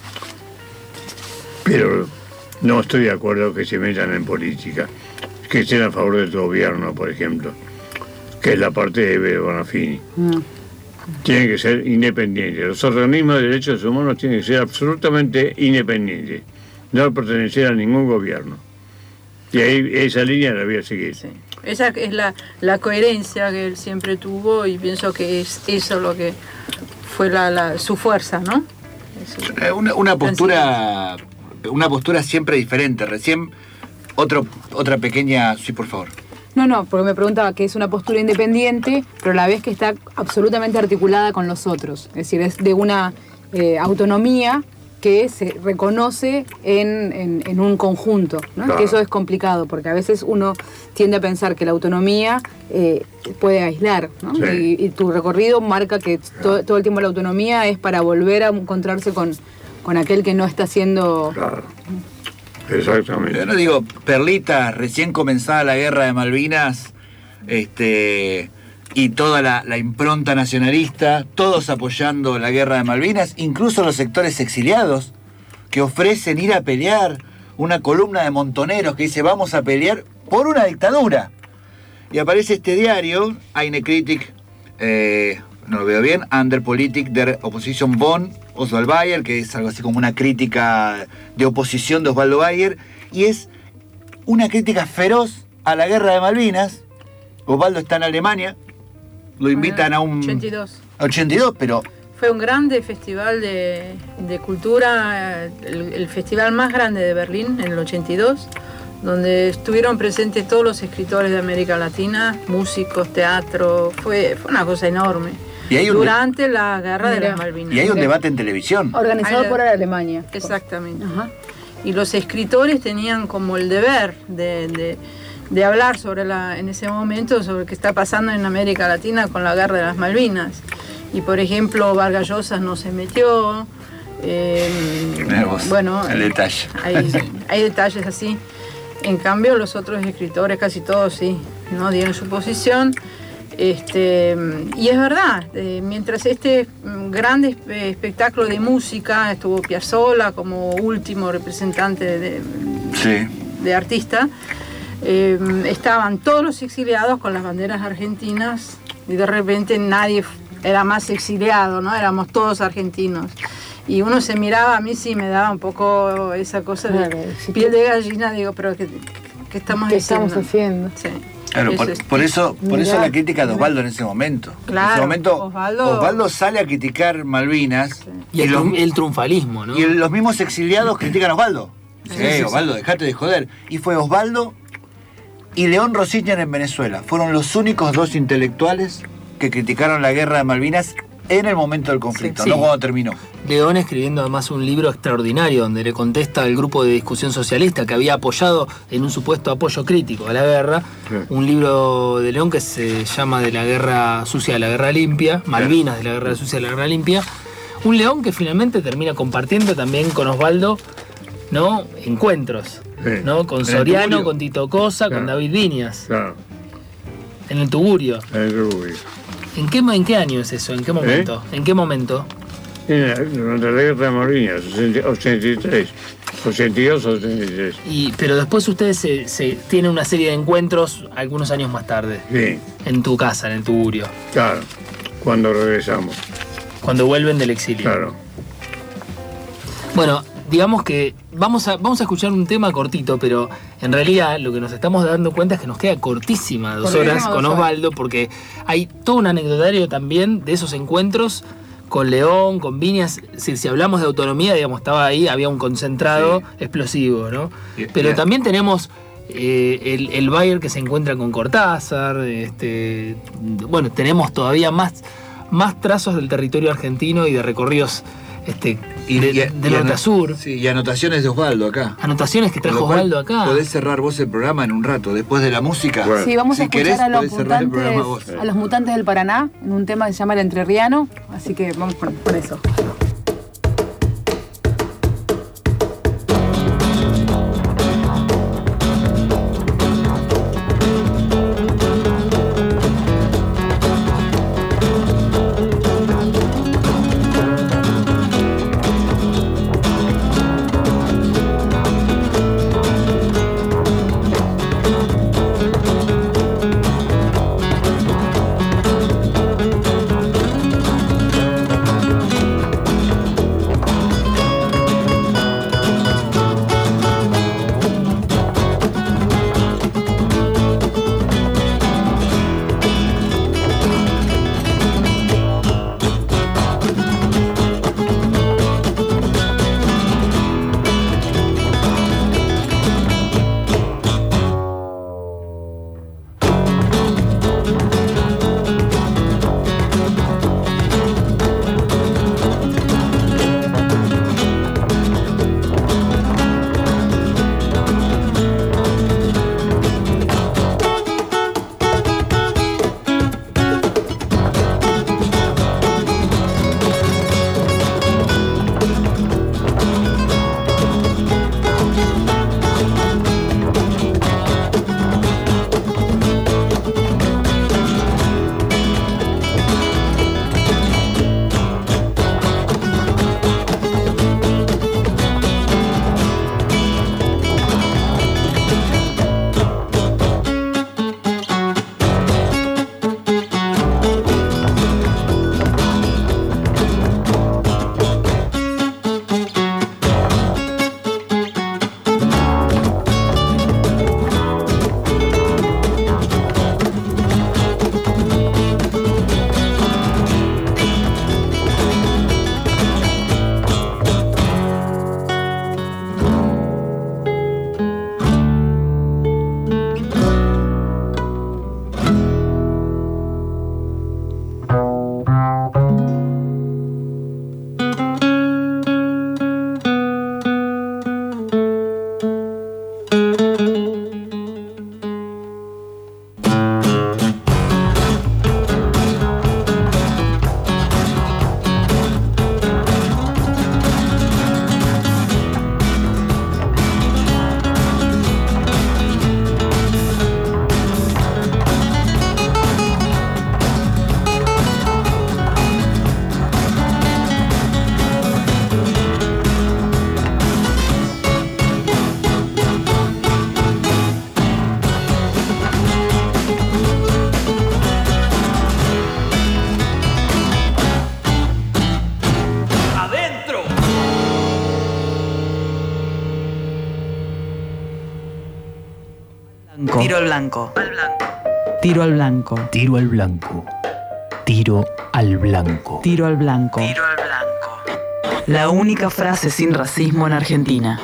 Pero no estoy de acuerdo que se metan en política, que estén a favor de tu gobierno, por ejemplo, que es la parte de Eve Bonafini. Mm. Tienen que ser independientes. Los organismos de derechos humanos tienen que ser absolutamente independientes, no pertenecer a ningún gobierno. Y ahí esa línea la voy a seguir. Sí. Esa es la, la coherencia que él siempre tuvo y pienso que es eso lo que fue la, la, su fuerza, ¿no? Eso. Una, una postura... Una postura siempre diferente. Recién, otro, otra pequeña... Sí, por favor. No, no, porque me preguntaba que es una postura independiente, pero a la vez que está absolutamente articulada con los otros. Es decir, es de una eh, autonomía que se reconoce en, en, en un conjunto, ¿no? Claro. Que eso es complicado, porque a veces uno tiende a pensar que la autonomía eh, puede aislar, ¿no? Sí. Y, y tu recorrido marca que to, todo el tiempo la autonomía es para volver a encontrarse con... con aquel que no está haciendo... Claro, exactamente. Yo no digo, Perlita, recién comenzada la guerra de Malvinas, este, y toda la, la impronta nacionalista, todos apoyando la guerra de Malvinas, incluso los sectores exiliados, que ofrecen ir a pelear, una columna de montoneros que dice, vamos a pelear por una dictadura. Y aparece este diario, Eine Kritik, eh, no lo veo bien, Under Politik der Opposition von Oswald Bayer, que es algo así como una crítica de oposición de Osvaldo Bayer, y es una crítica feroz a la guerra de Malvinas. Osvaldo está en Alemania, lo invitan a un... ochenta y dos. ochenta y dos, pero... Fue un grande festival de, de cultura, el, el festival más grande de Berlín en el ochenta y dos, donde estuvieron presentes todos los escritores de América Latina, músicos, teatro, fue, fue una cosa enorme. Y hay un durante de... la guerra Mira. de las Malvinas. Y hay un debate en televisión. Organizado hay... por Alemania. Exactamente. Ajá. Y los escritores tenían como el deber de, de, de hablar sobre la, en ese momento sobre qué está pasando en América Latina con la guerra de las Malvinas. Y por ejemplo, Vargas Llosa no se metió. Eh, bueno, el detalle. Hay, hay detalles así. En cambio, los otros escritores, casi todos sí, no dieron su posición. Este, y es verdad, eh, mientras este gran espectáculo de música estuvo Piazzolla como último representante de, de, sí. de artista, eh, estaban todos los exiliados con las banderas argentinas y de repente nadie era más exiliado, ¿no? Éramos todos argentinos. Y uno se miraba, a mí sí me daba un poco esa cosa de claro, sí, piel de gallina, digo, pero ¿qué, qué estamos ¿Qué haciendo? estamos haciendo? Sí. Claro, por, por eso, por eso la crítica de Osvaldo en ese momento. Claro, en ese momento Osvaldo, Osvaldo sale a criticar Malvinas. Sí. Y, y el, los, el triunfalismo, ¿no? Y los mismos exiliados critican a Osvaldo. Sí, sí, sí, Osvaldo, sí. Dejate de joder. Y fue Osvaldo y León Rosichner en Venezuela. Fueron los únicos dos intelectuales que criticaron la guerra de Malvinas en el momento del conflicto, sí, no sí. cuando terminó. León escribiendo además un libro extraordinario donde le contesta al grupo de discusión socialista que había apoyado en un supuesto apoyo crítico a la guerra, Sí. un libro de León que se llama De la guerra sucia a la guerra limpia, Malvinas de la guerra sucia a la guerra limpia, un León que finalmente termina compartiendo también con Osvaldo, ¿no? Encuentros, Sí. ¿no? Con En el Soriano, Tugurio. con Tito Cosa, Claro. con David Viñas, Claro, en el Tugurio. el Tugurio. ¿En qué, ¿En qué año es eso? ¿En qué momento? ¿En qué momento? En la- Durante la guerra de Malvinas, ochenta y tres, ochenta y dos, ochenta y tres. Y, pero después ustedes se, se tienen una serie de encuentros algunos años más tarde. Sí, En tu casa, en el Tugurio. claro, cuando regresamos. Cuando vuelven del exilio. Claro. Bueno, digamos que vamos a, vamos a escuchar un tema cortito, pero en realidad lo que nos estamos dando cuenta es que nos queda cortísima dos Cortísima horas dos con horas. Osvaldo, porque hay todo un anecdotario también de esos encuentros con León, con Viñas. Es decir, si hablamos de autonomía, digamos, estaba ahí, había un concentrado explosivo, ¿no? Y- Pero y- también tenemos eh, el, el Bayer que se encuentra con Cortázar, este, bueno, tenemos todavía más, más trazos del territorio argentino y de recorridos este, Y- de, y- de y norte ano- a sur. Sí, y anotaciones de Osvaldo acá. Anotaciones que Con trajo lo cual, Osvaldo acá. Podés cerrar vos el programa en un rato, después de la música. Sí, vamos a si escuchar querés, a, los podés cerrar el mutantes, programa vos. a los mutantes del Paraná en un tema que se llama El Entrerriano, así que vamos con, con eso. Tiro al blanco. Tiro al blanco. Tiro al blanco. Tiro al blanco. Tiro al blanco. Tiro al blanco. La única frase sin racismo en Argentina.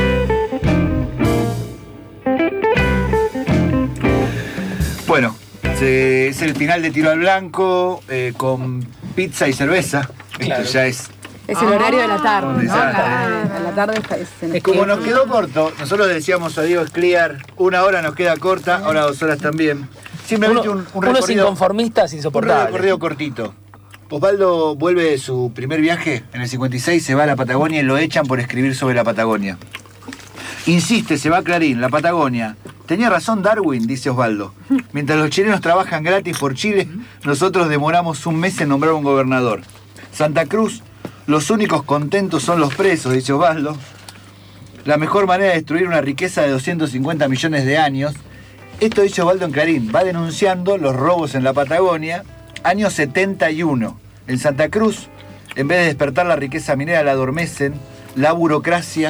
Bueno, Se, es el final de Tiro al Blanco eh, con pizza y cerveza. Claro. Esto ya es. Es el horario de la tarde, ¿no? Exacto. La, la tarde está, es en el Como que- nos quedó corto, nosotros le decíamos a Diego Escliar, una hora nos queda corta, ahora dos horas también. Simplemente Uno- un, un unos recorrido, inconformistas un insoportables. recorrido cortito. Osvaldo vuelve de su primer viaje en el cincuenta y seis, se va a la Patagonia y lo echan por escribir sobre la Patagonia. Insiste, se va a Clarín, la Patagonia. Tenía razón Darwin, dice Osvaldo. Mientras los chilenos trabajan gratis por Chile, nosotros demoramos un mes en nombrar un gobernador. Santa Cruz, los únicos contentos son los presos, dice Osvaldo. La mejor manera de destruir una riqueza de doscientos cincuenta millones de años. Esto dice Osvaldo en Clarín. Va denunciando los robos en la Patagonia. Año setenta y uno. En Santa Cruz, en vez de despertar la riqueza minera, la adormecen la burocracia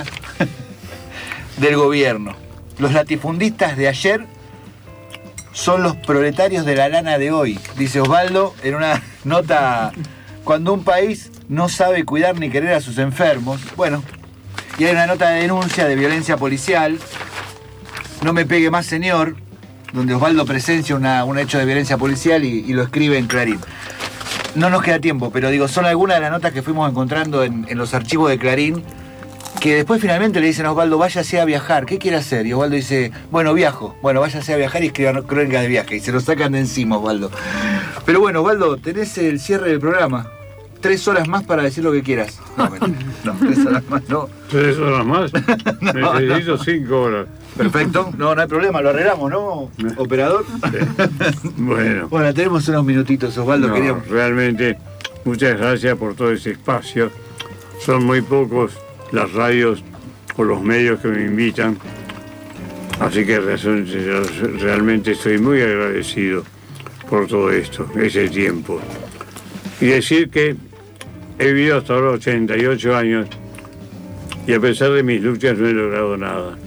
del gobierno. Los latifundistas de ayer son los proletarios de la lana de hoy, dice Osvaldo en una nota. Cuando un país no sabe cuidar ni querer a sus enfermos, bueno, y hay una nota de denuncia de violencia policial, No me pegue más, señor, donde Osvaldo presencia una, un hecho de violencia policial y, y lo escribe en Clarín. No nos queda tiempo, pero digo, son algunas de las notas que fuimos encontrando en, en los archivos de Clarín, que después finalmente le dicen a Osvaldo, váyase a viajar, ¿qué quiere hacer? Y Osvaldo dice, bueno, viajo, bueno, váyase a viajar y escriba crónica de viaje, y se lo sacan de encima, Osvaldo. Pero bueno, Osvaldo, tenés el cierre del programa. Tres horas más para decir lo que quieras. No, no, tres horas más no. ¿Tres horas más? No, Necesito no. cinco horas. Perfecto, no, no hay problema, lo arreglamos, ¿no, operador? Bueno. Bueno, tenemos unos minutitos, Osvaldo, No, queríamos. realmente, muchas gracias por todo ese espacio. Son muy pocos las radios o los medios que me invitan. Así que realmente estoy muy agradecido por todo esto, ese tiempo. Y decir que he vivido hasta ahora ochenta y ocho años y a pesar de mis luchas no he logrado nada.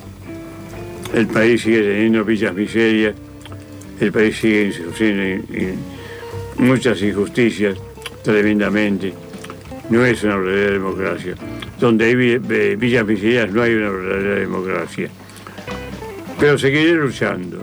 El país sigue teniendo muchas miserias, el país sigue sufriendo muchas injusticias tremendamente. No es una verdadera democracia. Donde hay villas miserias no hay una verdadera democracia. Pero seguiré luchando,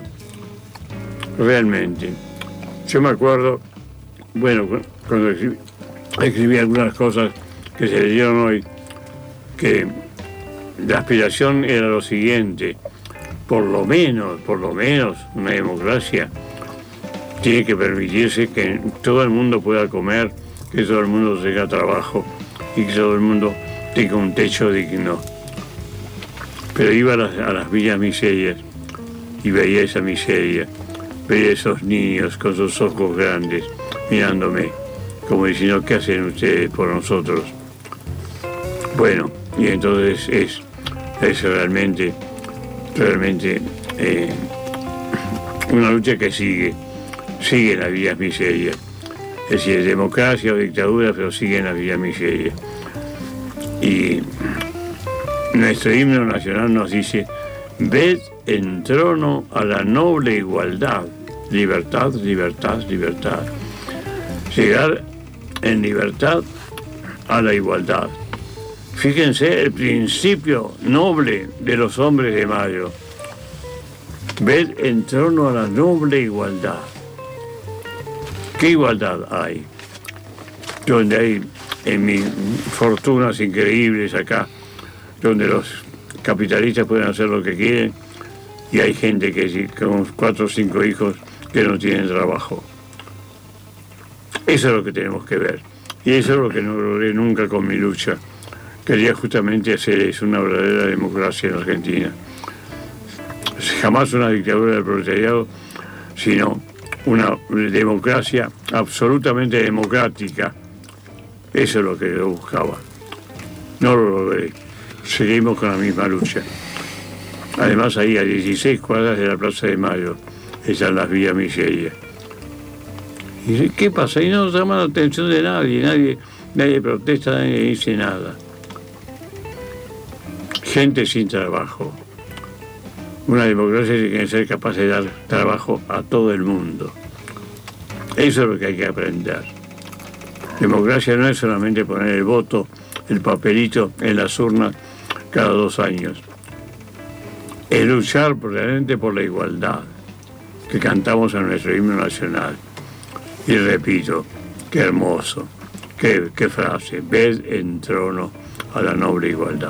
realmente. Yo me acuerdo, bueno, cuando escribí, escribí algunas cosas que se leyeron hoy, que la aspiración era lo siguiente, por lo menos, por lo menos, una democracia tiene que permitirse que todo el mundo pueda comer, que todo el mundo tenga trabajo y que todo el mundo tenga un techo digno. Pero iba a las, a las villas miserias y veía esa miseria, veía esos niños con sus ojos grandes mirándome, como diciendo, ¿qué hacen ustedes por nosotros? Bueno, y entonces es, es realmente, realmente eh, una lucha que sigue, sigue en las villas miserias. Es decir, es democracia o dictadura, pero sigue en las villas miserias. Y nuestro himno nacional nos dice, ved en trono a la noble igualdad, libertad, libertad, libertad. Llegar en libertad a la igualdad. Fíjense el principio noble de los hombres de Mayo. Ved en torno a la noble igualdad. ¿Qué igualdad hay? Donde hay en mis fortunas increíbles acá, donde los capitalistas pueden hacer lo que quieren y hay gente que con cuatro o cinco hijos que no tienen trabajo. Eso es lo que tenemos que ver. Y eso es lo que no logré nunca con mi lucha. Quería justamente hacer eso, una verdadera democracia en Argentina. Jamás una dictadura del proletariado, sino una democracia absolutamente democrática. Eso es lo que yo buscaba. No lo logré. Seguimos con la misma lucha. Además, ahí a dieciséis cuadras de la Plaza de Mayo están las villas miserias. Y dice, ¿qué pasa? Y no llama la atención de nadie, nadie, nadie protesta, nadie dice nada. Gente sin trabajo. Una democracia tiene que ser capaz de dar trabajo a todo el mundo. Eso es lo que hay que aprender. Democracia no es solamente poner el voto, el papelito en las urnas cada dos años. Es luchar realmente por la igualdad. que cantamos en nuestro himno nacional. Y repito, qué hermoso, qué, qué frase, ved en trono a la noble igualdad.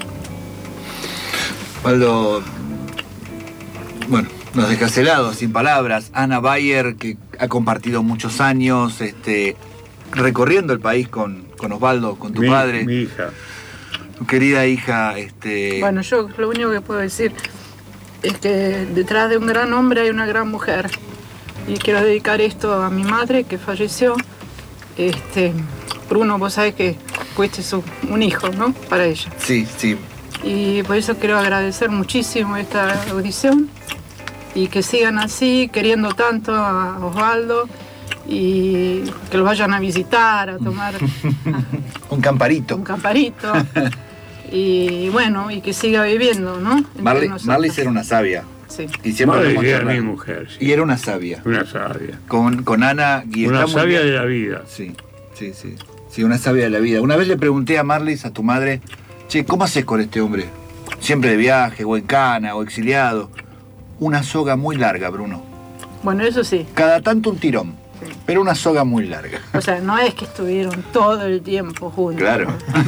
Osvaldo, bueno, nos dejas helados, sin palabras. Ana Bayer, que ha compartido muchos años este, recorriendo el país con, con Osvaldo, con tu mi, padre. Mi hija. Tu querida hija. Este... Bueno, yo lo único que puedo decir es que detrás de un gran hombre hay una gran mujer. Y quiero dedicar esto a mi madre que falleció. Este, Bruno, vos sabés que fuiste su, un hijo, ¿no? Para ella. Sí, sí. Y por eso quiero agradecer muchísimo esta audición y que sigan así, queriendo tanto a Osvaldo y que lo vayan a visitar, a tomar un camparito. Un camparito. Y bueno, y que siga viviendo, ¿no? Marlis era una sabia. Sí. Y siempre Marlis era mi mujer. Sí. Y era una sabia. Una sabia. Con, con Ana. Y una sabia de la vida. Sí, sí, sí. Sí, una sabia de la vida. Una vez le pregunté a Marlis, a tu madre, che, ¿cómo haces con este hombre? Siempre de viaje, o en cana, o exiliado. Una soga muy larga, Bruno. Bueno, eso sí. Cada tanto un tirón, sí. Pero una soga muy larga. O sea, no es que estuvieron todo el tiempo juntos. Claro.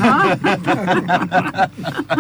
¿No?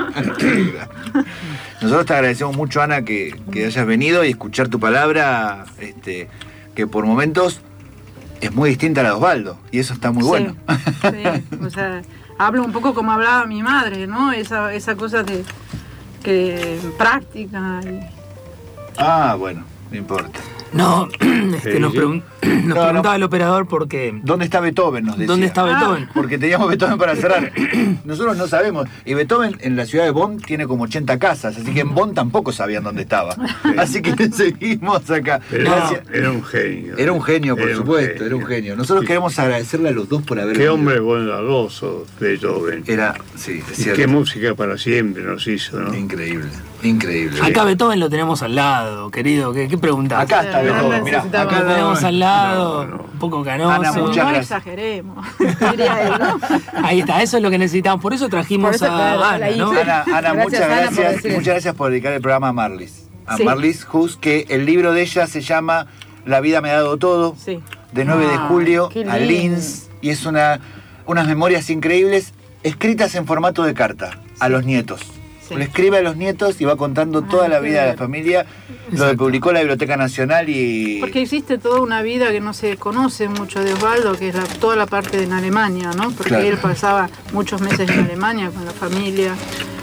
Nosotros te agradecemos mucho, Ana, que, que hayas venido y escuchar tu palabra, este, que por momentos es muy distinta a la de Osvaldo, y eso está muy sí, bueno. Sí, o sea, hablo un poco como hablaba mi madre, ¿no? Esa, esa cosa de que práctica. Y... Ah, bueno, no importa. No, este, nos, pregun nos no, preguntaba no. el operador porque... ¿Dónde está Beethoven? Nos decía. ¿Dónde está Beethoven? Ah, porque teníamos Beethoven para cerrar. Nosotros no sabemos. Y Beethoven en la ciudad de Bonn tiene como ochenta casas, así que en Bonn tampoco sabían dónde estaba. Así que seguimos acá. Era, era un genio. Era un genio, por era supuesto, un genio. era un genio. Nosotros sí. queremos agradecerle a los dos por haber Qué venido. hombre bondadoso, Beethoven. Era, sí, es cierto. Qué música para siempre nos hizo, ¿no? Increíble, increíble. Acá Beethoven lo tenemos al lado, querido. ¿Qué, qué preguntás? Acá está Beethoven, mirá. Acá lo tenemos al lado, no, no. un poco canoso. Ana, muchas no gracias. exageremos, diría él, ¿no? Ahí está, eso es lo que necesitamos. Por eso trajimos por eso, a claro, Ana, ¿no? Ana, Ana muchas gracias. gracias muchas gracias por dedicar el programa a Marlis. A sí. Marlis Hus, que el libro de ella se llama La vida me ha dado todo, sí. de nueve de julio a Linz. Y es una, unas memorias increíbles escritas en formato de carta a los nietos. Sí. Le escribe a los nietos y va contando ah, toda la vida de la familia. Exacto. Lo que publicó la Biblioteca Nacional y... Porque existe toda una vida que no se conoce mucho de Osvaldo, que es la, toda la parte en Alemania, ¿no? Porque claro. él pasaba muchos meses en Alemania con la familia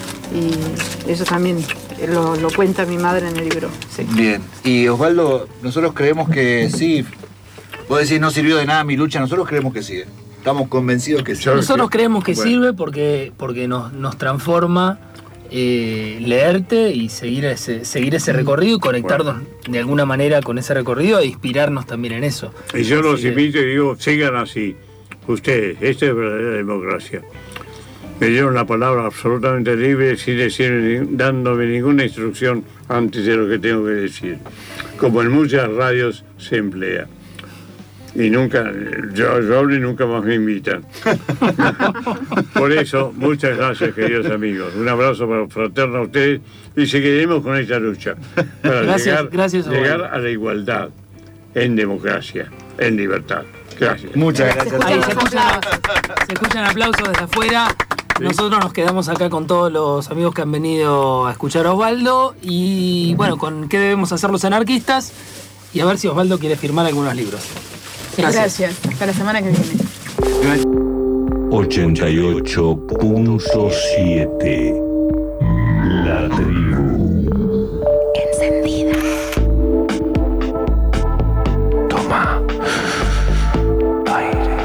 y eso también lo, lo cuenta mi madre en el libro. Sí. Bien. Y Osvaldo, nosotros creemos que sí. Vos decís, no sirvió de nada mi lucha, nosotros creemos que sí. Estamos convencidos que sí. Nosotros creemos que bueno. sirve porque, porque nos, nos transforma... Eh, leerte y seguir ese, seguir ese recorrido y conectarnos bueno. de alguna manera con ese recorrido e inspirarnos también en eso. Y yo los invito y digo, sigan así, ustedes, esta es verdadera democracia. Me dieron la palabra absolutamente libre sin decir, dándome ninguna instrucción antes de lo que tengo que decir, como en muchas radios se emplea. Y nunca, yo, yo hablo y nunca más me invitan. Por eso, muchas gracias, queridos amigos. Un abrazo fraterno a ustedes y seguiremos con esta lucha para gracias, llegar, gracias, llegar a la igualdad en democracia, en libertad. Gracias. Muchas gracias. Ahí se escuchan, se escuchan aplausos desde afuera. Sí. Nosotros nos quedamos acá con todos los amigos que han venido a escuchar a Osvaldo y bueno, con qué debemos hacer los anarquistas y a ver si Osvaldo quiere firmar algunos libros. Gracias. Gracias. Hasta la semana que viene. ochenta y ocho punto siete La Tribu. Encendida. Toma aire.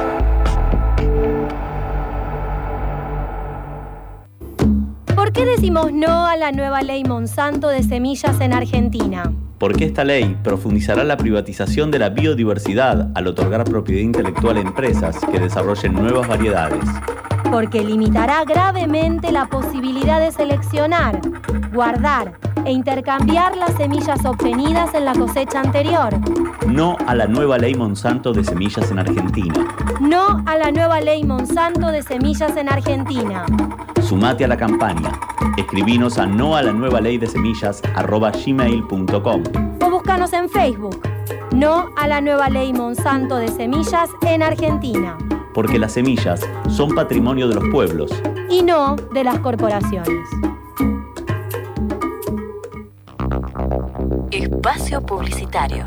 ¿Por qué decimos no a la nueva ley Monsanto de semillas en Argentina? Porque esta ley profundizará la privatización de la biodiversidad al otorgar propiedad intelectual a empresas que desarrollen nuevas variedades. Porque limitará gravemente la posibilidad de seleccionar, guardar e intercambiar las semillas obtenidas en la cosecha anterior. No a la nueva ley Monsanto de semillas en Argentina. No a la nueva ley Monsanto de semillas en Argentina. Sumate a la campaña. Escribinos a no a la nueva ley de semillas arroba gmail punto com o búscanos Síguenos en Facebook. No a la nueva ley Monsanto de semillas en Argentina. Porque las semillas son patrimonio de los pueblos. Y no de las corporaciones. Espacio publicitario.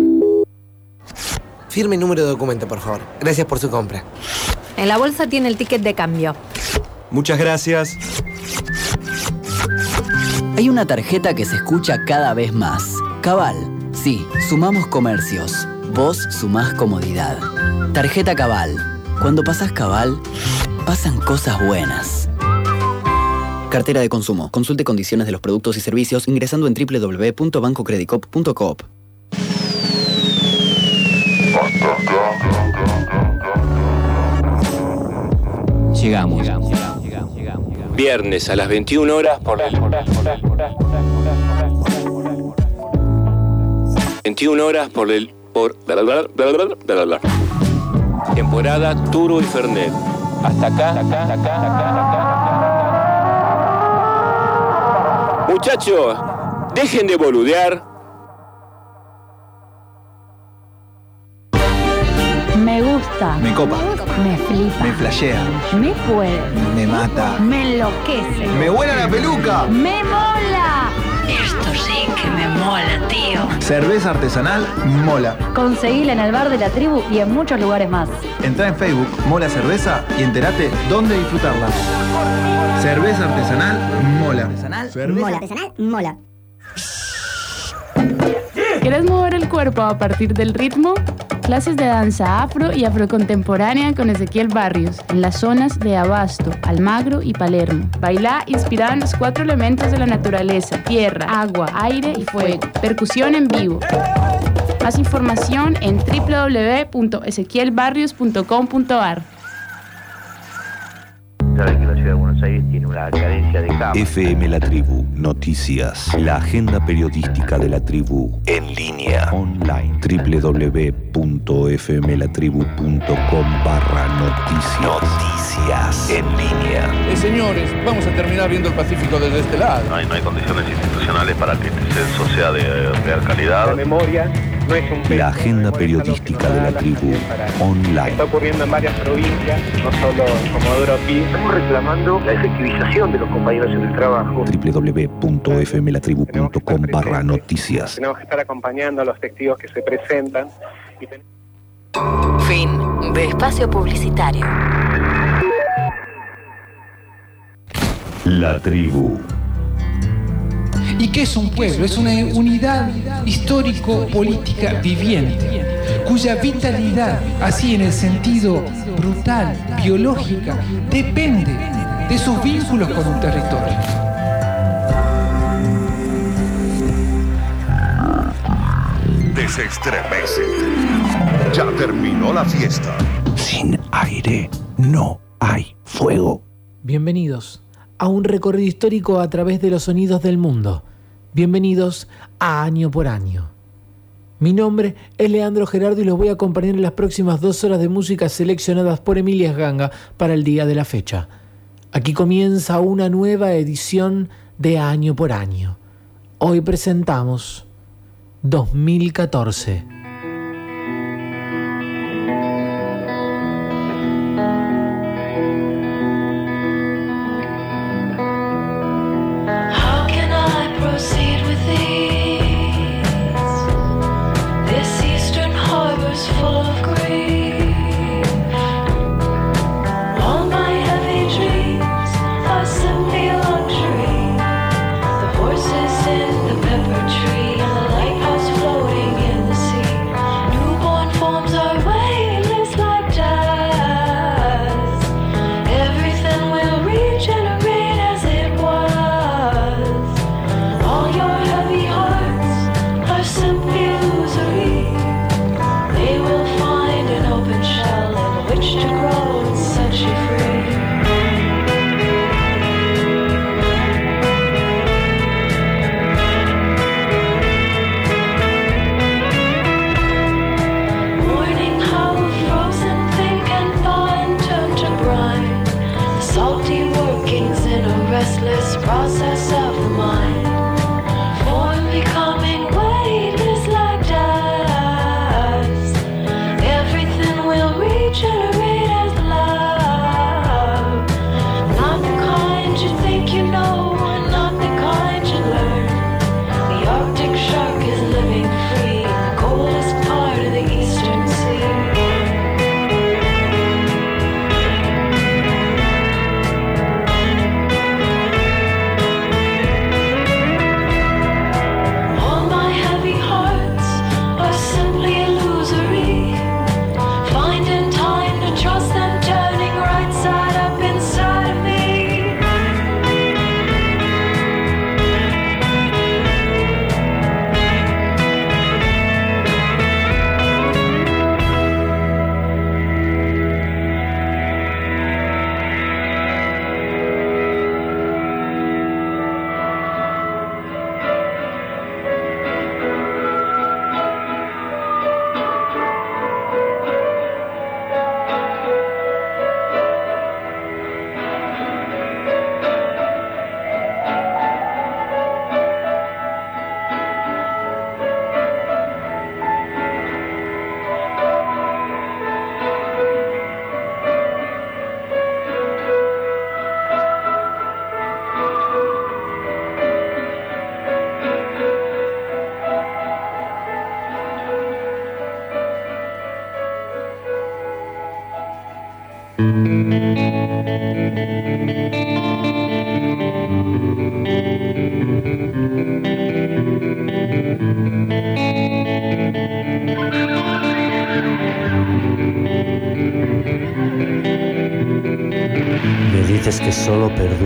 Firme número de documento, por favor. Gracias por su compra. En la bolsa tiene el ticket de cambio. Muchas gracias. Hay una tarjeta que se escucha cada vez más. Cabal. Sí, sumamos comercios. Vos sumás comodidad. Tarjeta Cabal. Cuando pasás Cabal, pasan cosas buenas. Cartera de consumo. Consulte condiciones de los productos y servicios ingresando en doble u doble u doble u punto banco credicop punto coop. Llegamos. Viernes a las veintiuna horas por el... veintiuna horas por el... por... temporada Turo y Fernet. Hasta acá, hasta acá, hasta acá, hasta acá. Muchachos, dejen de boludear. Me gusta. Me copa. Me flipa. Me flashea. Me puede. Me mata. Me enloquece. ¡Me vuela la peluca! ¡Me mola! Esto sí que me mola, tío. Cerveza artesanal Mola. Conseguila en el bar de la tribu y en muchos lugares más. Entrá en Facebook Mola Cerveza y entérate dónde disfrutarla. Cerveza artesanal Mola. Mola. Artesanal Mola. ¿Quieres mover el cuerpo a partir del ritmo? Clases de danza afro y afrocontemporánea con Ezequiel Barrios en las zonas de Abasto, Almagro y Palermo. Bailá inspirada en los cuatro elementos de la naturaleza: tierra, agua, aire y fuego. Percusión en vivo. Más información en doble u doble u doble u punto ezequiel barrios punto com punto a r. Saben que la ciudad de Buenos Aires tiene una carencia de camas. F M La Tribu, noticias. La agenda periodística de la tribu en línea. Online. doble u doble u doble u punto f m la tribu punto com barra noticias. Noticias en línea. Eh, señores, vamos a terminar viendo el Pacífico desde este lado. No hay, no hay condiciones institucionales para que este censo sea de real calidad. La memoria no es un... La agenda periodística de la tribu online. Está ocurriendo en varias provincias, no solo en Comodoro Pi. Estamos reclamando la efectivización de los compañeros en el trabajo. doble u doble u doble u punto f m la tribu punto com barra noticias. Tenemos que estar acompañando a los testigos que se presentan. Y ten... Fin de espacio publicitario. La tribu. ¿Y qué es un pueblo? Es una unidad histórico-política viviente, cuya vitalidad, así en el sentido brutal, biológica, depende de sus vínculos con un territorio. Desestremece. Ya terminó la fiesta. Sin aire no hay fuego. Bienvenidos a un recorrido histórico a través de los sonidos del mundo. Bienvenidos a Año por Año. Mi nombre es Leandro Gerardo y los voy a acompañar en las próximas dos horas de música seleccionadas por Emilia Ganga para el día de la fecha. Aquí comienza una nueva edición de Año por Año. Hoy presentamos dos mil catorce. Horses in the pepper tree and the lighthouse floating in the sea.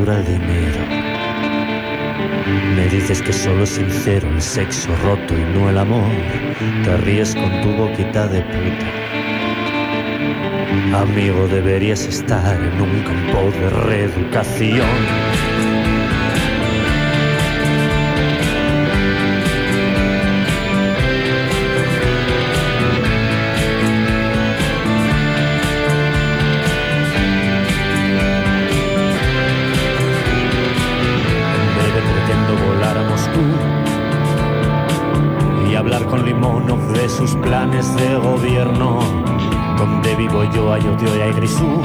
sobra el dinero. Me dices que solo es sincero el sexo roto y no el amor. Te ríes con tu boquita de puta. Amigo, deberías estar en un campo de reeducación. Con Limonov de sus planes de gobierno. Donde vivo yo hay odio y hay grisú.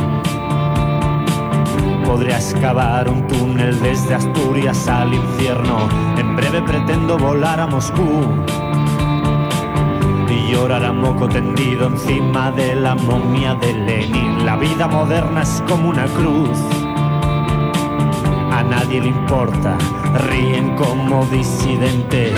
Podría excavar un túnel desde Asturias al infierno. En breve pretendo volar a Moscú y llorar a moco tendido encima de la momia de Lenin. La vida moderna es como una cruz. A nadie le importa, ríen como disidentes.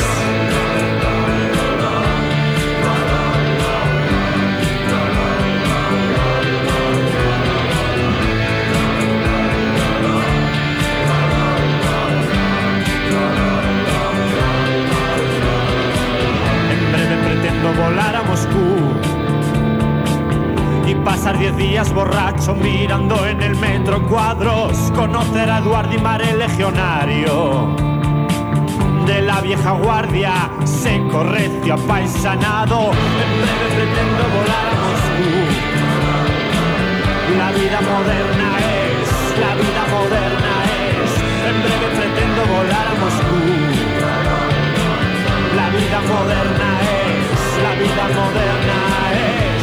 Volar a Moscú y pasar diez días borracho mirando en el metro cuadros. Conocer a Eduardo Imare, legionario de la vieja guardia, seco, recio, apaisanado. En breve pretendo volar a Moscú. La vida moderna es, la vida moderna es. En breve pretendo volar a Moscú. La vida moderna es, la vida moderna es.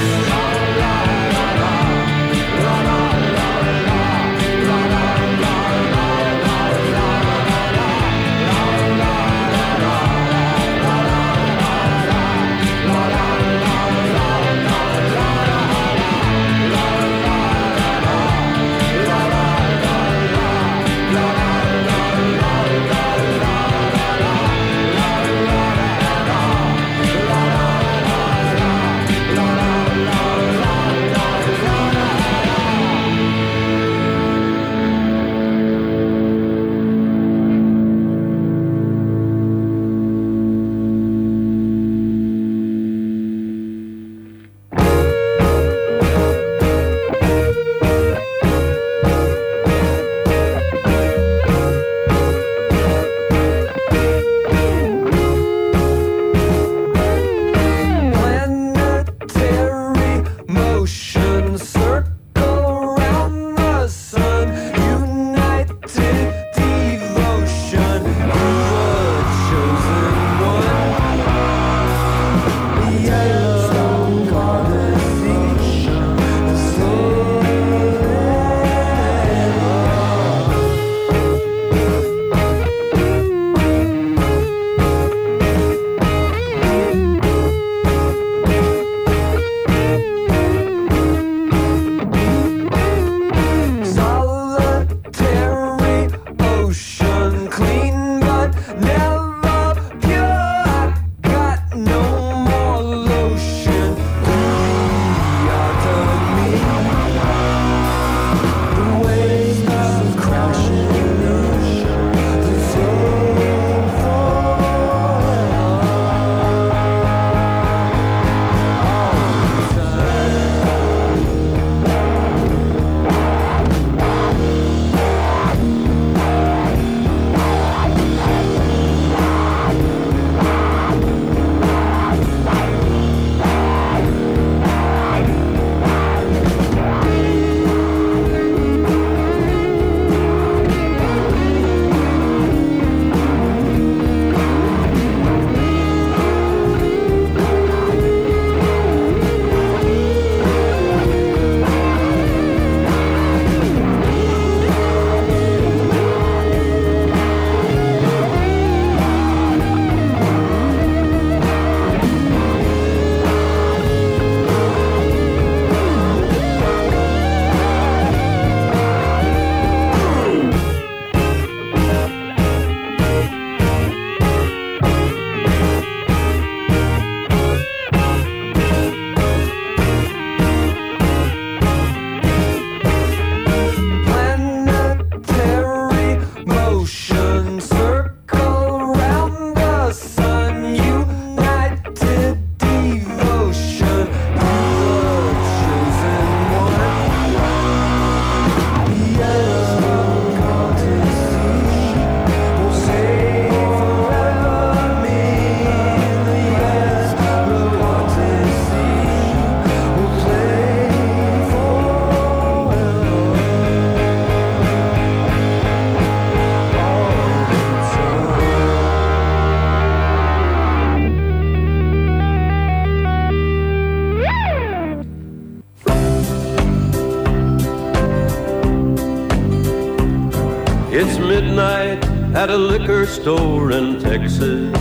at a liquor store in Texas.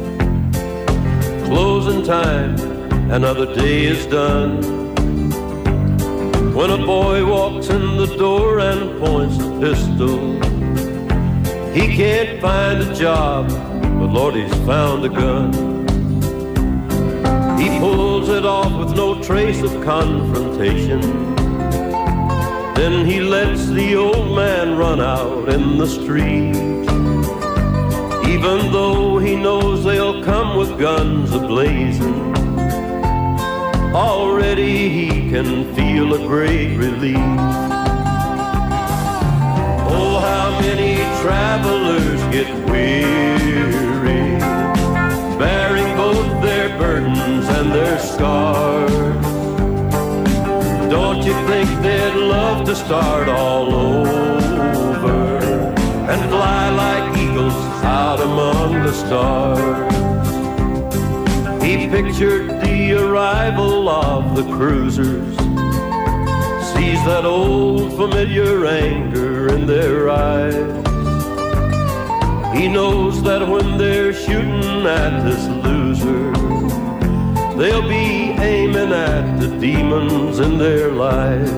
Closing time, another day is done. When a boy walks in the door and points a pistol, he can't find a job, but Lord, he's found a gun. He pulls it off with no trace of confrontation. Then he lets the old man run out in the street, even though he knows they'll come with guns a-blazing. Already he can feel a great relief. Oh, how many travelers get weary, bearing both their burdens and their scars. Don't you think they'd love to start all over and fly like eagles out among the stars? He pictured the arrival of the cruisers, sees that old familiar anger in their eyes. He knows that when they're shooting at this loser, they'll be aiming at the demons in their lives.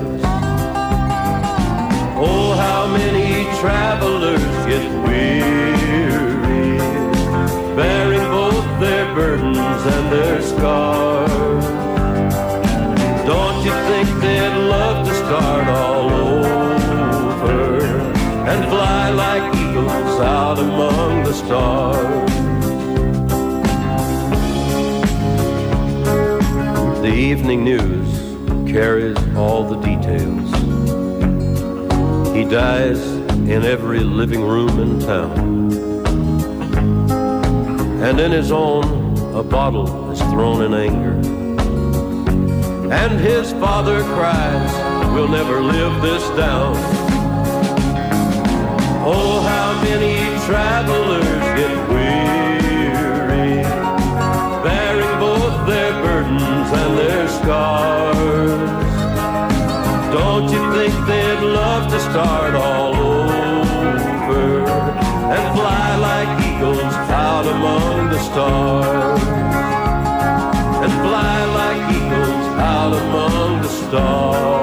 Oh, how many travelers get weary, bearing both their burdens and their scars. Don't you think they'd love to start all over and fly like eagles out among the stars? The evening news carries all the details. He dies in every living room in town, and in his own a bottle is thrown in anger, and his father cries, we'll never live this down. Oh, how many travelers get weary, bearing both their burdens and their scars. Don't you think they'd love to start all over and fly like eagles out among the stars, and fly like eagles out among the stars?